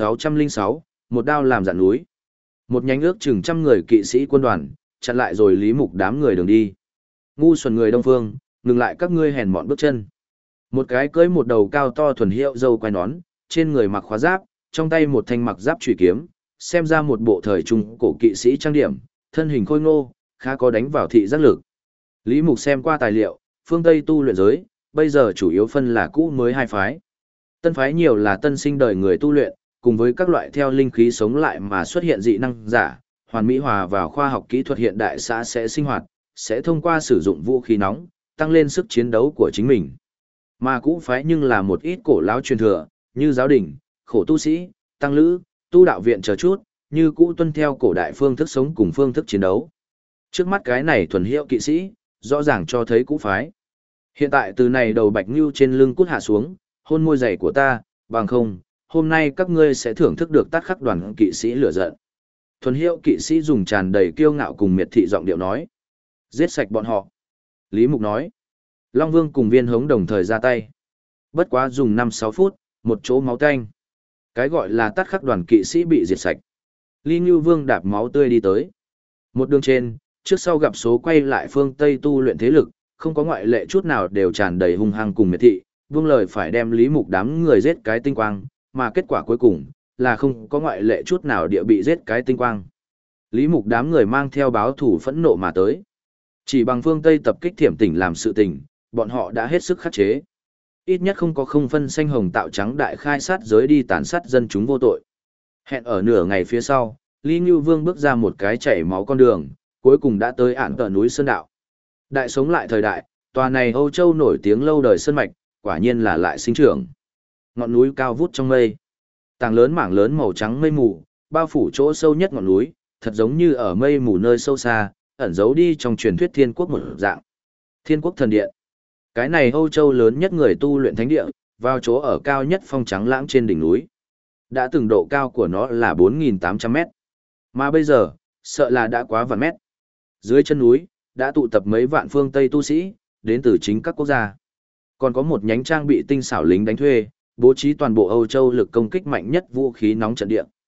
1606, một đao làm dạn núi. Một nhánh ước chừng 100 người kỵ sĩ quân đoàn, chặn lại rồi Lý Mục đám người đường đi. Ngu xuẩn người Đông phương, ngừng lại các ngươi hèn mọn bước chân. Một cái cưỡi một đầu cao to thuần hiệu dâu quai nón, trên người mặc khóa giáp, trong tay một thanh mặc giáp chùy kiếm, xem ra một bộ thời trung cổ kỵ sĩ trang điểm, thân hình khôi ngô, khá có đánh vào thị giác lực. Lý Mục xem qua tài liệu, phương Tây tu luyện giới, bây giờ chủ yếu phân là cũ mới 2 phái. Tân phái nhiều là tân sinh đời người tu luyện, cùng với các loại theo linh khí sống lại mà xuất hiện dị năng giả, hoàn mỹ hòa vào khoa học kỹ thuật hiện đại xã sẽ sinh hoạt, sẽ thông qua sử dụng vũ khí nóng, tăng lên sức chiến đấu của chính mình. Mà cũ phái nhưng là một ít cổ lão truyền thừa, như giáo đình, khổ tu sĩ, tăng lữ, tu đạo viện chờ chút, như cũ tuân theo cổ đại phương thức sống cùng phương thức chiến đấu. Trước mắt cái này thuần hiệu kỵ sĩ, rõ ràng cho thấy cũ phái. Hiện tại từ này đầu bạch ngưu trên lưng cút hạ xuống, hôn môi giày của ta, bằng không, hôm nay các ngươi sẽ thưởng thức được tát khắc đoàn kỵ sĩ lửa giận. Thuần hiệu kỵ sĩ dùng tràn đầy kiêu ngạo cùng miệt thị giọng điệu nói. Giết sạch bọn họ. Lý Mục nói. Long Vương cùng Viên Hống đồng thời ra tay. Bất quá dùng 5-6 phút, một chỗ máu tanh. Cái gọi là tát khắc đoàn kỵ sĩ bị diệt sạch. Lý Ngưu Vương đạp máu tươi đi tới. Một đường trên, trước sau gặp số quay lại phương Tây tu luyện thế lực, không có ngoại lệ chút nào đều tràn đầy hung hăng cùng miệt thị, vương lời phải đem Lý Mục đám người giết cái tinh quang, mà kết quả cuối cùng là không có ngoại lệ chút nào địa bị giết cái tinh quang. Lý Mục đám người mang theo báo thủ phẫn nộ mà tới. Chỉ bằng phương Tây tập kích thiểm tỉnh làm sự tình, bọn họ đã hết sức khắc chế. Ít nhất không có không phân xanh hồng tạo trắng đại khai sát giới đi tàn sát dân chúng vô tội. Hẹn ở nửa ngày phía sau, Lý Ngưu Vương bước ra một cái chảy máu con đường, cuối cùng đã tới ản tờ núi Sơn Đạo. Đại sống lại thời đại, tòa này Âu Châu nổi tiếng lâu đời sơn mạch, quả nhiên là lại sinh trưởng. Ngọn núi cao vút trong mây. Tảng lớn mảng lớn màu trắng mây mù, bao phủ chỗ sâu nhất ngọn núi, thật giống như ở mây mù nơi sâu xa, ẩn giấu đi trong truyền thuyết thiên quốc một dạng. Thiên quốc thần điện. Cái này Âu Châu lớn nhất người tu luyện thánh địa, vào chỗ ở cao nhất phong trắng lãng trên đỉnh núi. Đã từng độ cao của nó là 4.800 mét. Mà bây giờ, sợ là đã quá vạn mét. Dưới chân núi, đã tụ tập mấy vạn phương Tây tu sĩ, đến từ chính các quốc gia. Còn có một nhánh trang bị tinh xảo lính đánh thuê, bố trí toàn bộ Âu Châu lực công kích mạnh nhất vũ khí nóng trận địa.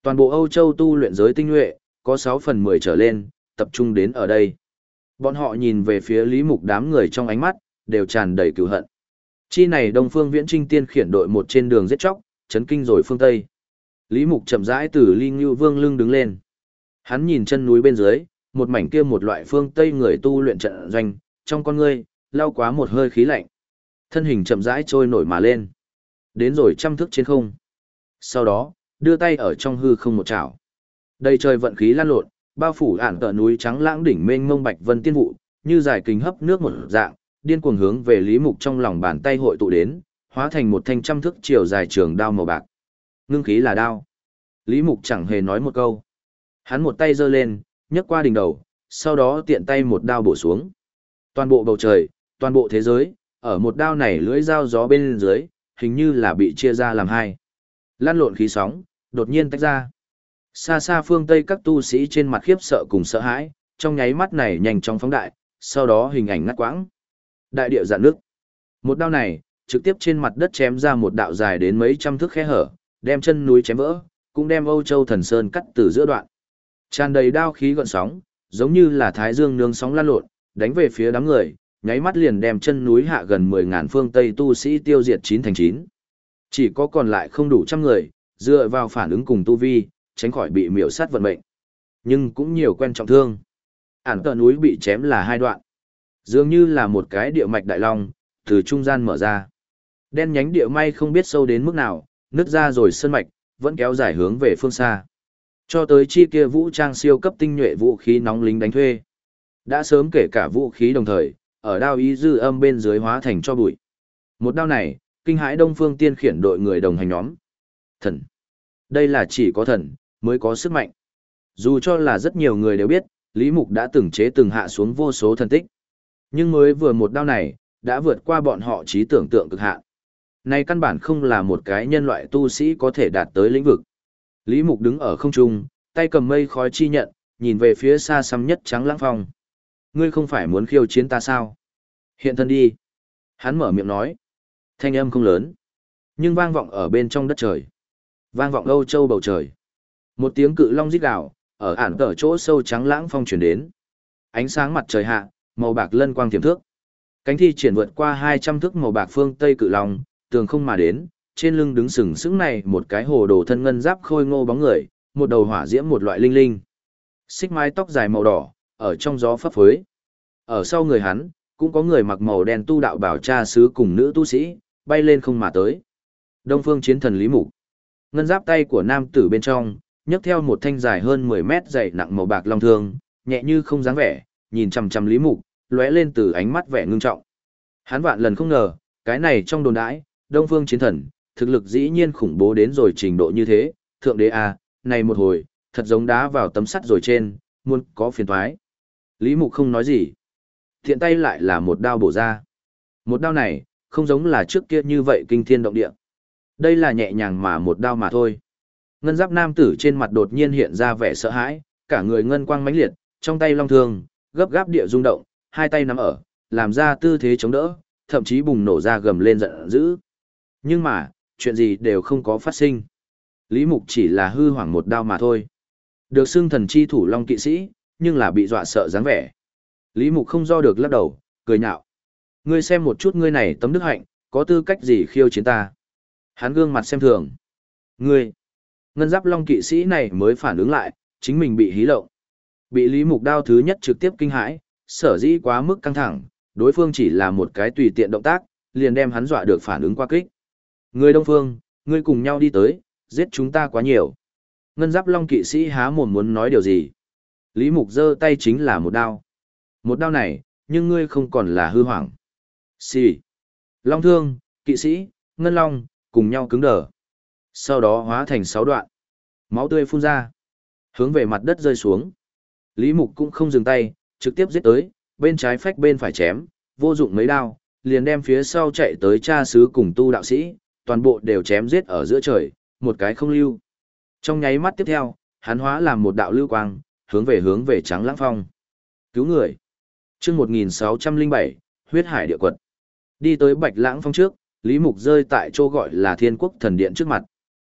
Toàn bộ Âu Châu tu luyện giới tinh nhuệ, có 6 phần 10 trở lên, tập trung đến ở đây. Bọn họ nhìn về phía Lý Mục đám người trong ánh mắt, đều tràn đầy cừu hận. Chi này Đông Phương Viễn Trinh tiên khiển đội một trên đường giết chóc, chấn kinh rồi phương Tây. Lý Mục chậm rãi từ Ly Ngưu Vương lưng đứng lên. Hắn nhìn chân núi bên dưới, một mảnh kia một loại phương Tây người tu luyện trận doanh, trong con ngươi, lao quá một hơi khí lạnh. Thân hình chậm rãi trôi nổi mà lên. Đến rồi trăm thước trên không. Sau đó, đưa tay ở trong hư không một chảo. Đầy trời vận khí lan lộn, bao phủ ản tờ núi trắng lãng đỉnh mênh mông bạch vân tiên vụ, như dài kính hấp nước một dạng, điên cuồng hướng về Lý Mục trong lòng bàn tay hội tụ đến, hóa thành một thanh trăm thước chiều dài trường đao màu bạc. Ngưng khí là đao. Lý Mục chẳng hề nói một câu. Hắn một tay giơ lên, nhấc qua đỉnh đầu, sau đó tiện tay một đao bổ xuống. Toàn bộ bầu trời, toàn bộ thế giới, ở một đao này lưỡi dao gió bên dưới, hình như là bị chia ra làm hai. Lan lộn khí sóng, đột nhiên tách ra. Xa xa phương Tây các tu sĩ trên mặt khiếp sợ cùng sợ hãi, trong nháy mắt này nhanh chóng phóng đại, sau đó hình ảnh ngắt quãng. Đại địa dạn nước. Một đao này, trực tiếp trên mặt đất chém ra một đạo dài đến mấy trăm thước khe hở, đem chân núi chém vỡ, cũng đem Âu Châu Thần Sơn cắt từ giữa đoạn. Tràn đầy đao khí gợn sóng, giống như là thái dương nướng sóng lan lộn, đánh về phía đám người, nháy mắt liền đem chân núi hạ gần 10.000 phương Tây tu sĩ tiêu diệt 9 thành 9. Chỉ có còn lại không đủ trăm người, dựa vào phản ứng cùng tu vi, tránh khỏi bị miểu sát vận mệnh. Nhưng cũng nhiều quen trọng thương. Ản tờ núi bị chém là hai đoạn. Dường như là một cái địa mạch đại long, từ trung gian mở ra. Đen nhánh địa may không biết sâu đến mức nào, nứt ra rồi sơn mạch, vẫn kéo dài hướng về phương xa. Cho tới chi kia vũ trang siêu cấp tinh nhuệ vũ khí nóng lính đánh thuê. Đã sớm kể cả vũ khí đồng thời, ở đao ý dư âm bên dưới hóa thành cho bụi. Một đao này, kinh hãi Đông Phương Tiên khiển đội người đồng hành nhóm. Thần. Đây là chỉ có thần, mới có sức mạnh. Dù cho là rất nhiều người đều biết, Lý Mục đã từng chế từng hạ xuống vô số thần tích. Nhưng mới vừa một đao này, đã vượt qua bọn họ trí tưởng tượng cực hạn. Này căn bản không là một cái nhân loại tu sĩ có thể đạt tới lĩnh vực. Lý Mục đứng ở không trung, tay cầm mây khói chi nhận, nhìn về phía xa xăm nhất trắng lãng phong. Ngươi không phải muốn khiêu chiến ta sao? Hiện thân đi. Hắn mở miệng nói. Thanh âm không lớn, nhưng vang vọng ở bên trong đất trời. Vang vọng Âu Châu bầu trời. Một tiếng cự long rít gào, ở ản tở chỗ sâu trắng lãng phong truyền đến. Ánh sáng mặt trời hạ, màu bạc lân quang tiềm thước. Cánh thi triển vượt qua 200 thước màu bạc phương Tây cự long, tường không mà đến, trên lưng đứng sừng sững này một cái hồ đồ thân ngân giáp khôi ngô bóng người, một đầu hỏa diễm một loại linh linh. Xích mái tóc dài màu đỏ, ở trong gió phấp phới. Ở sau người hắn, cũng có người mặc màu đen tu đạo bảo cha sứ cùng nữ tu sĩ, bay lên không mà tới. Đông Phương Chiến Thần Lý Mục. Ngân giáp tay của nam tử bên trong, nhấc theo một thanh dài hơn 10 mét dày nặng màu bạc long thương, nhẹ như không dáng vẻ, nhìn chằm chằm Lý Mục, lóe lên từ ánh mắt vẻ ngưng trọng. Hắn vạn lần không ngờ, cái này trong đồn đãi, Đông Phương Chiến Thần, thực lực dĩ nhiên khủng bố đến rồi trình độ như thế, thượng đế à, này một hồi, thật giống đá vào tấm sắt rồi trên, muốn có phiền toái. Lý Mục không nói gì. Thiện tay lại là một đao bổ ra. Một đao này, không giống là trước kia như vậy kinh thiên động địa. Đây là nhẹ nhàng mà một đao mà thôi. Ngân giáp nam tử trên mặt đột nhiên hiện ra vẻ sợ hãi, cả người ngân quang mãnh liệt, trong tay long thương, gấp gáp địa rung động, hai tay nắm ở, làm ra tư thế chống đỡ, thậm chí bùng nổ ra gầm lên giận dữ. Nhưng mà, chuyện gì đều không có phát sinh. Lý Mục chỉ là hư hoảng một đao mà thôi. Được xưng thần chi thủ long kỵ sĩ, nhưng là bị dọa sợ dáng vẻ. Lý Mục không do được lắc đầu, cười nhạo. Ngươi xem một chút ngươi này tấm đức hạnh, có tư cách gì khiêu chiến ta? Hắn gương mặt xem thường. Ngươi, ngân giáp long kỵ sĩ này mới phản ứng lại, chính mình bị hí lộng. Bị Lý Mục đao thứ nhất trực tiếp kinh hãi, sở dĩ quá mức căng thẳng, đối phương chỉ là một cái tùy tiện động tác, liền đem hắn dọa được phản ứng qua kích. Ngươi Đông Phương, ngươi cùng nhau đi tới, giết chúng ta quá nhiều. Ngân giáp long kỵ sĩ há mồm muốn nói điều gì. Lý Mục giơ tay chính là một đao. Một đao này, nhưng ngươi không còn là hư hoảng. Xì. Long thương, kỵ sĩ, ngân long, cùng nhau cứng đờ. Sau đó hóa thành 6 đoạn. Máu tươi phun ra. Hướng về mặt đất rơi xuống. Lý Mục cũng không dừng tay, trực tiếp giết tới, bên trái phách bên phải chém, vô dụng mấy đao, liền đem phía sau chạy tới cha xứ cùng tu đạo sĩ, toàn bộ đều chém giết ở giữa trời, một cái không lưu. Trong nháy mắt tiếp theo, hắn hóa làm một đạo lưu quang, hướng về trắng lãng phong. Cứu người. Chương 1607, huyết hải địa quật. Đi tới Bạch Lãng Phong trước, Lý Mục rơi tại chỗ gọi là Thiên Quốc Thần Điện trước mặt.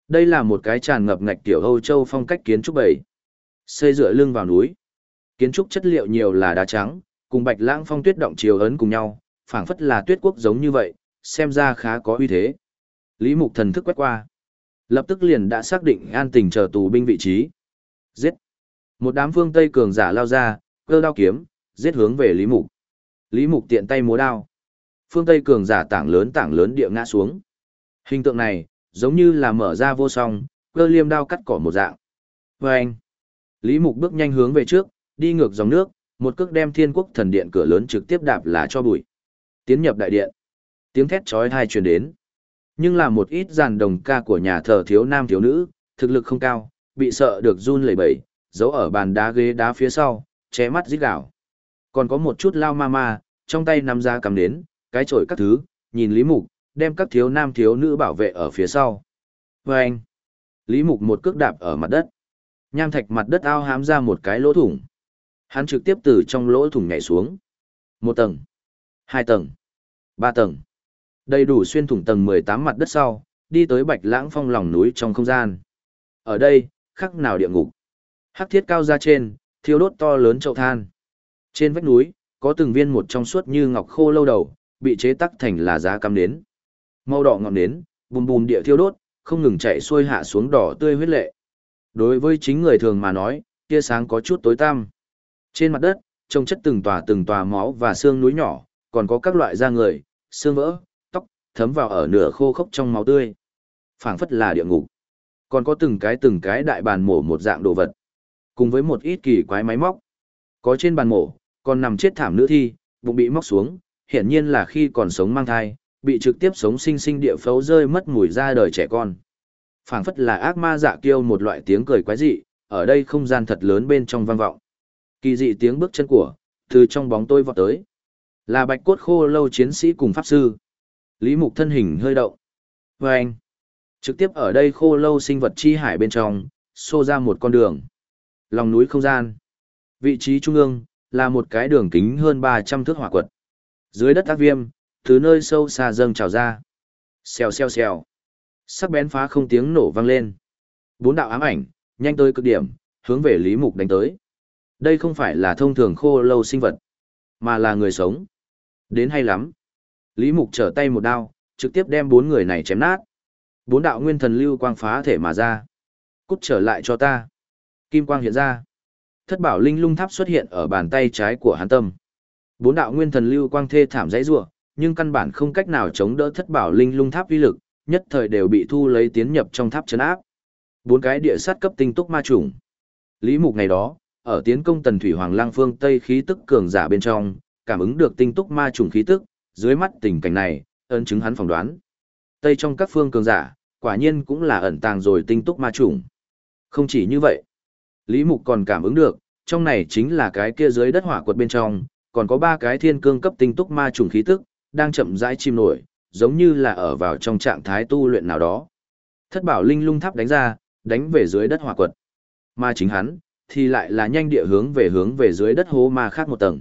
Đây là một cái tràn ngập ngạch tiểu Âu Châu phong cách kiến trúc bầy. Xây dựa lưng vào núi. Kiến trúc chất liệu nhiều là đá trắng, cùng Bạch Lãng Phong tuyết động chiều ấn cùng nhau, phảng phất là tuyết quốc giống như vậy, xem ra khá có uy thế. Lý Mục thần thức quét qua, lập tức liền đã xác định An Tình chờ tù binh vị trí. Giết! Một đám phương Tây cường giả lao ra, cơ đao kiếm, giết hướng về Lý Mục. Lý Mục tiện tay múa đao. Phương Tây cường giả tảng lớn địa ngã xuống. Hình tượng này, giống như là mở ra vô song, cơ liêm đao cắt cỏ một dạng. Vâng! Lý Mục bước nhanh hướng về trước, đi ngược dòng nước, một cước đem Thiên Quốc Thần Điện cửa lớn trực tiếp đạp là cho bụi. Tiến nhập đại điện. Tiếng thét chói tai truyền đến. Nhưng là một ít giàn đồng ca của nhà thờ thiếu nam thiếu nữ, thực lực không cao, bị sợ được run lẩy bẩy, giấu ở bàn đá ghế đá phía sau, che mắt rít gào. Còn có một chút lao ma ma, trong tay nắm ra cầm đến, cái chổi các thứ, nhìn Lý Mục, đem các thiếu nam thiếu nữ bảo vệ ở phía sau. Vâng! Lý Mục một cước đạp ở mặt đất. Nham thạch mặt đất ao hám ra một cái lỗ thủng. Hắn trực tiếp từ trong lỗ thủng nhảy xuống. 1 tầng, 2 tầng, 3 tầng. Đầy đủ xuyên thủng tầng 18 mặt đất sau, đi tới Bạch Lãng Phong lòng núi trong không gian. Ở đây, khắc nào địa ngục. Hắc thiết cao ra trên, thiêu đốt to lớn chậu than. Trên vách núi, có từng viên một trong suốt như ngọc khô lâu đầu, bị chế tắc thành là giá cắm nến. Màu đỏ ngọn nến, bùm bùm địa thiêu đốt, không ngừng chạy xuôi hạ xuống đỏ tươi huyết lệ. Đối với chính người thường mà nói, tia sáng có chút tối tăm. Trên mặt đất, trông chất từng tòa máu và xương núi nhỏ, còn có các loại da người, xương vỡ, tóc, thấm vào ở nửa khô khốc trong máu tươi. Phảng phất là địa ngục. Còn có từng cái đại bàn mổ một dạng đồ vật. Cùng với một ít kỳ quái máy móc. Có trên bàn mổ, còn nằm chết thảm nữ thi, bụng bị móc xuống, hiển nhiên là khi còn sống mang thai, bị trực tiếp sống sinh sinh địa phấu rơi mất mùi ra đời trẻ con. Phảng phất là ác ma dạ kiêu một loại tiếng cười quái dị, ở đây không gian thật lớn bên trong vang vọng. Kỳ dị tiếng bước chân của, từ trong bóng tối vọt tới. Là bạch cốt khô lâu chiến sĩ cùng pháp sư. Lý Mục thân hình hơi động. Vâng! Trực tiếp ở đây khô lâu sinh vật chi hải bên trong, xô ra một con đường. Lòng núi không gian. Vị trí trung ương, là một cái đường kính hơn 300 thước hỏa quật. Dưới đất ác viêm, từ nơi sâu xa dâng trào ra. Xèo xèo xèo. Sắc bén phá không tiếng nổ vang lên. 4 đạo ám ảnh, nhanh tới cực điểm, hướng về Lý Mục đánh tới. Đây không phải là thông thường khô lâu sinh vật, mà là người sống. Đến hay lắm. Lý Mục trở tay một đao, trực tiếp đem 4 người này chém nát. 4 đạo nguyên thần lưu quang phá thể mà ra. Cút trở lại cho ta. Kim quang hiện ra. Thất bảo linh lung tháp xuất hiện ở bàn tay trái của hắn tâm. 4 đạo nguyên thần lưu quang thê thảm dãy rủa, nhưng căn bản không cách nào chống đỡ thất bảo linh lung tháp uy lực, nhất thời đều bị thu lấy tiến nhập trong tháp trấn áp. 4 cái địa sát cấp tinh túc ma chủng. Lý Mục ngày đó, ở tiến công Tần Thủy Hoàng Lăng phương Tây khí tức cường giả bên trong, cảm ứng được tinh túc ma chủng khí tức, dưới mắt tình cảnh này, ấn chứng hắn phỏng đoán. Tây trong các phương cường giả, quả nhiên cũng là ẩn tàng rồi tinh túc ma chủng. Không chỉ như vậy, Lý Mục còn cảm ứng được, trong này chính là cái kia dưới đất hỏa quật bên trong, còn có 3 cái thiên cương cấp tinh túc ma chủng khí tức, đang chậm rãi chìm nổi, giống như là ở vào trong trạng thái tu luyện nào đó. Thất bảo linh lung tháp đánh ra, đánh về dưới đất hỏa quật. Mà chính hắn, thì lại là nhanh địa hướng về dưới đất hố ma khác một tầng.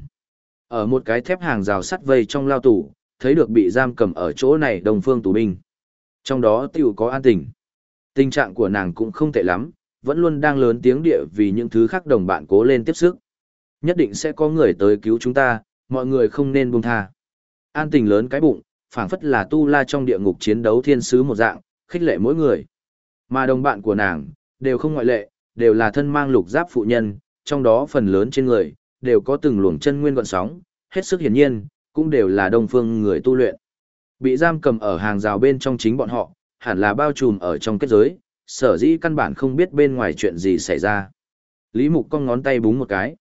Ở một cái thép hàng rào sắt vây trong lao tù, thấy được bị giam cầm ở chỗ này đồng phương tù binh. Trong đó tiểu có An Tình. Tình trạng của nàng cũng không tệ lắm, vẫn luôn đang lớn tiếng địa vì những thứ khác đồng bạn cố lên tiếp sức. Nhất định sẽ có người tới cứu chúng ta, mọi người không nên buông tha. An Tình lớn cái bụng, phảng phất là tu la trong địa ngục chiến đấu thiên sứ một dạng, khích lệ mỗi người. Mà đồng bạn của nàng, đều không ngoại lệ, đều là thân mang lục giáp phụ nhân, trong đó phần lớn trên người, đều có từng luồng chân nguyên gọn sóng, hết sức hiển nhiên, cũng đều là đông phương người tu luyện. Bị giam cầm ở hàng rào bên trong chính bọn họ, hẳn là bao trùm ở trong kết giới, sở dĩ căn bản không biết bên ngoài chuyện gì xảy ra. Lý Mục cong ngón tay búng một cái.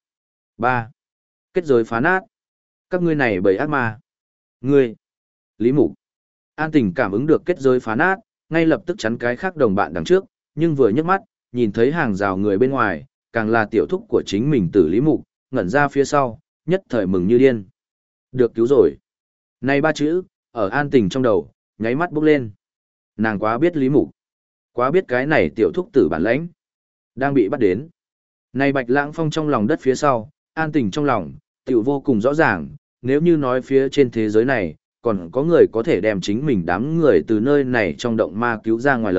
3. Kết giới phá nát. Các ngươi này bầy ác ma. Ngươi. Lý Mục. An Tình cảm ứng được kết giới phá nát, ngay lập tức chắn cái khác đồng bạn đằng trước, nhưng vừa nhấc mắt, nhìn thấy hàng rào người bên ngoài, càng là tiểu thúc của chính mình Tử Lý Mục, ngẩn ra phía sau, nhất thời mừng như điên. Được cứu rồi. Này 3 chữ, ở An Tình trong đầu, nháy mắt bốc lên. Nàng quá biết Lý Mục. Quá biết cái này tiểu thúc tử bản lãnh. Đang bị bắt đến. Này Bạch Lãng Phong trong lòng đất phía sau, An Tình trong lòng, tiểu vô cùng rõ ràng, nếu như nói phía trên thế giới này, còn có người có thể đem chính mình đám người từ nơi này trong động ma cứu ra ngoài lời,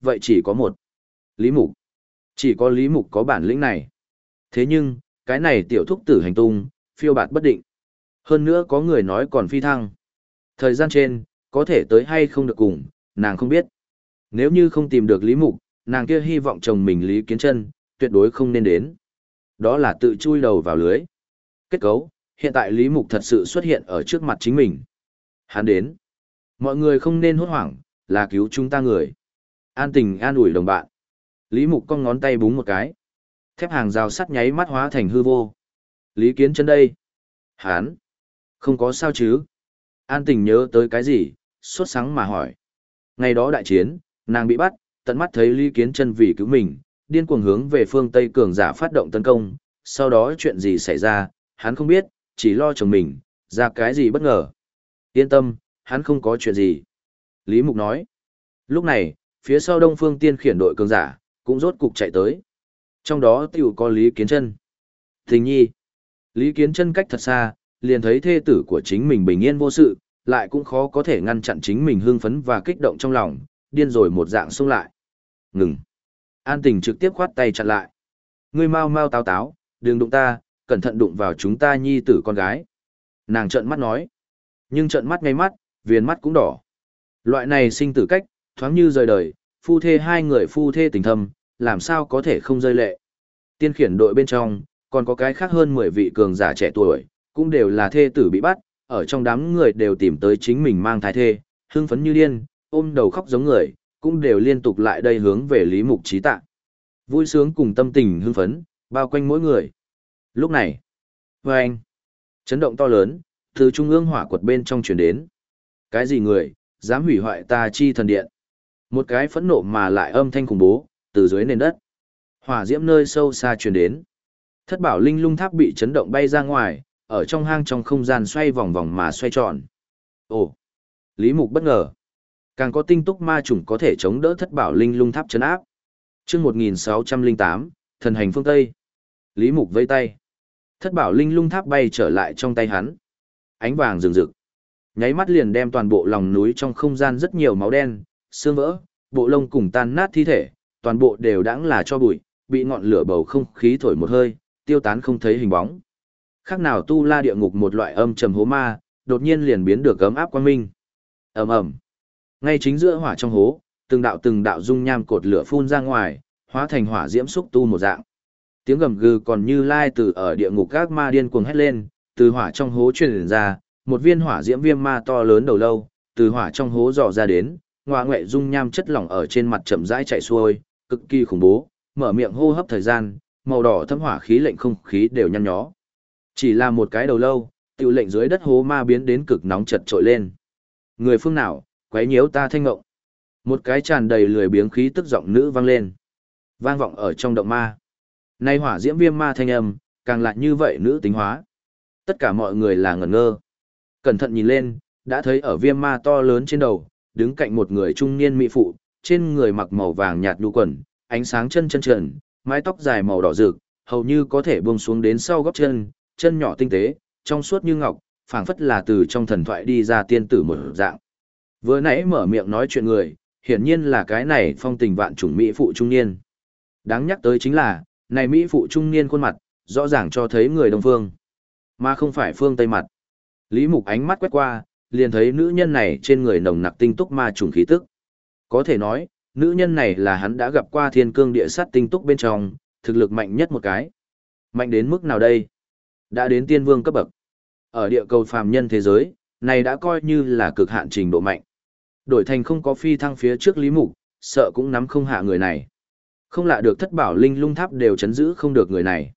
vậy chỉ có một. Lý Mục. Chỉ có Lý Mục có bản lĩnh này. Thế nhưng, cái này tiểu thúc tử hành tung, phiêu bạt bất định. Hơn nữa có người nói còn phi thăng. Thời gian trên, có thể tới hay không được cùng, nàng không biết. Nếu như không tìm được Lý Mục, nàng kia hy vọng chồng mình Lý Kiến Chân tuyệt đối không nên đến. Đó là tự chui đầu vào lưới. Kết cấu, hiện tại Lý Mục thật sự xuất hiện ở trước mặt chính mình. Hắn đến. Mọi người không nên hốt hoảng, là cứu chúng ta người. An tình an ủi đồng bạn. Lý Mục cong ngón tay búng một cái. Thép hàng rào sắt nháy mắt hóa thành hư vô. Lý Kiến Chân đây. Hắn. Không có sao chứ. An tình nhớ tới cái gì, sốt sắng mà hỏi. Ngày đó đại chiến, nàng bị bắt, tận mắt thấy Lý Kiến Chân vì cứu mình, điên cuồng hướng về phương Tây cường giả phát động tấn công. Sau đó chuyện gì xảy ra, hắn không biết, chỉ lo chồng mình, ra cái gì bất ngờ. Yên tâm, hắn không có chuyện gì. Lý Mục nói. Lúc này, phía sau Đông Phương Tiên khiển đội cường giả, cũng rốt cục chạy tới. Trong đó tiểu có Lý Kiến Chân. Tình nhi. Lý Kiến Chân cách thật xa, liền thấy thê tử của chính mình bình yên vô sự, lại cũng khó có thể ngăn chặn chính mình hưng phấn và kích động trong lòng, điên rồi một dạng xông lại. Ngừng. An Tình trực tiếp khoát tay chặn lại. Ngươi mau mau táo táo, đừng đụng ta, cẩn thận đụng vào chúng ta nhi tử con gái. Nàng trợn mắt nói. Nhưng trợn mắt ngay mắt, viền mắt cũng đỏ. Loại này sinh tử cách, thoáng như rời đời, phu thê hai người phu thê tình thâm, làm sao có thể không rơi lệ. Tiên khiển đội bên trong, còn có cái khác hơn 10 vị cường giả trẻ tuổi, cũng đều là thê tử bị bắt, ở trong đám người đều tìm tới chính mình mang thai thê, hưng phấn như điên, ôm đầu khóc giống người, cũng đều liên tục lại đây hướng về Lý Mục Chí tạ. Vui sướng cùng tâm tình hưng phấn, bao quanh mỗi người. Lúc này, vâng, chấn động to lớn, từ trung ương hỏa quật bên trong truyền đến. Cái gì người, dám hủy hoại ta chi thần điện? Một cái phẫn nộ mà lại âm thanh khủng bố, từ dưới nền đất. Hỏa diễm nơi sâu xa truyền đến. Thất bảo linh lung tháp bị chấn động bay ra ngoài, ở trong hang trong không gian xoay vòng vòng mà xoay tròn. Ồ! Lý Mục bất ngờ. Càng có tinh túc ma chủng có thể chống đỡ thất bảo linh lung tháp chấn áp. Chương 1608, thần hành phương Tây. Lý Mục vẫy tay. Thất bảo linh lung tháp bay trở lại trong tay hắn. Ánh vàng rừng rực. Nháy mắt liền đem toàn bộ lòng núi trong không gian rất nhiều máu đen, xương vỡ, bộ lông cùng tan nát thi thể, toàn bộ đều đãng là cho bụi, bị ngọn lửa bầu không khí thổi một hơi, tiêu tán không thấy hình bóng. Khác nào tu la địa ngục một loại âm trầm hố ma, đột nhiên liền biến được ấm áp quang minh. Ầm ầm. Ngay chính giữa hỏa trong hố, từng đạo dung nham cột lửa phun ra ngoài, hóa thành hỏa diễm xúc tu một dạng. Tiếng gầm gừ còn như lai từ ở địa ngục các ma điên cuồng hét lên, từ hỏa trong hố truyền ra, một viên hỏa diễm viêm ma to lớn đầu lâu, từ hỏa trong hố dò ra đến, ngoạ ngoại dung nham chất lỏng ở trên mặt chậm rãi chảy xuôi, cực kỳ khủng bố, mở miệng hô hấp thời gian, màu đỏ thâm hỏa khí lệnh không khí đều nhăn nhó. Chỉ là một cái đầu lâu, tiểu lệnh dưới đất hố ma biến đến cực nóng chật trội lên. Người phương nào, quấy nhiễu ta thanh ngộng. Một cái tràn đầy lười biếng khí tức giọng nữ vang lên. Vang vọng ở trong động ma. Nay hỏa diễm viêm ma thanh âm, càng lại như vậy nữ tính hóa. Tất cả mọi người là ngẩn ngơ. Cẩn thận nhìn lên, đã thấy ở viêm ma to lớn trên đầu, đứng cạnh một người trung niên mỹ phụ, trên người mặc màu vàng nhạt nhu quần, ánh sáng chân trần, mái tóc dài màu đỏ rực, hầu như có thể buông xuống đến sau gót chân, chân nhỏ tinh tế, trong suốt như ngọc, phảng phất là từ trong thần thoại đi ra tiên tử một dạng. Vừa nãy mở miệng nói chuyện người, hiển nhiên là cái này phong tình vạn chủng mỹ phụ trung niên. Đáng nhắc tới chính là, này mỹ phụ trung niên khuôn mặt, rõ ràng cho thấy người Đông phương, mà không phải phương Tây mặt. Lý Mục ánh mắt quét qua, liền thấy nữ nhân này trên người nồng nặc tinh túc ma trùng khí tức. Có thể nói, nữ nhân này là hắn đã gặp qua thiên cương địa sát tinh túc bên trong, thực lực mạnh nhất một cái. Mạnh đến mức nào đây? Đã đến tiên vương cấp bậc. Ở địa cầu phàm nhân thế giới, này đã coi như là cực hạn trình độ mạnh. Đổi thành không có phi thăng phía trước Lý Mục, sợ cũng nắm không hạ người này. Không lạ được thất bảo linh lung tháp đều chấn giữ không được người này.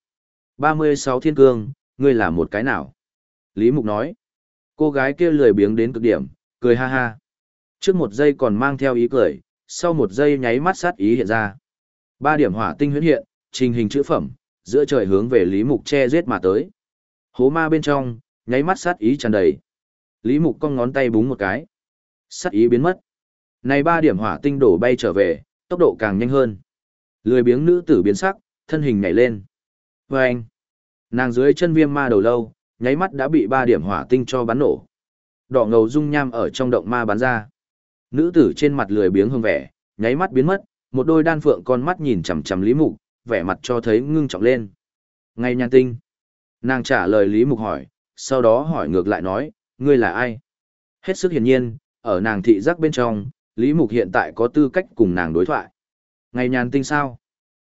36 thiên cương, ngươi là một cái nào? Lý Mục nói. Cô gái kia lười biếng đến cực điểm, cười ha ha. Trước một giây còn mang theo ý cười, sau một giây nháy mắt sát ý hiện ra. 3 điểm hỏa tinh huyễn hiện, trình hình chữ phẩm, giữa trời hướng về Lý Mục che giết mà tới. Hố ma bên trong, nháy mắt sát ý tràn đầy. Lý Mục cong ngón tay búng một cái. Sát ý biến mất. Này 3 điểm hỏa tinh đổ bay trở về, tốc độ càng nhanh hơn. Lười biếng nữ tử biến sắc, thân hình nhảy lên. Vâng! Nàng dưới chân viêm ma đầu lâu, nháy mắt đã bị 3 điểm hỏa tinh cho bắn nổ. Đỏ ngầu dung nham ở trong động ma bắn ra. Nữ tử trên mặt lười biếng hương vẻ, nháy mắt biến mất, Một đôi đan phượng con mắt nhìn chằm chằm Lý Mục, vẻ mặt cho thấy ngưng trọng lên. Ngày nhàn tinh. Nàng trả lời Lý Mục hỏi, sau đó hỏi ngược lại nói, ngươi là ai? Hết sức hiển nhiên, ở nàng thị giác bên trong, Lý Mục hiện tại có tư cách cùng nàng đối thoại. Ngày nhàn tinh sao?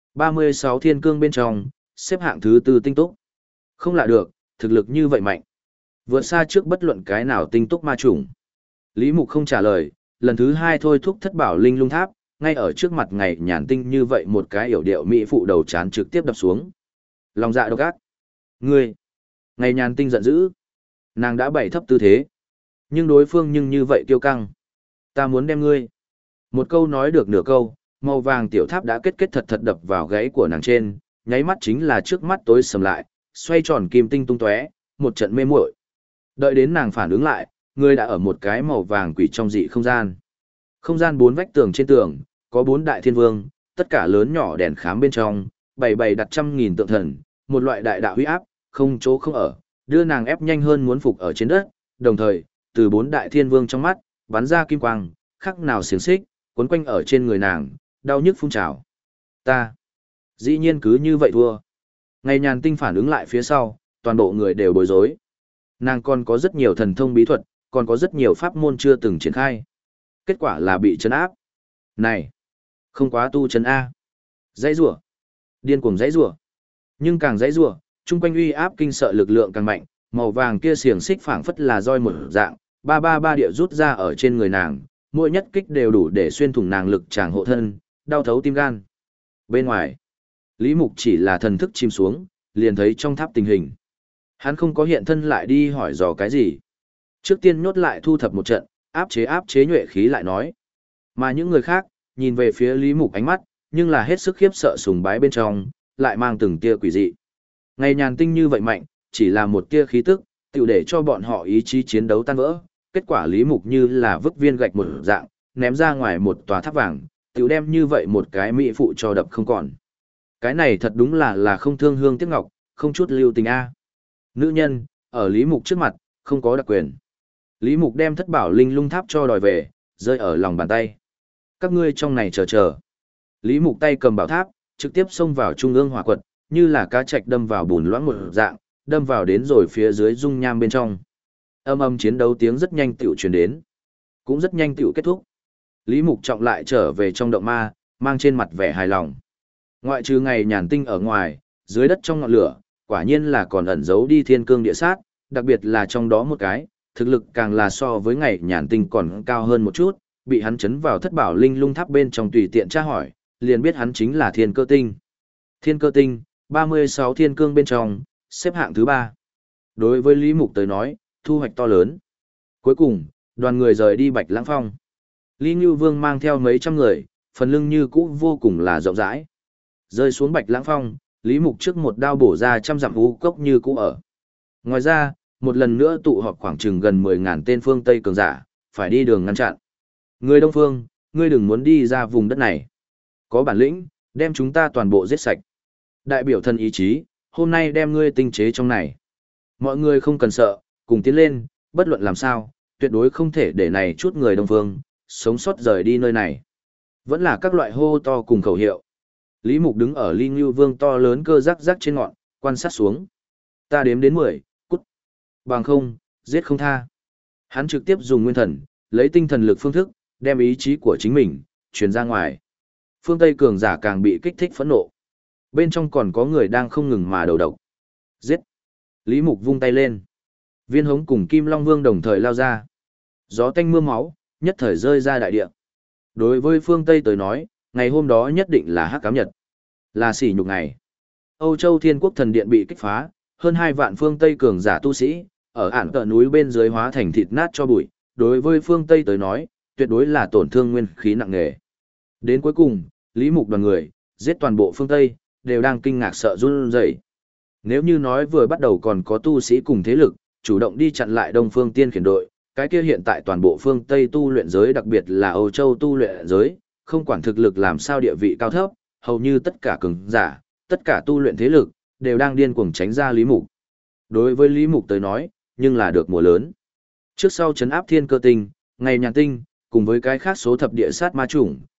36 thiên cương bên trong, xếp hạng thứ 4 tinh túc. Không lạ được, thực lực như vậy mạnh. Vượt xa trước bất luận cái nào tinh túc ma chủng. Lý Mục không trả lời, lần thứ 2 thôi thúc thất bảo linh lung tháp, ngay ở trước mặt ngày nhàn tinh như vậy một cái yểu điệu mỹ phụ đầu chán trực tiếp đập xuống. Lòng dạ độc ác. Ngươi. Ngày nhàn tinh giận dữ. Nàng đã bày thấp tư thế. Nhưng đối phương nhưng như vậy kiêu căng. Ta muốn đem ngươi. Một câu nói được nửa câu, màu vàng tiểu tháp đã kết kết thật thật đập vào gáy của nàng trên, nháy mắt chính là trước mắt tối sầm lại, xoay tròn kim tinh tung tóe, một trận mê muội. Đợi đến nàng phản ứng lại, người đã ở một cái màu vàng quỷ trong dị không gian. Không gian 4 vách tường trên tường, có 4 đại thiên vương, tất cả lớn nhỏ đèn khám bên trong, bày đặt trăm nghìn tượng thần, một loại đại đạo huy áp, không chỗ không ở, đưa nàng ép nhanh hơn muốn phục ở trên đất, đồng thời, từ 4 đại thiên vương trong mắt, bắn ra kim quang, khắc nào xiềng xích, quấn quanh ở trên người nàng, đau nhức phun trào. Ta, dĩ nhiên cứ như vậy thua. Ngày nhàn tinh phản ứng lại phía sau, toàn bộ người đều bối rối. Nàng còn có rất nhiều thần thông bí thuật, còn có rất nhiều pháp môn chưa từng triển khai. Kết quả là bị trấn áp. Này, không quá tu trấn A. Dãy rủa, điên cuồng dãy rủa. Nhưng càng dãy rủa, chung quanh uy áp kinh sợ lực lượng càng mạnh, màu vàng kia xiềng xích phảng phất là roi một dạng, ba địa rút ra ở trên người nàng, mỗi nhất kích đều đủ để xuyên thủng nàng lực tràng hộ thân, đau thấu tim gan. Bên ngoài, Lý Mục chỉ là thần thức chìm xuống, liền thấy trong tháp tình hình. Hắn không có hiện thân lại đi hỏi dò cái gì. Trước tiên nhốt lại thu thập một trận, áp chế nhuệ khí lại nói. Mà những người khác, nhìn về phía Lý Mục ánh mắt, nhưng là hết sức khiếp sợ sùng bái bên trong, lại mang từng tia quỷ dị. Ngày nhàn tinh như vậy mạnh, chỉ là một tia khí tức, tiểu để cho bọn họ ý chí chiến đấu tan vỡ. Kết quả Lý Mục như là vứt viên gạch một dạng, ném ra ngoài một tòa tháp vàng, tiểu đem như vậy một cái mỹ phụ cho đập không còn. Cái này thật đúng là không thương hương tiếc ngọc, không chút lưu tình a. Nữ nhân, ở Lý Mục trước mặt, không có đặc quyền. Lý Mục đem thất bảo linh lung tháp cho đòi về, rơi ở lòng bàn tay. Các ngươi trong này chờ. Lý Mục tay cầm bảo tháp, trực tiếp xông vào trung ương hỏa quật, như là cá trạch đâm vào bùn loãng một dạng, đâm vào đến rồi phía dưới dung nham bên trong. Âm chiến đấu tiếng rất nhanh tiểu truyền đến, cũng rất nhanh tiểu kết thúc. Lý Mục trọng lại trở về trong động ma, mang trên mặt vẻ hài lòng. Ngoại trừ ngày nhàn tinh ở ngoài, dưới đất trong ngọn lửa, quả nhiên là còn ẩn giấu đi thiên cương địa sát, đặc biệt là trong đó một cái, thực lực càng là so với ngày nhàn tinh còn cao hơn một chút, bị hắn chấn vào thất bảo linh lung tháp bên trong tùy tiện tra hỏi, liền biết hắn chính là thiên cơ tinh. Thiên cơ tinh, 36 thiên cương bên trong, xếp hạng thứ 3. Đối với Lý Mục tới nói, thu hoạch to lớn. Cuối cùng, đoàn người rời đi Bạch Lãng Phong. Lý Ngưu Vương mang theo mấy trăm người, phần lưng như cũ vô cùng là rộng rãi. Rơi xuống Bạch Lãng Phong, Lý Mục trước một đao bổ ra trăm dặm u cốc như cũ ở. Ngoài ra, một lần nữa tụ họp khoảng chừng gần 10.000 tên phương Tây cường giả, phải đi đường ngăn chặn. Người Đông Phương, ngươi đừng muốn đi ra vùng đất này. Có bản lĩnh, đem chúng ta toàn bộ giết sạch. Đại biểu thân ý chí, hôm nay đem ngươi tinh chế trong này. Mọi người không cần sợ, cùng tiến lên, bất luận làm sao, tuyệt đối không thể để này chút người Đông Phương, sống sót rời đi nơi này. Vẫn là các loại hô to cùng khẩu hiệu. Lý Mục đứng ở Ly Ngưu Vương to lớn cơ rắc rắc trên ngọn, quan sát xuống. Ta đếm đến 10, cút. Bằng không, giết không tha. Hắn trực tiếp dùng nguyên thần, lấy tinh thần lực phương thức, đem ý chí của chính mình, truyền ra ngoài. Phương Tây cường giả càng bị kích thích phẫn nộ. Bên trong còn có người đang không ngừng mà đầu độc. Giết. Lý Mục vung tay lên. Viên Hống cùng Kim Long Vương đồng thời lao ra. Gió tanh mưa máu, nhất thời rơi ra đại địa. Đối với phương Tây tới nói, ngày hôm đó nhất định là hắc ám nhật. Là sỉ nhục ngày. Âu Châu Thiên Quốc Thần Điện bị kích phá, hơn 2 vạn phương Tây cường giả tu sĩ, ở ản tợ núi bên dưới hóa thành thịt nát cho bụi. Đối với phương Tây tới nói, tuyệt đối là tổn thương nguyên khí nặng nề. Đến cuối cùng, Lý Mục đoàn người, giết toàn bộ phương Tây, đều đang kinh ngạc sợ run rẩy. Nếu như nói vừa bắt đầu còn có tu sĩ cùng thế lực, chủ động đi chặn lại Đông Phương Tiên khiển đội, cái kia hiện tại toàn bộ phương Tây tu luyện giới đặc biệt là Âu Châu tu luyện giới, không quản thực lực làm sao địa vị cao thấp, hầu như tất cả cường giả, tất cả tu luyện thế lực, đều đang điên cuồng tránh ra Lý Mục. Đối với Lý Mục tới nói, nhưng là được mùa lớn. Trước sau chấn áp thiên cơ tinh, ngày nhàn tinh, cùng với cái khác số thập địa sát ma chủng,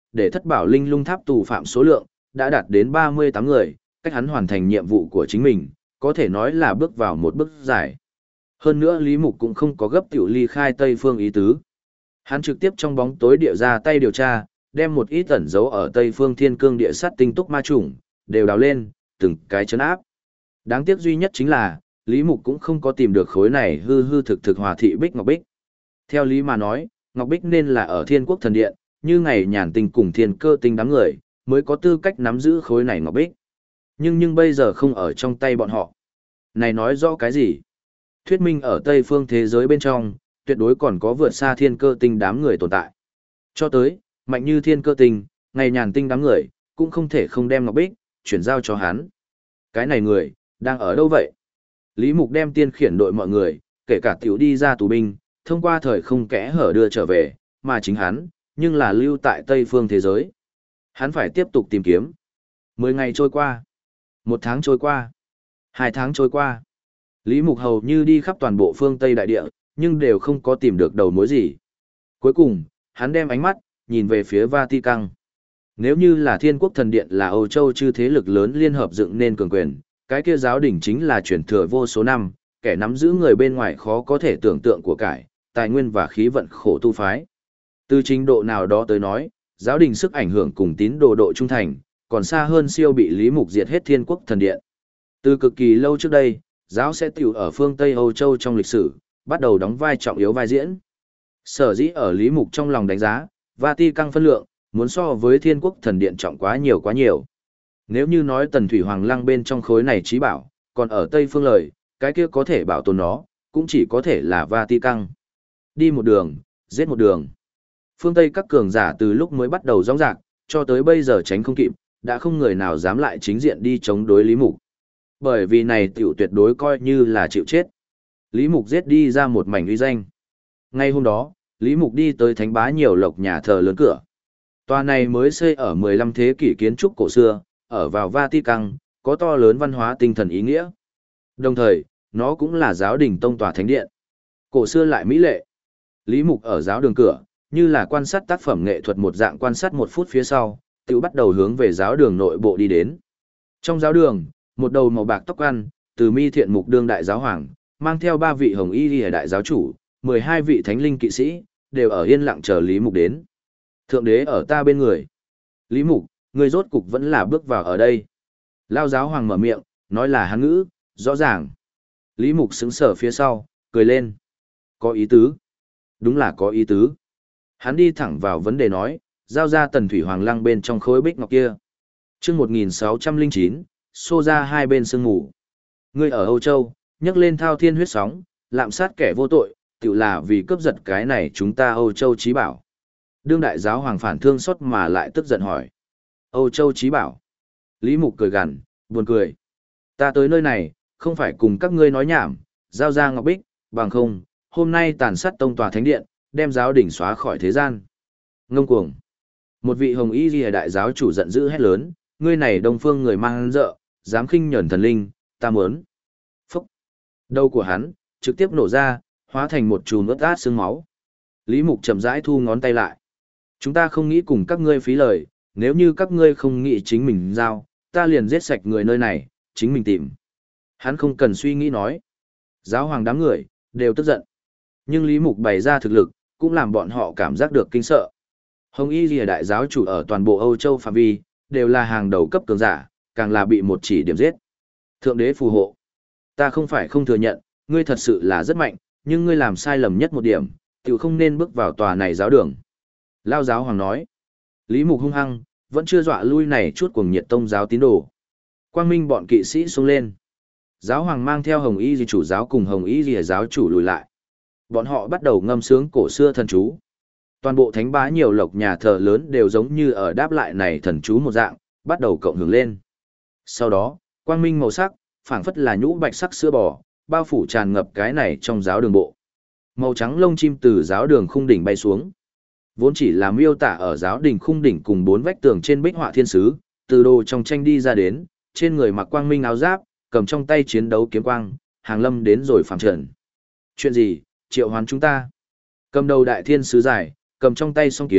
để thất bảo linh lung tháp tù phạm số lượng đã đạt đến 38 người, cách hắn hoàn thành nhiệm vụ của chính mình, có thể nói là bước vào một bước dài. Hơn nữa Lý Mục cũng không có gấp tiểu ly khai Tây Phương ý tứ. Hắn trực tiếp trong bóng tối địa ra tay điều tra, đem một ít ẩn dấu ở Tây Phương Thiên Cương địa sát tinh túc ma chủng, đều đào lên, từng cái chấn áp. Đáng tiếc duy nhất chính là, Lý Mục cũng không có tìm được khối này hư hư thực thực hòa thị Bích Ngọc Bích. Theo lý mà nói, Ngọc Bích nên là ở Thiên Quốc Thần Điện, như ngày nhàn tinh cùng thiên cơ tinh đám người, mới có tư cách nắm giữ khối này Ngọc Bích. Nhưng bây giờ không ở trong tay bọn họ. Này nói rõ cái gì? Thuyết minh ở Tây Phương thế giới bên trong, tuyệt đối còn có vượt xa thiên cơ tinh đám người tồn tại. Cho tới, mạnh như thiên cơ tinh, ngày nhàn tinh đám người, cũng không thể không đem Ngọc Bích, chuyển giao cho hắn. Cái này người, đang ở đâu vậy? Lý Mục đem tiên khiển đội mọi người, kể cả tiểu đi ra tù binh, thông qua thời không kẽ hở đưa trở về, mà chính hắn, nhưng là lưu tại Tây Phương thế giới. Hắn phải tiếp tục tìm kiếm. 10 ngày trôi qua, 1 tháng trôi qua, 2 tháng trôi qua. Lý Mục hầu như đi khắp toàn bộ phương Tây đại địa, nhưng đều không có tìm được đầu mối gì. Cuối cùng, hắn đem ánh mắt, nhìn về phía Vatican. Nếu như là Thiên Quốc Thần Điện là Âu Châu chư thế lực lớn liên hợp dựng nên cường quyền, cái kia giáo đỉnh chính là truyền thừa vô số năm, kẻ nắm giữ người bên ngoài khó có thể tưởng tượng của cải, tài nguyên và khí vận khổ tu phái. Từ trình độ nào đó tới nói, giáo đình sức ảnh hưởng cùng tín đồ độ trung thành, còn xa hơn siêu bị Lý Mục diệt hết Thiên Quốc Thần Điện. Từ cực kỳ lâu trước đây, giáo sẽ tiểu ở phương Tây Âu Châu trong lịch sử, bắt đầu đóng vai trọng yếu vai diễn. Sở dĩ ở Lý Mục trong lòng đánh giá, Vatican phân lượng, muốn so với Thiên Quốc Thần Điện trọng quá nhiều quá nhiều. Nếu như nói Tần Thủy Hoàng Lăng bên trong khối này trí bảo, còn ở Tây phương lời, cái kia có thể bảo tồn nó, cũng chỉ có thể là Vatican. Đi một đường, giết một đường. Phương Tây các cường giả từ lúc mới bắt đầu rõng rạc, cho tới bây giờ tránh không kịp, đã không người nào dám lại chính diện đi chống đối Lý Mục. Bởi vì này tiểu tuyệt đối coi như là chịu chết. Lý Mục giết đi ra một mảnh uy danh. Ngay hôm đó, Lý Mục đi tới Thánh Bá Nhiều Lộc nhà thờ lớn cửa. Tòa này mới xây ở 15 thế kỷ kiến trúc cổ xưa, ở vào Vatican, có to lớn văn hóa tinh thần ý nghĩa. Đồng thời, nó cũng là giáo đình tông tòa thánh điện. Cổ xưa lại mỹ lệ. Lý Mục ở giáo đường cửa, như là quan sát tác phẩm nghệ thuật một dạng quan sát 1 phút phía sau, tự bắt đầu hướng về giáo đường nội bộ đi đến. Trong giáo đường, một đầu màu bạc tóc ăn, từ mi thiện mục đương đại giáo hoàng, mang theo 3 vị hồng y liễu đại giáo chủ, 12 vị thánh linh kỵ sĩ, đều ở yên lặng chờ Lý Mục đến. Thượng đế ở ta bên người. Lý Mục, người rốt cục vẫn là bước vào ở đây. Lao giáo hoàng mở miệng, nói là hán ngữ, rõ ràng. Lý Mục sững sờ phía sau, cười lên. Có ý tứ. Đúng là có ý tứ. Hắn đi thẳng vào vấn đề nói, giao ra Tần Thủy Hoàng Lăng bên trong khối bích ngọc kia. Chương 1609, xô ra hai bên sương ngủ. Ngươi ở Âu Châu, nhấc lên thao thiên huyết sóng, lạm sát kẻ vô tội, tự là vì cướp giật cái này chúng ta Âu Châu trí bảo. Đương đại giáo hoàng phản thương xót mà lại tức giận hỏi. Âu Châu trí bảo. Lý Mục cười gằn, buồn cười. Ta tới nơi này, không phải cùng các ngươi nói nhảm, giao ra ngọc bích, bằng không, hôm nay tàn sát tông tòa thánh điện, đem giáo đỉnh xóa khỏi thế gian. Ngông cuồng. Một vị hồng y ghi đại giáo chủ giận dữ hét lớn, ngươi này đông phương người mang dợ, dám khinh nhẫn thần linh, ta muốn. Phúc. Đầu của hắn, trực tiếp nổ ra, hóa thành một chùm ướt át sương máu. Lý Mục chậm rãi thu ngón tay lại. Chúng ta không nghĩ cùng các ngươi phí lời, nếu như các ngươi không nghĩ chính mình giao, ta liền giết sạch người nơi này, chính mình tìm. Hắn không cần suy nghĩ nói. Giáo hoàng đám người, đều tức giận. Nhưng Lý Mục bày ra thực lực, cũng làm bọn họ cảm giác được kinh sợ. Hồng Y Lìa đại giáo chủ ở toàn bộ Âu Châu phạm vi, đều là hàng đầu cấp cường giả, càng là bị một chỉ điểm giết. Thượng đế phù hộ. Ta không phải không thừa nhận, ngươi thật sự là rất mạnh, nhưng ngươi làm sai lầm nhất một điểm, tiểu không nên bước vào tòa này giáo đường. Lao giáo hoàng nói. Lý Mục hung hăng, vẫn chưa dọa lui này chút cuồng nhiệt tông giáo tín đồ. Quang Minh bọn kỵ sĩ xuống lên. Giáo hoàng mang theo Hồng Y Lìa chủ giáo cùng Hồng Y Lìa giáo chủ lùi lại. Bọn họ bắt đầu ngâm sướng cổ xưa thần chú. Toàn bộ Thánh Bá Nhiều Lộc nhà thờ lớn đều giống như ở đáp lại này thần chú một dạng, bắt đầu cộng hưởng lên. Sau đó, quang minh màu sắc, phảng phất là nhũ bạch sắc sữa bò, bao phủ tràn ngập cái này trong giáo đường bộ. Màu trắng lông chim từ giáo đường khung đỉnh bay xuống. Vốn chỉ là miêu tả ở giáo đình khung đỉnh cùng 4 vách tường trên bích họa thiên sứ, từ đồ trong tranh đi ra đến, trên người mặc quang minh áo giáp, cầm trong tay chiến đấu kiếm quang, hàng lâm đến rồi phàm trần. Chuyện gì, triệu hoán chúng ta? Cầm đầu đại thiên sứ giải, cầm trong tay song kiếm,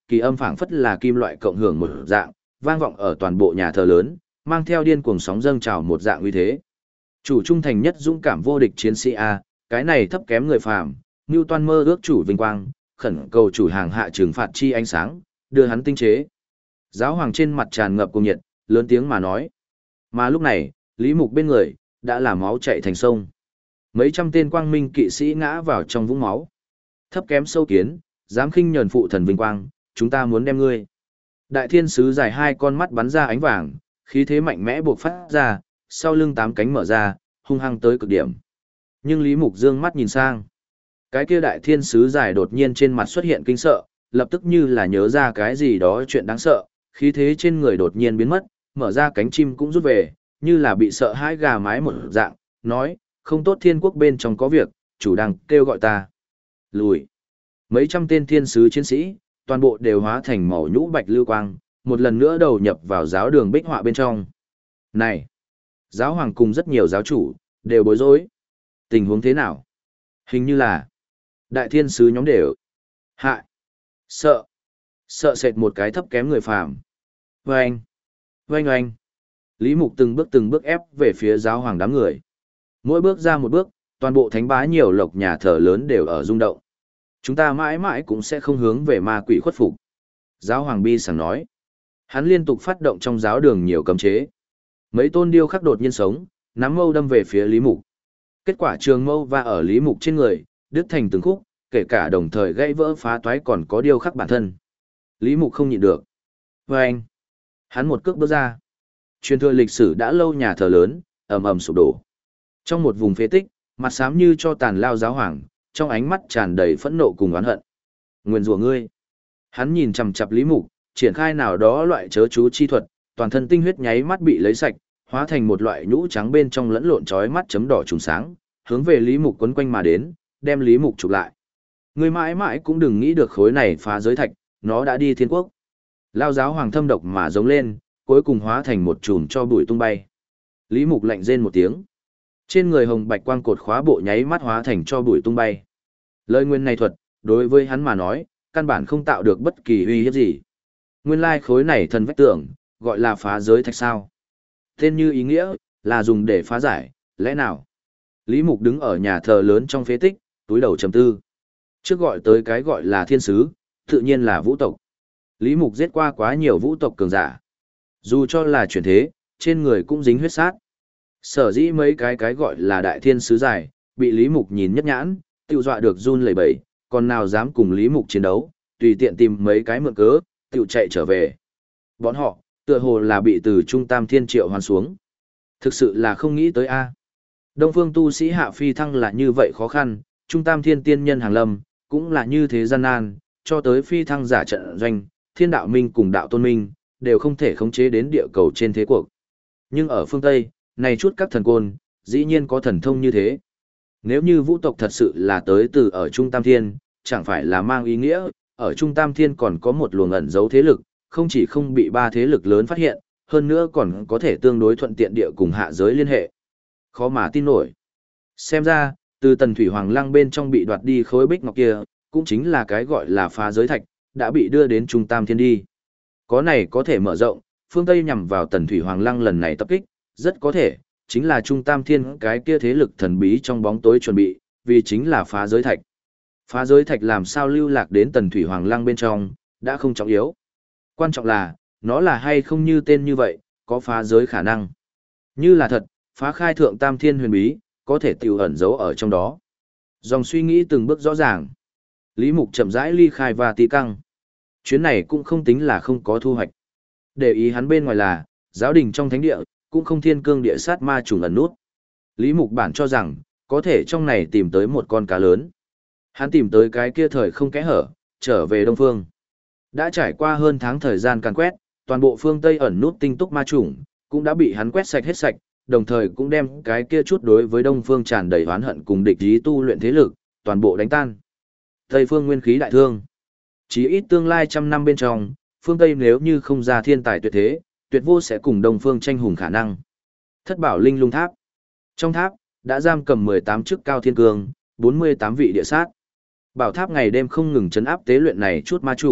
kỳ âm phảng phất là kim loại cộng hưởng một dạng, vang vọng ở toàn bộ nhà thờ lớn, mang theo điên cuồng sóng dâng trào một dạng uy thế. Chủ trung thành nhất dũng cảm vô địch chiến sĩ A, cái này thấp kém người phàm, Newton mơ ước chủ vinh quang, khẩn cầu chủ hàng hạ trừng phạt chi ánh sáng, đưa hắn tinh chế. Giáo hoàng trên mặt tràn ngập cuồng nhiệt, lớn tiếng mà nói. Mà lúc này, Lý Mục bên người, đã là máu chảy thành sông. Mấy trăm tên quang minh kỵ sĩ ngã vào trong vũng máu. Thấp kém sâu kiến, dám khinh nhẫn phụ thần vinh quang, chúng ta muốn đem ngươi. Đại thiên sứ dài hai con mắt bắn ra ánh vàng, khí thế mạnh mẽ buộc phát ra, sau lưng tám cánh mở ra, hung hăng tới cực điểm. Nhưng Lý Mục dương mắt nhìn sang. Cái kia đại thiên sứ dài đột nhiên trên mặt xuất hiện kinh sợ, lập tức như là nhớ ra cái gì đó chuyện đáng sợ, khí thế trên người đột nhiên biến mất, mở ra cánh chim cũng rút về, như là bị sợ hãi gà mái một dạng, nói, không tốt thiên quốc bên trong có việc, chủ đang kêu gọi ta. Lùi. Mấy trăm tên thiên sứ chiến sĩ, toàn bộ đều hóa thành màu nhũ bạch lưu quang, một lần nữa đầu nhập vào giáo đường bích họa bên trong. Này! Giáo hoàng cùng rất nhiều giáo chủ, đều bối rối. Tình huống thế nào? Hình như là đại thiên sứ nhóm đều hại. Sợ. Sợ sệt một cái thấp kém người phàm. Vâng! Vâng oanh! Lý Mục từng bước ép về phía giáo hoàng đám người. Mỗi bước ra một bước, toàn bộ thánh bá nhiều lộc nhà thờ lớn đều ở rung động. Chúng ta mãi mãi cũng sẽ không hướng về ma quỷ khuất phục. Giáo hoàng bi sảng nói. Hắn liên tục phát động trong giáo đường nhiều cấm chế. Mấy tôn điêu khắc đột nhiên sống, nắm mâu đâm về phía Lý Mục. Kết quả trường mâu va ở Lý Mục trên người, đứt thành từng khúc, kể cả đồng thời gãy vỡ phá toái còn có điêu khắc bản thân. Lý Mục không nhịn được. Vâng! Hắn một cước bước ra. Truyền thừa lịch sử đã lâu nhà thờ lớn, ầm ầm sụp đổ. Trong một vùng phế tích, mặt xám như cho tàn lao giáo hoàng, trong ánh mắt tràn đầy phẫn nộ cùng oán hận. Nguyên rủa ngươi. Hắn nhìn chằm chằm Lý Mục, triển khai nào đó loại chớ chú chi thuật, toàn thân tinh huyết nháy mắt bị lấy sạch, hóa thành một loại nhũ trắng bên trong lẫn lộn chói mắt chấm đỏ trùng sáng, hướng về Lý Mục quấn quanh mà đến, đem Lý Mục chụp lại. Ngươi mãi mãi cũng đừng nghĩ được khối này phá giới thạch, nó đã đi thiên quốc. Lao giáo hoàng thâm độc mà giống lên, cuối cùng hóa thành một chùm cho bụi tung bay. Lý Mục lạnh rên một tiếng. Trên người hồng bạch quang cột khóa bộ nháy mắt hóa thành cho bụi tung bay. Lời nguyên này thuật, đối với hắn mà nói, căn bản không tạo được bất kỳ uy hiếp gì. Nguyên lai khối này thần vách tưởng, gọi là phá giới thạch sao. Tên như ý nghĩa, là dùng để phá giải, lẽ nào? Lý Mục đứng ở nhà thờ lớn trong phế tích, túi đầu trầm tư. Trước gọi tới cái gọi là thiên sứ, tự nhiên là vũ tộc. Lý Mục giết qua quá nhiều vũ tộc cường giả. Dù cho là chuyển thế, trên người cũng dính huyết sát. Sở dĩ mấy cái gọi là đại thiên sứ dài, bị Lý Mục nhìn nhất nhãn, tiêu dọa được run lẩy bẩy, còn nào dám cùng Lý Mục chiến đấu, tùy tiện tìm mấy cái mượn cớ, tiêu chạy trở về. Bọn họ, tựa hồ là bị từ Trung Tam Thiên triệu hoán xuống. Thực sự là không nghĩ tới a. Đông phương tu sĩ hạ phi thăng là như vậy khó khăn, Trung Tam Thiên tiên nhân hàng lâm, cũng là như thế gian nan, cho tới phi thăng giả trận doanh, thiên đạo minh cùng đạo tôn minh, đều không thể khống chế đến địa cầu trên thế cuộc. Nhưng ở phương Tây, này chút các thần côn, dĩ nhiên có thần thông như thế. Nếu như vũ tộc thật sự là tới từ ở Trung Tam Thiên, chẳng phải là mang ý nghĩa, ở Trung Tam Thiên còn có một luồng ẩn giấu thế lực, không chỉ không bị ba thế lực lớn phát hiện, hơn nữa còn có thể tương đối thuận tiện địa cùng hạ giới liên hệ. Khó mà tin nổi. Xem ra, từ Tần Thủy Hoàng Lăng bên trong bị đoạt đi khối bích ngọc kia, cũng chính là cái gọi là phá giới thạch, đã bị đưa đến Trung Tam Thiên đi. Có này có thể mở rộng, phương Tây nhằm vào Tần Thủy Hoàng Lăng lần này tập kích, rất có thể, chính là Trung Tam Thiên cái kia thế lực thần bí trong bóng tối chuẩn bị, vì chính là phá giới thạch. Phá giới thạch làm sao lưu lạc đến Tần Thủy Hoàng Lăng bên trong, đã không trọng yếu. Quan trọng là, nó là hay không như tên như vậy, có phá giới khả năng. Như là thật, phá khai thượng Tam Thiên huyền bí, có thể tiểu ẩn giấu ở trong đó. Dòng suy nghĩ từng bước rõ ràng. Lý Mục chậm rãi ly khai và tí căng. Chuyến này cũng không tính là không có thu hoạch. Để ý hắn bên ngoài là, giáo đình trong thánh địa, cũng không thiên cương địa sát ma trùng ẩn nút. Lý Mục bản cho rằng, có thể trong này tìm tới một con cá lớn. Hắn tìm tới cái kia thời không kẽ hở, trở về Đông Phương. Đã trải qua hơn tháng thời gian càn quét, toàn bộ phương Tây ẩn nút tinh túc ma trùng, cũng đã bị hắn quét sạch hết sạch, đồng thời cũng đem cái kia chút đối với Đông Phương tràn đầy oán hận cùng địch ý tu luyện thế lực, toàn bộ đánh tan. Tây phương nguyên khí đại thương. Chỉ ít tương lai trăm năm bên trong, phương Tây nếu như không ra thiên tài tuyệt thế, tuyệt vô sẽ cùng Đông Phương tranh hùng khả năng. Thất bảo linh lung tháp. Trong tháp, đã giam cầm 18 chức cao thiên cương, 48 vị địa sát. Bảo tháp ngày đêm không ngừng chấn áp tế luyện này chút ma chủng,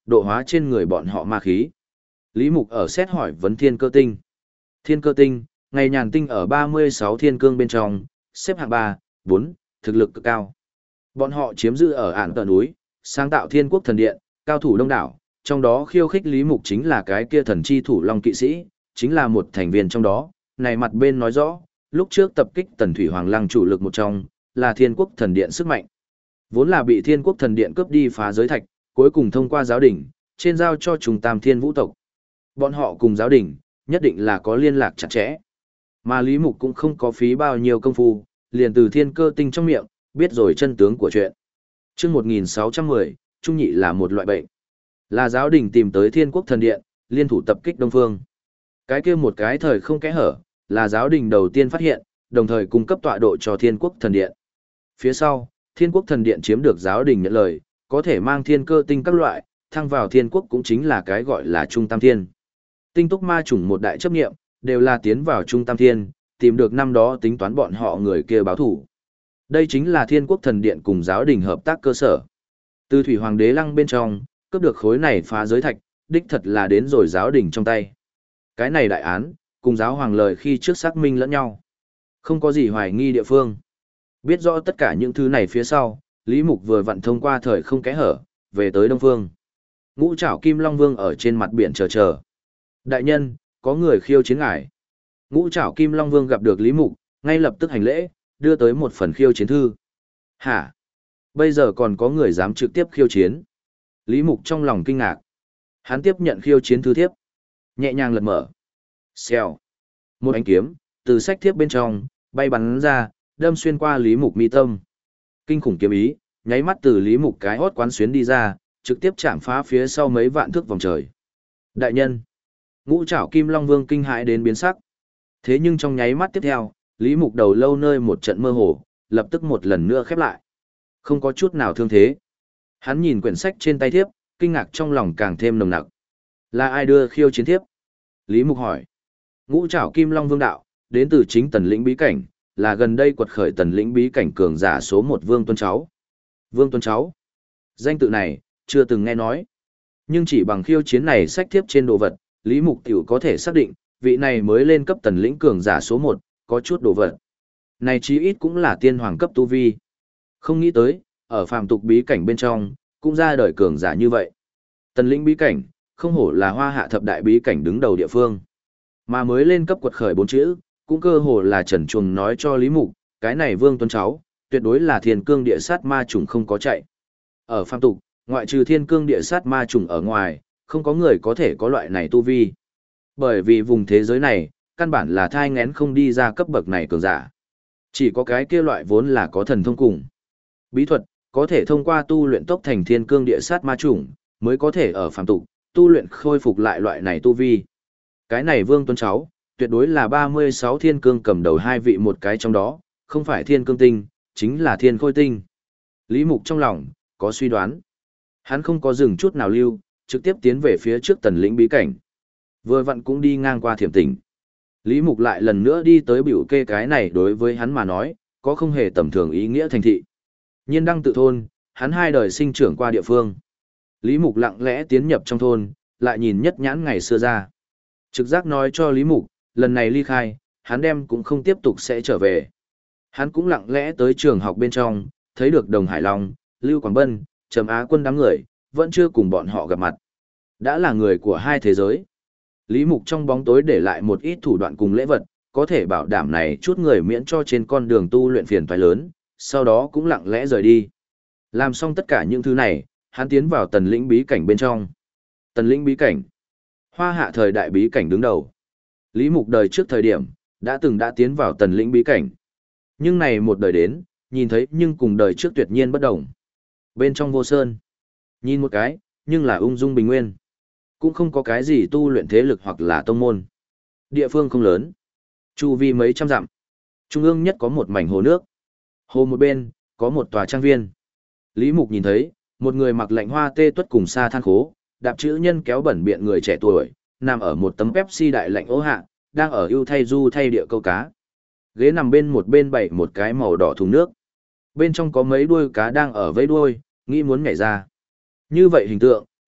độ hóa trên người bọn họ ma khí. Lý Mục ở xét hỏi vấn thiên cơ tinh. Thiên cơ tinh, ngày nhàn tinh ở 36 thiên cương bên trong, xếp hạng 3, 4, thực lực cực cao. Bọn họ chiếm giữ ở ản tờ núi, sáng tạo thiên quốc thần điện, cao thủ đông đảo, trong đó khiêu khích Lý Mục chính là cái kia thần chi thủ long kỵ sĩ, chính là một thành viên trong đó. Này mặt bên nói rõ, lúc trước tập kích Tần Thủy Hoàng Lăng chủ lực một trong, là thiên quốc thần điện sức mạnh. Vốn là bị thiên quốc thần điện cướp đi phá giới thạch, cuối cùng thông qua giáo đỉnh, trên giao cho trùng tam thiên vũ tộc. Bọn họ cùng giáo đỉnh, nhất định là có liên lạc chặt chẽ. Mà Lý Mục cũng không có phí bao nhiêu công phu, liền từ thiên cơ tinh trong miệng, biết rồi chân tướng của chuyện. Trước 1610, trung nhị là một loại bệnh. Là giáo đình tìm tới thiên quốc thần điện, liên thủ tập kích Đông Phương. Cái kia một cái thời không kẽ hở, là giáo đình đầu tiên phát hiện, đồng thời cung cấp tọa độ cho thiên quốc thần điện. Phía sau, thiên quốc thần điện chiếm được giáo đình nhận lời, có thể mang thiên cơ tinh các loại, thăng vào thiên quốc cũng chính là cái gọi là trung tam thiên. Tinh túc ma chủng một đại chấp nghiệm, đều là tiến vào trung tam thiên, tìm được năm đó tính toán bọn họ người kia báo thủ. Đây chính là thiên quốc thần điện cùng giáo đình hợp tác cơ sở. Từ thủy hoàng đế lăng bên trong, cướp được khối này phá giới thạch, đích thật là đến rồi giáo đình trong tay. Cái này đại án, cùng giáo hoàng lời khi trước xác minh lẫn nhau. Không có gì hoài nghi địa phương. Biết rõ tất cả những thứ này phía sau, Lý Mục vừa vặn thông qua thời không kẽ hở, về tới Đông Phương. Ngũ trảo Kim Long Vương ở trên mặt biển chờ. Đại nhân, có người khiêu chiến ngài. Ngũ trảo Kim Long Vương gặp được Lý Mục, ngay lập tức hành lễ, đưa tới một phần khiêu chiến thư. Hả? Bây giờ còn có người dám trực tiếp khiêu chiến. Lý Mục trong lòng kinh ngạc. Hắn tiếp nhận khiêu chiến thư thiếp. Nhẹ nhàng lật mở. Xèo. Một ánh kiếm, từ sách thiếp bên trong, bay bắn ra, đâm xuyên qua Lý Mục mi tâm. Kinh khủng kiếm ý, nháy mắt từ Lý Mục cái hót quán xuyến đi ra, trực tiếp chạm phá phía sau mấy vạn thước vòng trời. Đại nhân. Ngũ trảo Kim Long Vương kinh hãi đến biến sắc. Thế nhưng trong nháy mắt tiếp theo, Lý Mục đầu lâu nơi một trận mơ hồ, lập tức một lần nữa khép lại. Không có chút nào thương thế. Hắn nhìn quyển sách trên tay thiếp, kinh ngạc trong lòng càng thêm nồng nặc. Là ai đưa khiêu chiến thiếp? Lý Mục hỏi. Ngũ trảo Kim Long Vương đạo, đến từ chính Tần lĩnh bí cảnh, là gần đây quật khởi Tần lĩnh bí cảnh cường giả số 1 Vương Tuân Cháu. Vương Tuân Cháu. Danh tự này, chưa từng nghe nói. Nhưng chỉ bằng khiêu chiến này sách thiếp trên đồ vật, Lý Mục tiểu có thể xác định, vị này mới lên cấp Tần lĩnh cường giả số 1, có chút đồ vật. Này chí ít cũng là tiên hoàng cấp tu vi. Không nghĩ tới, ở phàm tục bí cảnh bên trong, cũng ra đời cường giả như vậy. Tần lĩnh bí cảnh, không hổ là hoa hạ thập đại bí cảnh đứng đầu địa phương. Mà mới lên cấp quật khởi 4 chữ, cũng cơ hồ là trần chuồng nói cho Lý Mục, cái này Vương Tuân Cháu, tuyệt đối là thiên cương địa sát ma trùng không có chạy. Ở phàm tục, ngoại trừ thiên cương địa sát ma trùng ở ngoài, không có người có thể có loại này tu vi. Bởi vì vùng thế giới này, căn bản là thai ngén không đi ra cấp bậc này cường giả. Chỉ có cái kia loại vốn là có thần thông cùng. Bí thuật, có thể thông qua tu luyện tốc thành thiên cương địa sát ma chủng, mới có thể ở phàm tục, tu luyện khôi phục lại loại này tu vi. Cái này Vương Tuân Cháu, tuyệt đối là 36 thiên cương cầm đầu hai vị một cái trong đó, không phải thiên cương tinh, chính là thiên khôi tinh. Lý Mục trong lòng, có suy đoán. Hắn không có dừng chút nào lưu, trực tiếp tiến về phía trước Tần lĩnh bí cảnh. Vừa vặn cũng đi ngang qua Thiểm Tỉnh. Lý Mục lại lần nữa đi tới biểu kê cái này đối với hắn mà nói, có không hề tầm thường ý nghĩa thành thị. Nhiên đăng tự thôn, hắn 2 đời sinh trưởng qua địa phương. Lý Mục lặng lẽ tiến nhập trong thôn, lại nhìn nhất nhãn ngày xưa ra. Trực giác nói cho Lý Mục, lần này ly khai, hắn đem cũng không tiếp tục sẽ trở về. Hắn cũng lặng lẽ tới trường học bên trong, thấy được Đồng Hải Long, Lưu Quảng Bân, Trầm Á Quân đám người, vẫn chưa cùng bọn họ gặp mặt. Đã là người của hai thế giới. Lý Mục trong bóng tối để lại một ít thủ đoạn cùng lễ vật, có thể bảo đảm này chút người miễn cho trên con đường tu luyện phiền toái lớn, sau đó cũng lặng lẽ rời đi. Làm xong tất cả những thứ này, hắn tiến vào Tần lĩnh bí cảnh bên trong. Tần lĩnh bí cảnh. Hoa hạ thời đại bí cảnh đứng đầu. Lý Mục đời trước thời điểm, đã tiến vào Tần lĩnh bí cảnh. Nhưng này một đời đến, nhìn thấy nhưng cùng đời trước tuyệt nhiên bất đồng. Bên trong vô sơn. Nhìn một cái, nhưng là ung dung bình nguyên. Cũng không có cái gì tu luyện thế lực hoặc là tông môn. Địa phương không lớn. Chu vi mấy trăm dặm. Trung ương nhất có một mảnh hồ nước. Hồ một bên, có một tòa trang viên. Lý Mục nhìn thấy, một người mặc lạnh hoa tê tuất cùng sa than khố, đạp chữ nhân kéo bẩn biện người trẻ tuổi, nằm ở một tấm Pepsi đại lạnh ố hạ, đang ở ưu thay du thay địa câu cá. Ghế nằm bên một bên bày một cái màu đỏ thùng nước. Bên trong có mấy đuôi cá đang ở vẫy đuôi, nghĩ muốn nhảy ra. Như vậy hình tượng,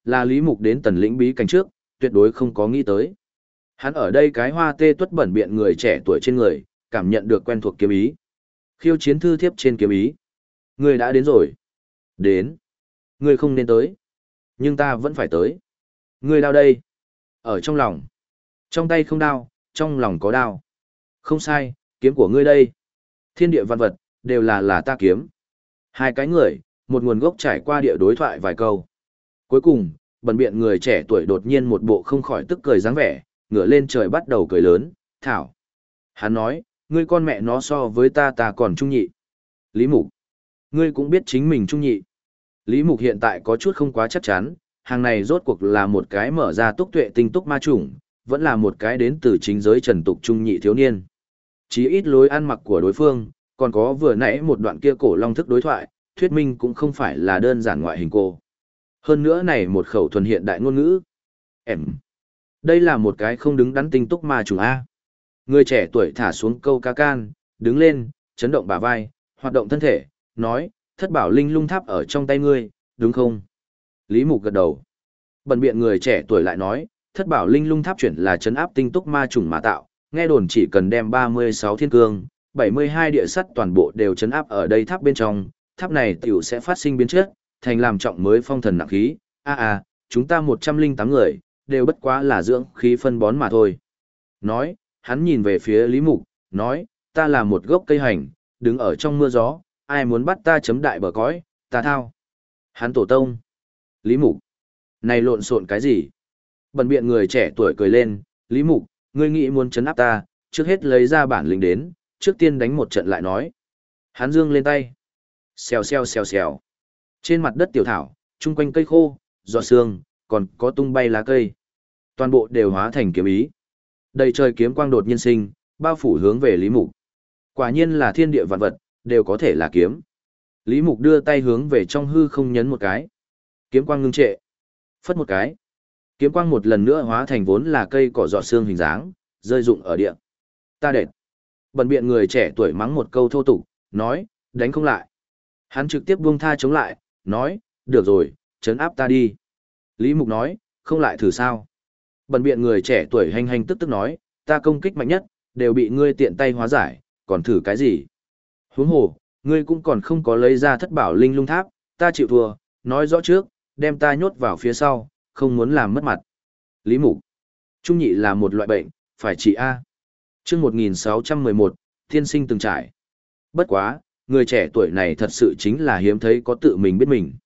Là Lý Mục đến Tần Lĩnh bí cảnh trước, tuyệt đối không có nghĩ tới. Hắn ở đây cái hoa tê tuất bẩn biện người trẻ tuổi trên người, cảm nhận được quen thuộc kiếm ý. Khiêu chiến thư thiếp trên kiếm ý. Người đã đến rồi. Đến. Người không nên tới. Nhưng ta vẫn phải tới. Người đao đây. Ở trong lòng. Trong tay không đao, trong lòng có đao. Không sai, kiếm của ngươi đây. Thiên địa văn vật, đều là ta kiếm. Hai cái người, một nguồn gốc trải qua địa đối thoại vài câu. Cuối cùng, bần biện người trẻ tuổi đột nhiên một bộ không khỏi tức cười dáng vẻ, ngửa lên trời bắt đầu cười lớn, thảo. Hắn nói, ngươi con mẹ nó so với ta còn trung nhị. Lý Mục, ngươi cũng biết chính mình trung nhị. Lý Mục hiện tại có chút không quá chắc chắn, hàng này rốt cuộc là một cái mở ra túc tuệ tinh túc ma chủng, vẫn là một cái đến từ chính giới trần tục trung nhị thiếu niên. Chí ít lối ăn mặc của đối phương, còn có vừa nãy một đoạn kia cổ long thức đối thoại, thuyết minh cũng không phải là đơn giản ngoại hình cô. Hơn nữa này một khẩu thuần hiện đại ngôn ngữ. Em. Đây là một cái không đứng đắn tinh túc ma trùng A. Người trẻ tuổi thả xuống câu ca can, đứng lên, chấn động bả vai, hoạt động thân thể, nói, thất bảo linh lung tháp ở trong tay ngươi, đúng không? Lý Mục gật đầu. Bần biện người trẻ tuổi lại nói, thất bảo linh lung tháp chuyển là chấn áp tinh túc ma trùng mà tạo, nghe đồn chỉ cần đem 36 thiên cương, 72 địa sắt toàn bộ đều chấn áp ở đây tháp bên trong, tháp này tiểu sẽ phát sinh biến chất, thành làm trọng mới phong thần nặng khí. Chúng ta 108 người, đều bất quá là dưỡng khí phân bón mà thôi. Nói, hắn nhìn về phía Lý Mục, nói, ta là một gốc cây hành, đứng ở trong mưa gió, ai muốn bắt ta chấm đại bờ cõi, ta thao. Hắn tổ tông. Lý Mục. Này lộn xộn cái gì? Bần biện người trẻ tuổi cười lên, Lý Mục, ngươi nghĩ muốn chấn áp ta, trước hết lấy ra bản lĩnh đến, trước tiên đánh một trận lại nói. Hắn giương lên tay. Xèo xèo xèo xèo. Trên mặt đất tiểu thảo, chung quanh cây khô, giọt sương, còn có tung bay lá cây. Toàn bộ đều hóa thành kiếm ý. Đầy trời kiếm quang đột nhiên sinh, bao phủ hướng về Lý Mục. Quả nhiên là thiên địa vạn vật, đều có thể là kiếm. Lý Mục đưa tay hướng về trong hư không nhấn một cái. Kiếm quang ngưng trệ. Phất một cái. Kiếm quang một lần nữa hóa thành vốn là cây cỏ giọt sương hình dáng, rơi rụng ở địa. Ta đệt. Bần biện người trẻ tuổi mắng một câu thô tục, nói, đánh không lại. Hắn trực tiếp buông tha chống lại, nói, được rồi, trấn áp ta đi. Lý Mục nói, không lại thử sao. Bần biện người trẻ tuổi hành hành tức tức nói, ta công kích mạnh nhất, đều bị ngươi tiện tay hóa giải, còn thử cái gì? Huống hồ, ngươi cũng còn không có lấy ra thất bảo linh lung tháp, ta chịu thua, nói rõ trước, đem ta nhốt vào phía sau, không muốn làm mất mặt. Lý Mục, trung nhị là một loại bệnh, phải trị A. Chương 1611, thiên sinh từng trải. Bất quá, người trẻ tuổi này thật sự chính là hiếm thấy có tự mình biết mình.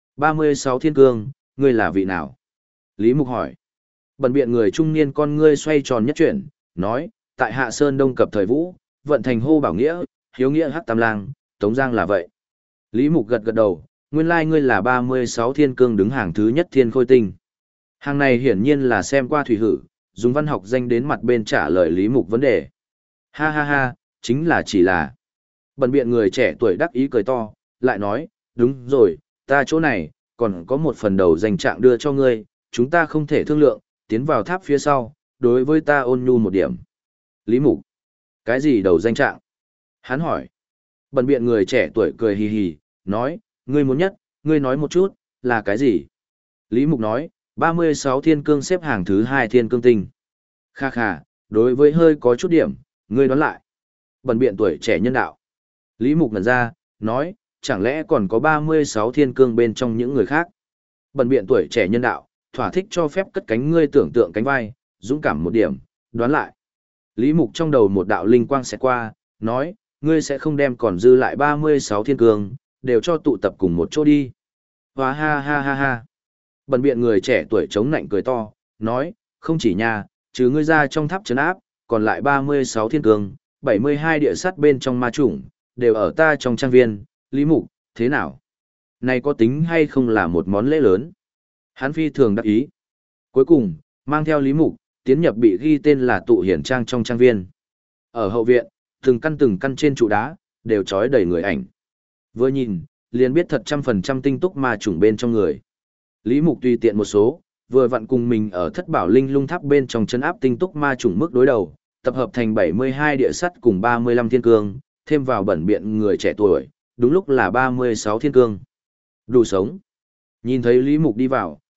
36 thiên cương, ngươi là vị nào? Lý Mục hỏi. Bần biện người trung niên con ngươi xoay tròn nhất chuyển, nói, tại Hạ Sơn Đông Cập thời vũ, vận thành hô bảo nghĩa, hiếu nghĩa hắc tam lang, Tống Giang là vậy. Lý Mục gật gật đầu, nguyên lai ngươi là 36 thiên cương đứng hàng thứ nhất thiên khôi tinh. Hàng này hiển nhiên là xem qua thủy hử, dùng văn học danh đến mặt bên trả lời Lý Mục vấn đề. Ha ha ha, chính là chỉ là. Bần biện người trẻ tuổi đắc ý cười to, lại nói, đúng rồi, ta chỗ này, còn có một phần đầu danh trạng đưa cho ngươi, chúng ta không thể thương lượng, tiến vào tháp phía sau, đối với ta ôn nhu một điểm. Lý Mục, cái gì đầu danh trạng? Hắn hỏi. Bần biện người trẻ tuổi cười hì hì, nói, ngươi muốn nhất, ngươi nói một chút, là cái gì? Lý Mục nói, 36 thiên cương xếp hàng thứ 2 thiên cương tinh. Kha kha, đối với hơi có chút điểm, ngươi đoán lại. Bần biện tuổi trẻ nhân đạo. Lý Mục ngẩn ra, nói, chẳng lẽ còn có 36 thiên cương bên trong những người khác? Bần biện tuổi trẻ nhân đạo, thỏa thích cho phép cất cánh ngươi tưởng tượng cánh vai, dũng cảm một điểm, đoán lại. Lý Mục trong đầu một đạo linh quang sẽ qua, nói, ngươi sẽ không đem còn dư lại 36 thiên cương, đều cho tụ tập cùng một chỗ đi. Hóa ha ha ha ha. Bần biện người trẻ tuổi chống nạnh cười to, nói, không chỉ nhà, trừ ngươi ra trong tháp trấn áp, còn lại 36 thiên cương, 72 địa sắt bên trong ma chủng, đều ở ta trong trang viên, Lý Mục, thế nào? Này có tính hay không là một món lễ lớn? Hắn phi thường đắc ý. Cuối cùng, mang theo Lý Mục, tiến nhập bị ghi tên là tụ hiển trang trong trang viên. Ở hậu viện, từng căn trên trụ đá, đều trói đầy người ảnh. Vừa nhìn, liền biết thật 100% tinh túc ma chủng bên trong người. Lý Mục tùy tiện một số, vừa vặn cùng mình ở thất bảo linh lung tháp bên trong chân áp tinh túc ma chủng mức đối đầu, tập hợp thành 72 địa sắt cùng 35 thiên cương, thêm vào bẩn biện người trẻ tuổi, đúng lúc là 36 thiên cương. Đủ sống. Nhìn thấy Lý Mục đi vào,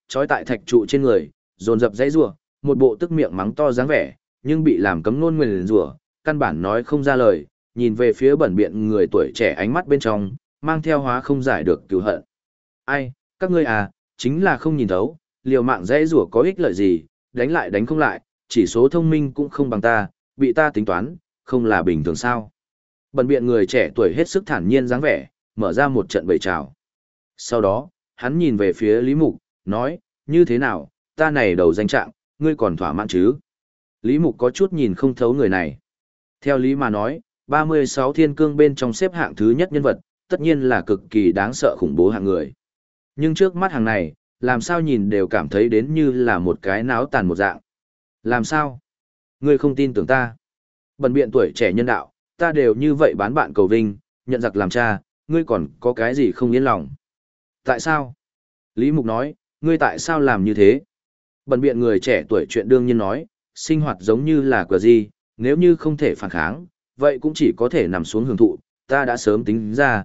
trói tại thạch trụ trên người, dồn dập dãy rủa, một bộ tức miệng mắng to dáng vẻ, nhưng bị làm cấm ngôn nguyền rủa, căn bản nói không ra lời, nhìn về phía bẩn biện người tuổi trẻ ánh mắt bên trong, mang theo hóa không giải được cừu hận. Ai, các ngươi à, chính là không nhìn thấu, liều mạng dãy rủa có ích lợi gì, đánh lại đánh không lại, chỉ số thông minh cũng không bằng ta, bị ta tính toán, không là bình thường sao. Bẩn biện người trẻ tuổi hết sức thản nhiên dáng vẻ, mở ra một trận bầy trào. Sau đó, hắn nhìn về phía Lý Mục, nói, như thế nào, ta này đầu danh trạng, ngươi còn thỏa mãn chứ? Lý Mục có chút nhìn không thấu người này. Theo lý mà nói, 36 thiên cương bên trong xếp hạng thứ nhất nhân vật, tất nhiên là cực kỳ đáng sợ khủng bố hạng người. Nhưng trước mắt hàng này, làm sao nhìn đều cảm thấy đến như là một cái náo tàn một dạng. Làm sao? Ngươi không tin tưởng ta. Bần biện tuổi trẻ nhân đạo, ta đều như vậy bán bạn cầu vinh, nhận giặc làm cha, ngươi còn có cái gì không yên lòng. Tại sao? Lý Mục nói, ngươi tại sao làm như thế? Bần biện người trẻ tuổi chuyện đương nhiên nói, sinh hoạt giống như là cờ gì, nếu như không thể phản kháng, vậy cũng chỉ có thể nằm xuống hưởng thụ, ta đã sớm tính ra,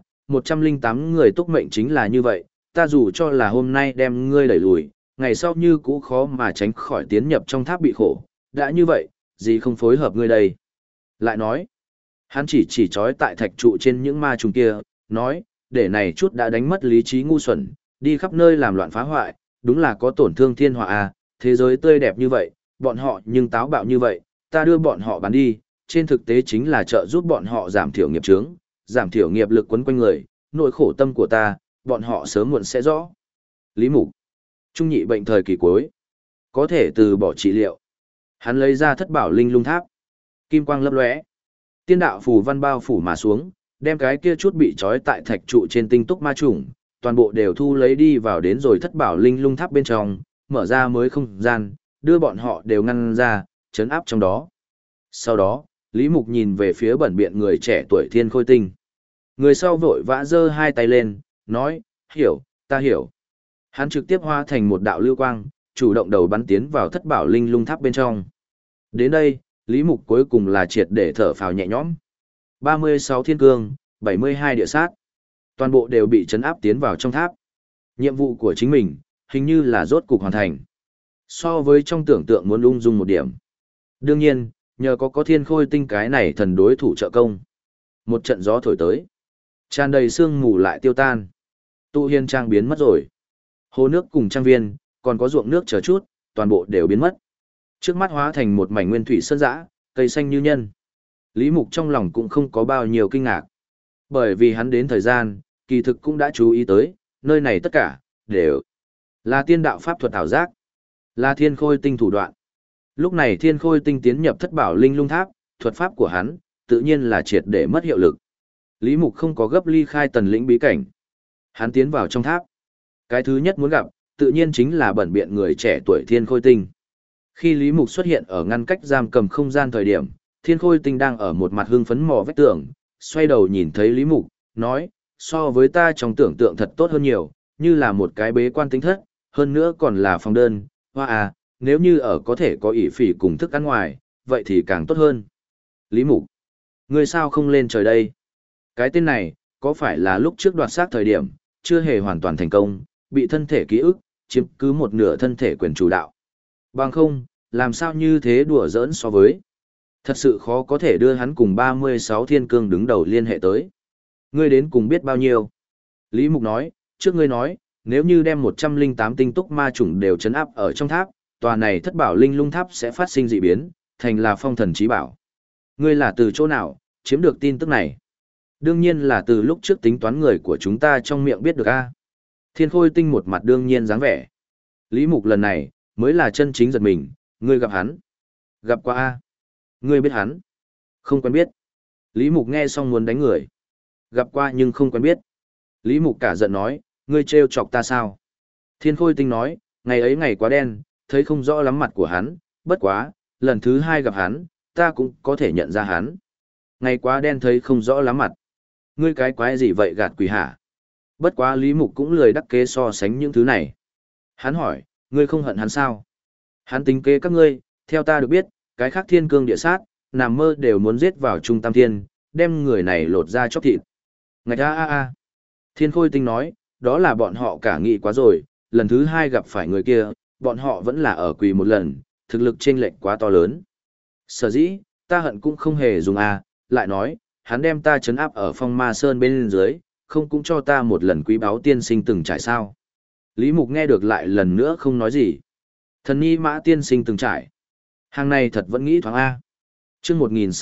108 người túc mệnh chính là như vậy, ta dù cho là hôm nay đem ngươi đẩy lùi, ngày sau như cũ khó mà tránh khỏi tiến nhập trong tháp bị khổ, đã như vậy, gì không phối hợp ngươi đây? Lại nói, hắn chỉ trói tại thạch trụ trên những ma trùng kia, nói, để này chút đã đánh mất lý trí ngu xuẩn, đi khắp nơi làm loạn phá hoại, đúng là có tổn thương thiên họa à, thế giới tươi đẹp như vậy, bọn họ nhưng táo bạo như vậy, ta đưa bọn họ bán đi, trên thực tế chính là trợ giúp bọn họ giảm thiểu nghiệp chướng, giảm thiểu nghiệp lực quấn quanh người, nỗi khổ tâm của ta, bọn họ sớm muộn sẽ rõ. Lý Mục, trung nhị bệnh thời kỳ cuối, có thể từ bỏ trị liệu. Hắn lấy ra thất bảo linh lung tháp, kim quang lấp lóe, tiên đạo phù văn bao phủ mà xuống, đem cái kia chút bị trói tại thạch trụ trên tinh túc ma trùng, toàn bộ đều thu lấy đi vào đến rồi thất bảo linh lung tháp bên trong, mở ra mới không gian, đưa bọn họ đều ngăn ra, chấn áp trong đó. Sau đó, Lý Mục nhìn về phía bẩn biện người trẻ tuổi Thiên Khôi Tinh. Người sau vội vã giơ hai tay lên, nói, hiểu, ta hiểu. Hắn trực tiếp hóa thành một đạo lưu quang, chủ động đầu bắn tiến vào thất bảo linh lung tháp bên trong. Đến đây, Lý Mục cuối cùng là triệt để thở phào nhẹ nhõm. 36 thiên cương, 72 địa sát. Toàn bộ đều bị trấn áp tiến vào trong tháp. Nhiệm vụ của chính mình, hình như là rốt cục hoàn thành. So với trong tưởng tượng muốn ung dung một điểm. Đương nhiên, nhờ có Thiên Khôi Tinh cái này thần đối thủ trợ công. Một trận gió thổi tới. Tràn đầy sương mù lại tiêu tan. Tụ hiên trang biến mất rồi. Hồ nước cùng trang viên, còn có ruộng nước chờ chút, toàn bộ đều biến mất. Trước mắt hóa thành một mảnh nguyên thủy sơn dã, cây xanh như nhân. Lý Mục trong lòng cũng không có bao nhiêu kinh ngạc. Bởi vì hắn đến thời gian, kỳ thực cũng đã chú ý tới, nơi này tất cả, đều là tiên đạo pháp thuật ảo giác, là Thiên Khôi Tinh thủ đoạn. Lúc này Thiên Khôi Tinh tiến nhập thất bảo linh lung tháp, thuật pháp của hắn, tự nhiên là triệt để mất hiệu lực. Lý Mục không có gấp ly khai tần lĩnh bí cảnh. Hắn tiến vào trong tháp. Cái thứ nhất muốn gặp, tự nhiên chính là bẩn biện người trẻ tuổi Thiên Khôi Tinh. Khi Lý Mục xuất hiện ở ngăn cách giam cầm không gian thời điểm, Thiên Khôi Tinh đang ở một mặt hưng phấn mò vách tường, xoay đầu nhìn thấy Lý Mục, nói, so với ta trong tưởng tượng thật tốt hơn nhiều, như là một cái bế quan tính thất, hơn nữa còn là phòng đơn, hoa à, nếu như ở có thể có ỷ phỉ cùng thức ăn ngoài, vậy thì càng tốt hơn. Lý Mục, ngươi sao không lên trời đây? Cái tên này, có phải là lúc trước đoạt xác thời điểm, chưa hề hoàn toàn thành công, bị thân thể ký ức, chiếm cứ một nửa thân thể quyền chủ đạo. Bằng không, làm sao như thế đùa giỡn so với. Thật sự khó có thể đưa hắn cùng 36 thiên cương đứng đầu liên hệ tới. Ngươi đến cùng biết bao nhiêu? Lý Mục nói, trước ngươi nói, nếu như đem 108 tinh túc ma chủng đều trấn áp ở trong tháp, tòa này thất bảo linh lung tháp sẽ phát sinh dị biến, thành là phong thần chí bảo. Ngươi là từ chỗ nào, chiếm được tin tức này? Đương nhiên là từ lúc trước tính toán người của chúng ta trong miệng biết được a. Thiên Khôi Tinh một mặt đương nhiên dáng vẻ. Lý Mục lần này, mới là chân chính giật mình, ngươi gặp hắn. Gặp qua a. Ngươi biết hắn? Không quen biết. Lý Mục nghe xong muốn đánh người. Gặp qua nhưng không quen biết. Lý Mục cả giận nói, ngươi trêu chọc ta sao? Thiên Khôi Tinh nói, ngày ấy ngày quá đen, thấy không rõ lắm mặt của hắn, bất quá, lần thứ hai gặp hắn, ta cũng có thể nhận ra hắn. Ngày quá đen thấy không rõ lắm mặt. Ngươi cái quái gì vậy gạt quỷ hả? Bất quá Lý Mục cũng lười đắc kế so sánh những thứ này. Hắn hỏi, ngươi không hận hắn sao? Hắn tính kế các ngươi, theo ta được biết, cái khác thiên cương địa sát, nằm mơ đều muốn giết vào trung tam thiên, đem người này lột ra chóc thịt. Ngạch a a a. Thiên Khôi Tinh nói, đó là bọn họ cả nghĩ quá rồi, lần thứ hai gặp phải người kia, bọn họ vẫn là ở quỳ một lần, thực lực chênh lệch quá to lớn. Sở dĩ, ta hận cũng không hề dùng lại nói, hắn đem ta trấn áp ở phong ma sơn bên dưới, không cũng cho ta một lần quý báu tiên sinh từng trải sao. Lý Mục nghe được lại lần nữa không nói gì. Thần ni mã tiên sinh từng trải. Hàng này thật vẫn nghĩ thoáng chương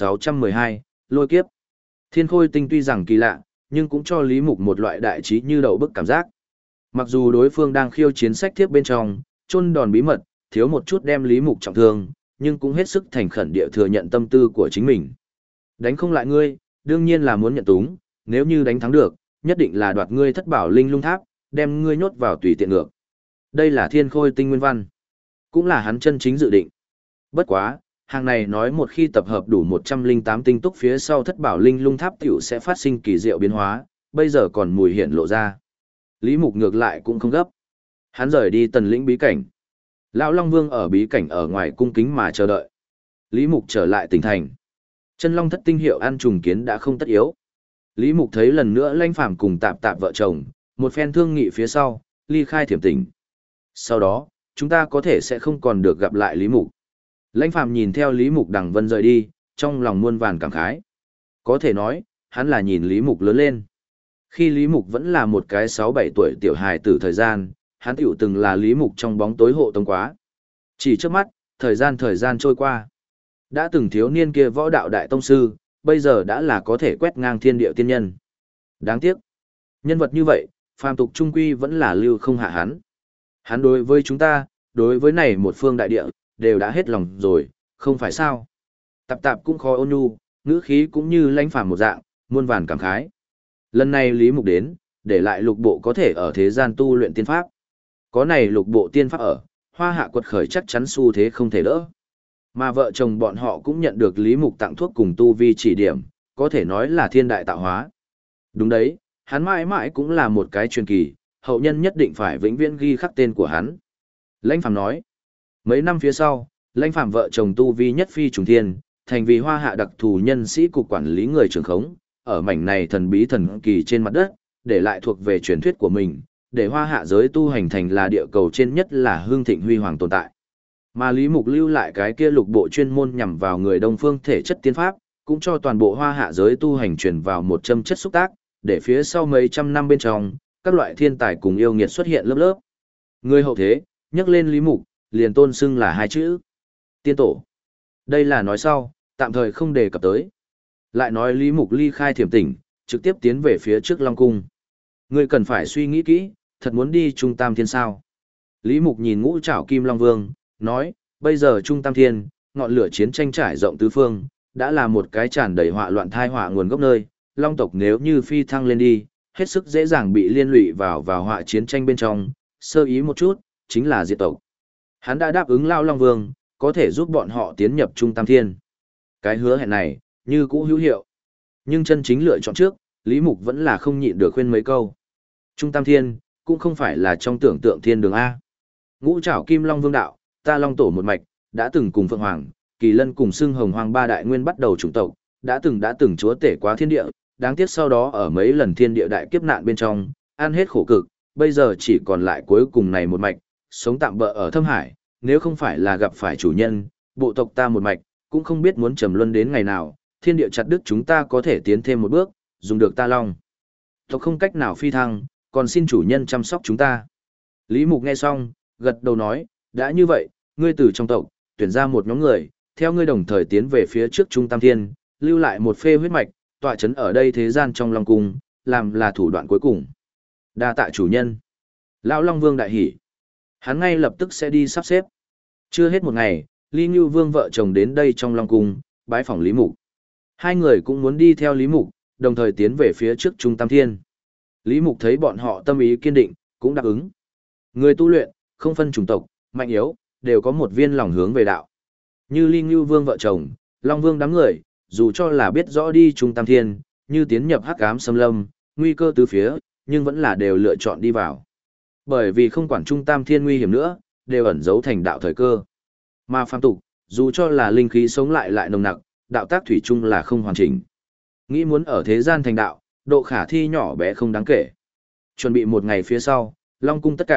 1612, lôi kiếp. Thiên khôi tinh tuy rằng kỳ lạ, nhưng cũng cho Lý Mục một loại đại trí như đậu bức cảm giác. Mặc dù đối phương đang khiêu chiến sách thiếp bên trong, chôn đòn bí mật, thiếu một chút đem Lý Mục trọng thương, nhưng cũng hết sức thành khẩn địa thừa nhận tâm tư của chính mình. Đánh không lại ngươi, đương nhiên là muốn nhận túng, nếu như đánh thắng được, nhất định là đoạt ngươi thất bảo linh lung tháp, đem ngươi nhốt vào tùy tiện ngược. Đây là thiên khôi tinh nguyên văn, cũng là hắn chân chính dự định. Bất quá, hàng này nói một khi tập hợp đủ 108 tinh túc phía sau thất bảo linh lung tháp tiểu sẽ phát sinh kỳ diệu biến hóa, bây giờ còn mùi hiện lộ ra. Lý Mục ngược lại cũng không gấp. Hắn rời đi tần lĩnh bí cảnh. Lão Long Vương ở bí cảnh ở ngoài cung kính mà chờ đợi. Lý Mục trở lại tỉnh thành. Chân Long thất tinh hiệu ăn trùng kiến đã không tất yếu. Lý Mục thấy lần nữa Lãnh Phàm cùng Tạp Tạp vợ chồng, một phen thương nghị phía sau, ly khai Thiểm Tỉnh. Sau đó, chúng ta có thể sẽ không còn được gặp lại Lý Mục. Lãnh Phàm nhìn theo Lý Mục đằng vân rời đi, trong lòng muôn vàn cảm khái. Có thể nói, hắn là nhìn Lý Mục lớn lên. Khi Lý Mục vẫn là một cái 6-7 tuổi tiểu hài tử thời gian, hắn tiểu từng là Lý Mục trong bóng tối hộ tống quá. Chỉ trước mắt, thời gian trôi qua. Đã từng thiếu niên kia võ đạo đại tông sư, bây giờ đã là có thể quét ngang thiên địa tiên nhân. Đáng tiếc. Nhân vật như vậy, phàm tục trung quy vẫn là lưu không hạ hắn. Hắn đối với chúng ta, đối với này một phương đại địa, đều đã hết lòng rồi, không phải sao. Tạp Tạp cũng khó ôn nhu, ngữ khí cũng như Lãnh Phàm một dạng, muôn vàn cảm khái. Lần này Lý Mục đến, để lại lục bộ có thể ở thế gian tu luyện tiên pháp. Có này lục bộ tiên pháp ở, Hoa Hạ quật khởi chắc chắn xu thế không thể đỡ. Mà vợ chồng bọn họ cũng nhận được Lý Mục tặng thuốc cùng tu vi chỉ điểm, có thể nói là thiên đại tạo hóa. Đúng đấy, hắn mãi mãi cũng là một cái truyền kỳ, hậu nhân nhất định phải vĩnh viễn ghi khắc tên của hắn. Lãnh Phàm nói, mấy năm phía sau, Lãnh Phàm vợ chồng tu vi nhất phi trùng thiên, thành vì Hoa Hạ đặc thù nhân sĩ cục quản lý người trưởng khống, ở mảnh này thần bí thần kỳ trên mặt đất, để lại thuộc về truyền thuyết của mình, để Hoa Hạ giới tu hành thành là địa cầu trên nhất là hương thịnh huy hoàng tồn tại. Mà Lý Mục lưu lại cái kia lục bộ chuyên môn nhằm vào người Đông phương thể chất tiên pháp, cũng cho toàn bộ Hoa Hạ giới tu hành truyền vào một châm chất xúc tác, để phía sau mấy trăm năm bên trong, các loại thiên tài cùng yêu nghiệt xuất hiện lớp lớp. Người hậu thế, nhắc lên Lý Mục, liền tôn xưng là hai chữ: tiên tổ. Đây là nói sau, tạm thời không đề cập tới. Lại nói Lý Mục ly khai Thiểm Tỉnh, trực tiếp tiến về phía trước Long Cung. Người cần phải suy nghĩ kỹ, thật muốn đi Trung Tam Thiên sao? Lý Mục nhìn Ngũ Trảo Kim Long Vương, nói, bây giờ Trung Tam Thiên, ngọn lửa chiến tranh trải rộng tứ phương, đã là một cái tràn đầy họa loạn thai họa nguồn gốc nơi, Long tộc nếu như phi thăng lên đi, hết sức dễ dàng bị liên lụy vào họa chiến tranh bên trong, sơ ý một chút, chính là diệt tộc. Hắn đã đáp ứng Lao Long Vương, có thể giúp bọn họ tiến nhập Trung Tam Thiên. Cái hứa hẹn này, như cũ hữu hiệu. Nhưng chân chính lựa chọn trước, Lý Mục vẫn là không nhịn được khuyên mấy câu. Trung Tam Thiên, cũng không phải là trong tưởng tượng thiên đường A. Ngũ Trảo Kim Long Vương đạo, ta Long tổ một mạch, đã từng cùng Phượng Hoàng, Kỳ Lân cùng xưng Hồng Hoàng ba đại nguyên bắt đầu chủng tộc, đã từng chúa tể quá thiên địa, đáng tiếc sau đó ở mấy lần thiên địa đại kiếp nạn bên trong, ăn hết khổ cực, bây giờ chỉ còn lại cuối cùng này một mạch, sống tạm bợ ở Thâm Hải, nếu không phải là gặp phải chủ nhân, bộ tộc ta một mạch, cũng không biết muốn trầm luân đến ngày nào, thiên địa chặt đứt chúng ta có thể tiến thêm một bước, dùng được ta Long tộc không cách nào phi thăng, còn xin chủ nhân chăm sóc chúng ta. Lý Mục nghe xong, gật đầu nói, đã như vậy, ngươi từ trong tộc, tuyển ra một nhóm người, theo ngươi đồng thời tiến về phía trước Trung Tam Thiên, lưu lại một phê huyết mạch, tọa chấn ở đây thế gian trong Long Cung, làm là thủ đoạn cuối cùng. Đa tạ chủ nhân. Lão Long Vương đại hỉ. Hắn ngay lập tức sẽ đi sắp xếp. Chưa hết một ngày, Lý Ngưu Vương vợ chồng đến đây trong Long Cung, bái phỏng Lý Mục. Hai người cũng muốn đi theo Lý Mục, đồng thời tiến về phía trước Trung Tam Thiên. Lý Mục thấy bọn họ tâm ý kiên định, cũng đáp ứng. Người tu luyện, không phân chủng tộc, mạnh yếu, đều có một viên lòng hướng về đạo. Như Lý Ngưu Vương vợ chồng, Long Vương đám người, dù cho là biết rõ đi Trung Tam Thiên, như tiến nhập hắc ám xâm lâm, nguy cơ tứ phía, nhưng vẫn là đều lựa chọn đi vào. Bởi vì không quản Trung Tam Thiên nguy hiểm nữa, đều ẩn giấu thành đạo thời cơ. Mà phàm tục, dù cho là linh khí sống lại nồng nặc, đạo tác thủy chung là không hoàn chỉnh. Nghĩ muốn ở thế gian thành đạo, độ khả thi nhỏ bé không đáng kể. Chuẩn bị một ngày phía sau, Long Cung tất cả,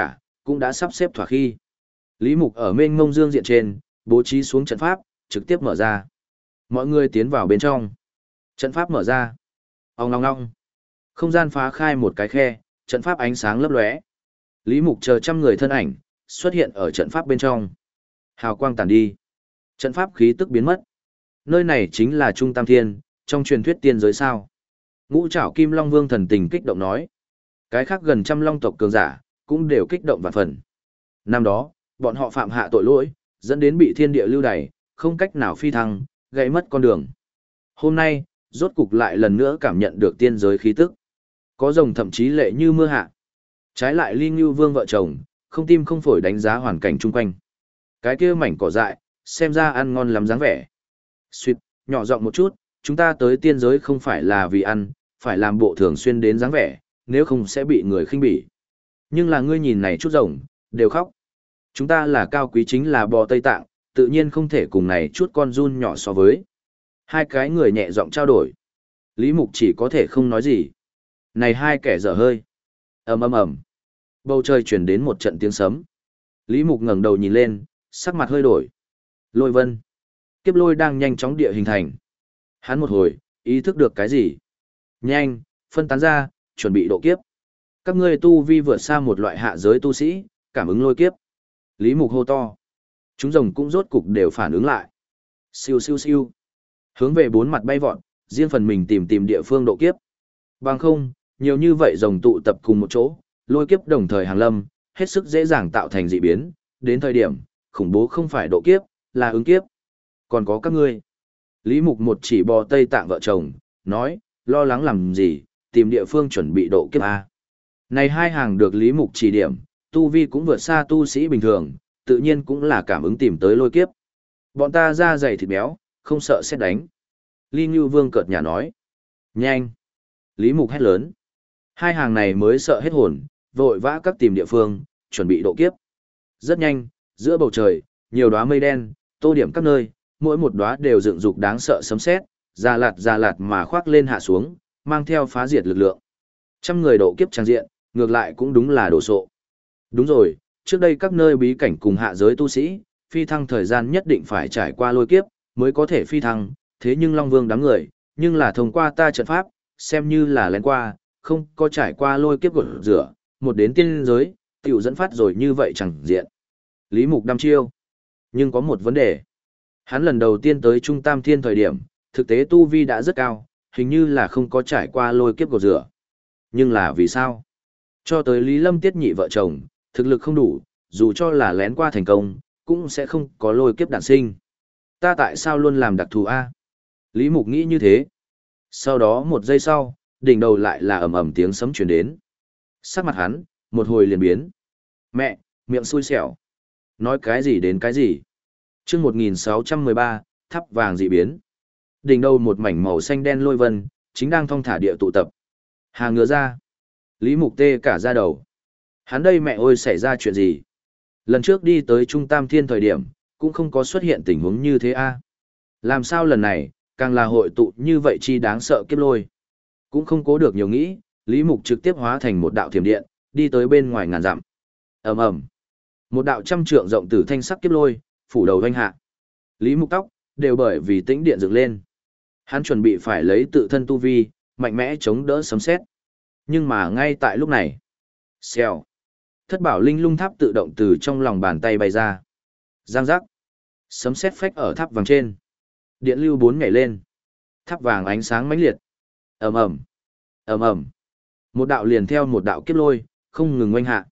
cũng đã sắp xếp thỏa khi. Lý Mục ở mênh mông dương diện trên, bố trí xuống trận pháp, trực tiếp mở ra. Mọi người tiến vào bên trong. Trận pháp mở ra. Ong long long. Không gian phá khai một cái khe, trận pháp ánh sáng lấp lóe. Lý Mục chờ trăm người thân ảnh, xuất hiện ở trận pháp bên trong. Hào quang tản đi. Trận pháp khí tức biến mất. Nơi này chính là Trung Tam Thiên, trong truyền thuyết tiên giới sao. Ngũ Trảo Kim Long Vương thần tình kích động nói. Cái khác gần trăm long tộc cường giả, cũng đều kích động vạn phần. Năm đó, bọn họ phạm hạ tội lỗi, dẫn đến bị thiên địa lưu đày, không cách nào phi thăng, gãy mất con đường. Hôm nay, rốt cục lại lần nữa cảm nhận được tiên giới khí tức. Có rồng thậm chí lệ như mưa hạ. Trái lại Ly Ngưu Vương vợ chồng, không tim không phổi đánh giá hoàn cảnh chung quanh. Cái kia mảnh cỏ dại, xem ra ăn ngon lắm dáng vẻ. Xuyệt, nhỏ giọng một chút, chúng ta tới tiên giới không phải là vì ăn, phải làm bộ thường xuyên đến dáng vẻ, nếu không sẽ bị người khinh bỉ. Nhưng là ngươi nhìn này chút rồng, đều khóc. Chúng ta là cao quý chính là bò Tây Tạng, tự nhiên không thể cùng này chút con giun nhỏ so với. Hai cái người nhẹ giọng trao đổi. Lý Mục chỉ có thể không nói gì. Này hai kẻ dở hơi. Ầm ầm ầm. Bầu trời truyền đến một trận tiếng sấm. Lý Mục ngẩng đầu nhìn lên, sắc mặt hơi đổi. Lôi vân. Kiếp lôi đang nhanh chóng địa hình thành. Hắn một hồi, ý thức được cái gì? Nhanh, phân tán ra, chuẩn bị độ kiếp. Các ngươi tu vi vượt xa một loại hạ giới tu sĩ, cảm ứng lôi kiếp. Lý Mục hô to. Chúng rồng cũng rốt cục đều phản ứng lại. Siêu siêu siêu. Hướng về bốn mặt bay vọt, riêng phần mình tìm địa phương độ kiếp. Bằng không, nhiều như vậy rồng tụ tập cùng một chỗ, lôi kiếp đồng thời hàng lâm, hết sức dễ dàng tạo thành dị biến, đến thời điểm, khủng bố không phải độ kiếp, là ứng kiếp. Còn có các ngươi. Lý Mục một chỉ bò Tây Tạng vợ chồng, nói, lo lắng làm gì, tìm địa phương chuẩn bị độ kiếp A. Này hai hàng được Lý Mục chỉ điểm, tu vi cũng vượt xa tu sĩ bình thường, tự nhiên cũng là cảm ứng tìm tới lôi kiếp. Bọn ta da dày thịt béo, không sợ xét đánh. Ly Ngưu Vương cợt nhả nói. Nhanh! Lý Mục hét lớn. Hai hàng này mới sợ hết hồn, vội vã các tìm địa phương, chuẩn bị độ kiếp. Rất nhanh, giữa bầu trời, nhiều đóa mây đen, tô điểm các nơi, mỗi một đóa đều dựng dục đáng sợ sấm sét, già lạt mà khoác lên hạ xuống, mang theo phá diệt lực lượng. Trăm người độ kiếp trang diện, ngược lại cũng đúng là đồ sộ. Đúng rồi, trước đây các nơi bí cảnh cùng hạ giới tu sĩ, phi thăng thời gian nhất định phải trải qua lôi kiếp, mới có thể phi thăng, thế nhưng Long Vương đám người, nhưng là thông qua ta trận pháp, xem như là lén qua, không có trải qua lôi kiếp gột rửa, một đến tiên giới, tiểu dẫn phát rồi như vậy chẳng diện. Lý Mục đăm chiêu. Nhưng có một vấn đề. Hắn lần đầu tiên tới Trung Tam Thiên thời điểm, thực tế tu vi đã rất cao, hình như là không có trải qua lôi kiếp gột rửa. Nhưng là vì sao? Cho tới Lý Lâm Tiết nhị vợ chồng, thực lực không đủ, dù cho là lén qua thành công, cũng sẽ không có lôi kiếp đản sinh. Ta tại sao luôn làm đặc thù A? Lý Mục nghĩ như thế. Sau đó một giây sau, đỉnh đầu lại là ầm ầm tiếng sấm truyền đến. Sắc mặt hắn, một hồi liền biến. Mẹ, miệng xui xẻo. Nói cái gì đến cái gì? Chương 1613, tháp vàng dị biến. Đỉnh đầu một mảnh màu xanh đen lôi vân, chính đang thong thả địa tụ tập. Hà ngựa ra. Lý Mục tê cả da đầu. Hắn đây mẹ ơi xảy ra chuyện gì? Lần trước đi tới Trung Tam Thiên thời điểm, cũng không có xuất hiện tình huống như thế a. Làm sao lần này, càng là hội tụ như vậy chi đáng sợ kiếp lôi. Cũng không cố được nhiều nghĩ, Lý Mục trực tiếp hóa thành một đạo thiểm điện, đi tới bên ngoài ngàn dặm. Ầm ầm. Một đạo trăm trượng rộng tử thanh sắc kiếp lôi, phủ đầu vanh hạ. Lý Mục tóc, đều bởi vì tĩnh điện dựng lên. Hắn chuẩn bị phải lấy tự thân tu vi, mạnh mẽ chống đỡ sấm sét. Nhưng mà ngay tại lúc này, xèo. Thất bảo linh lung tháp tự động từ trong lòng bàn tay bay ra. Giang giác. Sấm sét phách ở tháp vàng trên. Điện lưu 4 nhảy lên. Tháp vàng ánh sáng mãnh liệt. Ầm ầm. Ầm ầm. Một đạo liền theo một đạo kiếp lôi, không ngừng oanh hạ.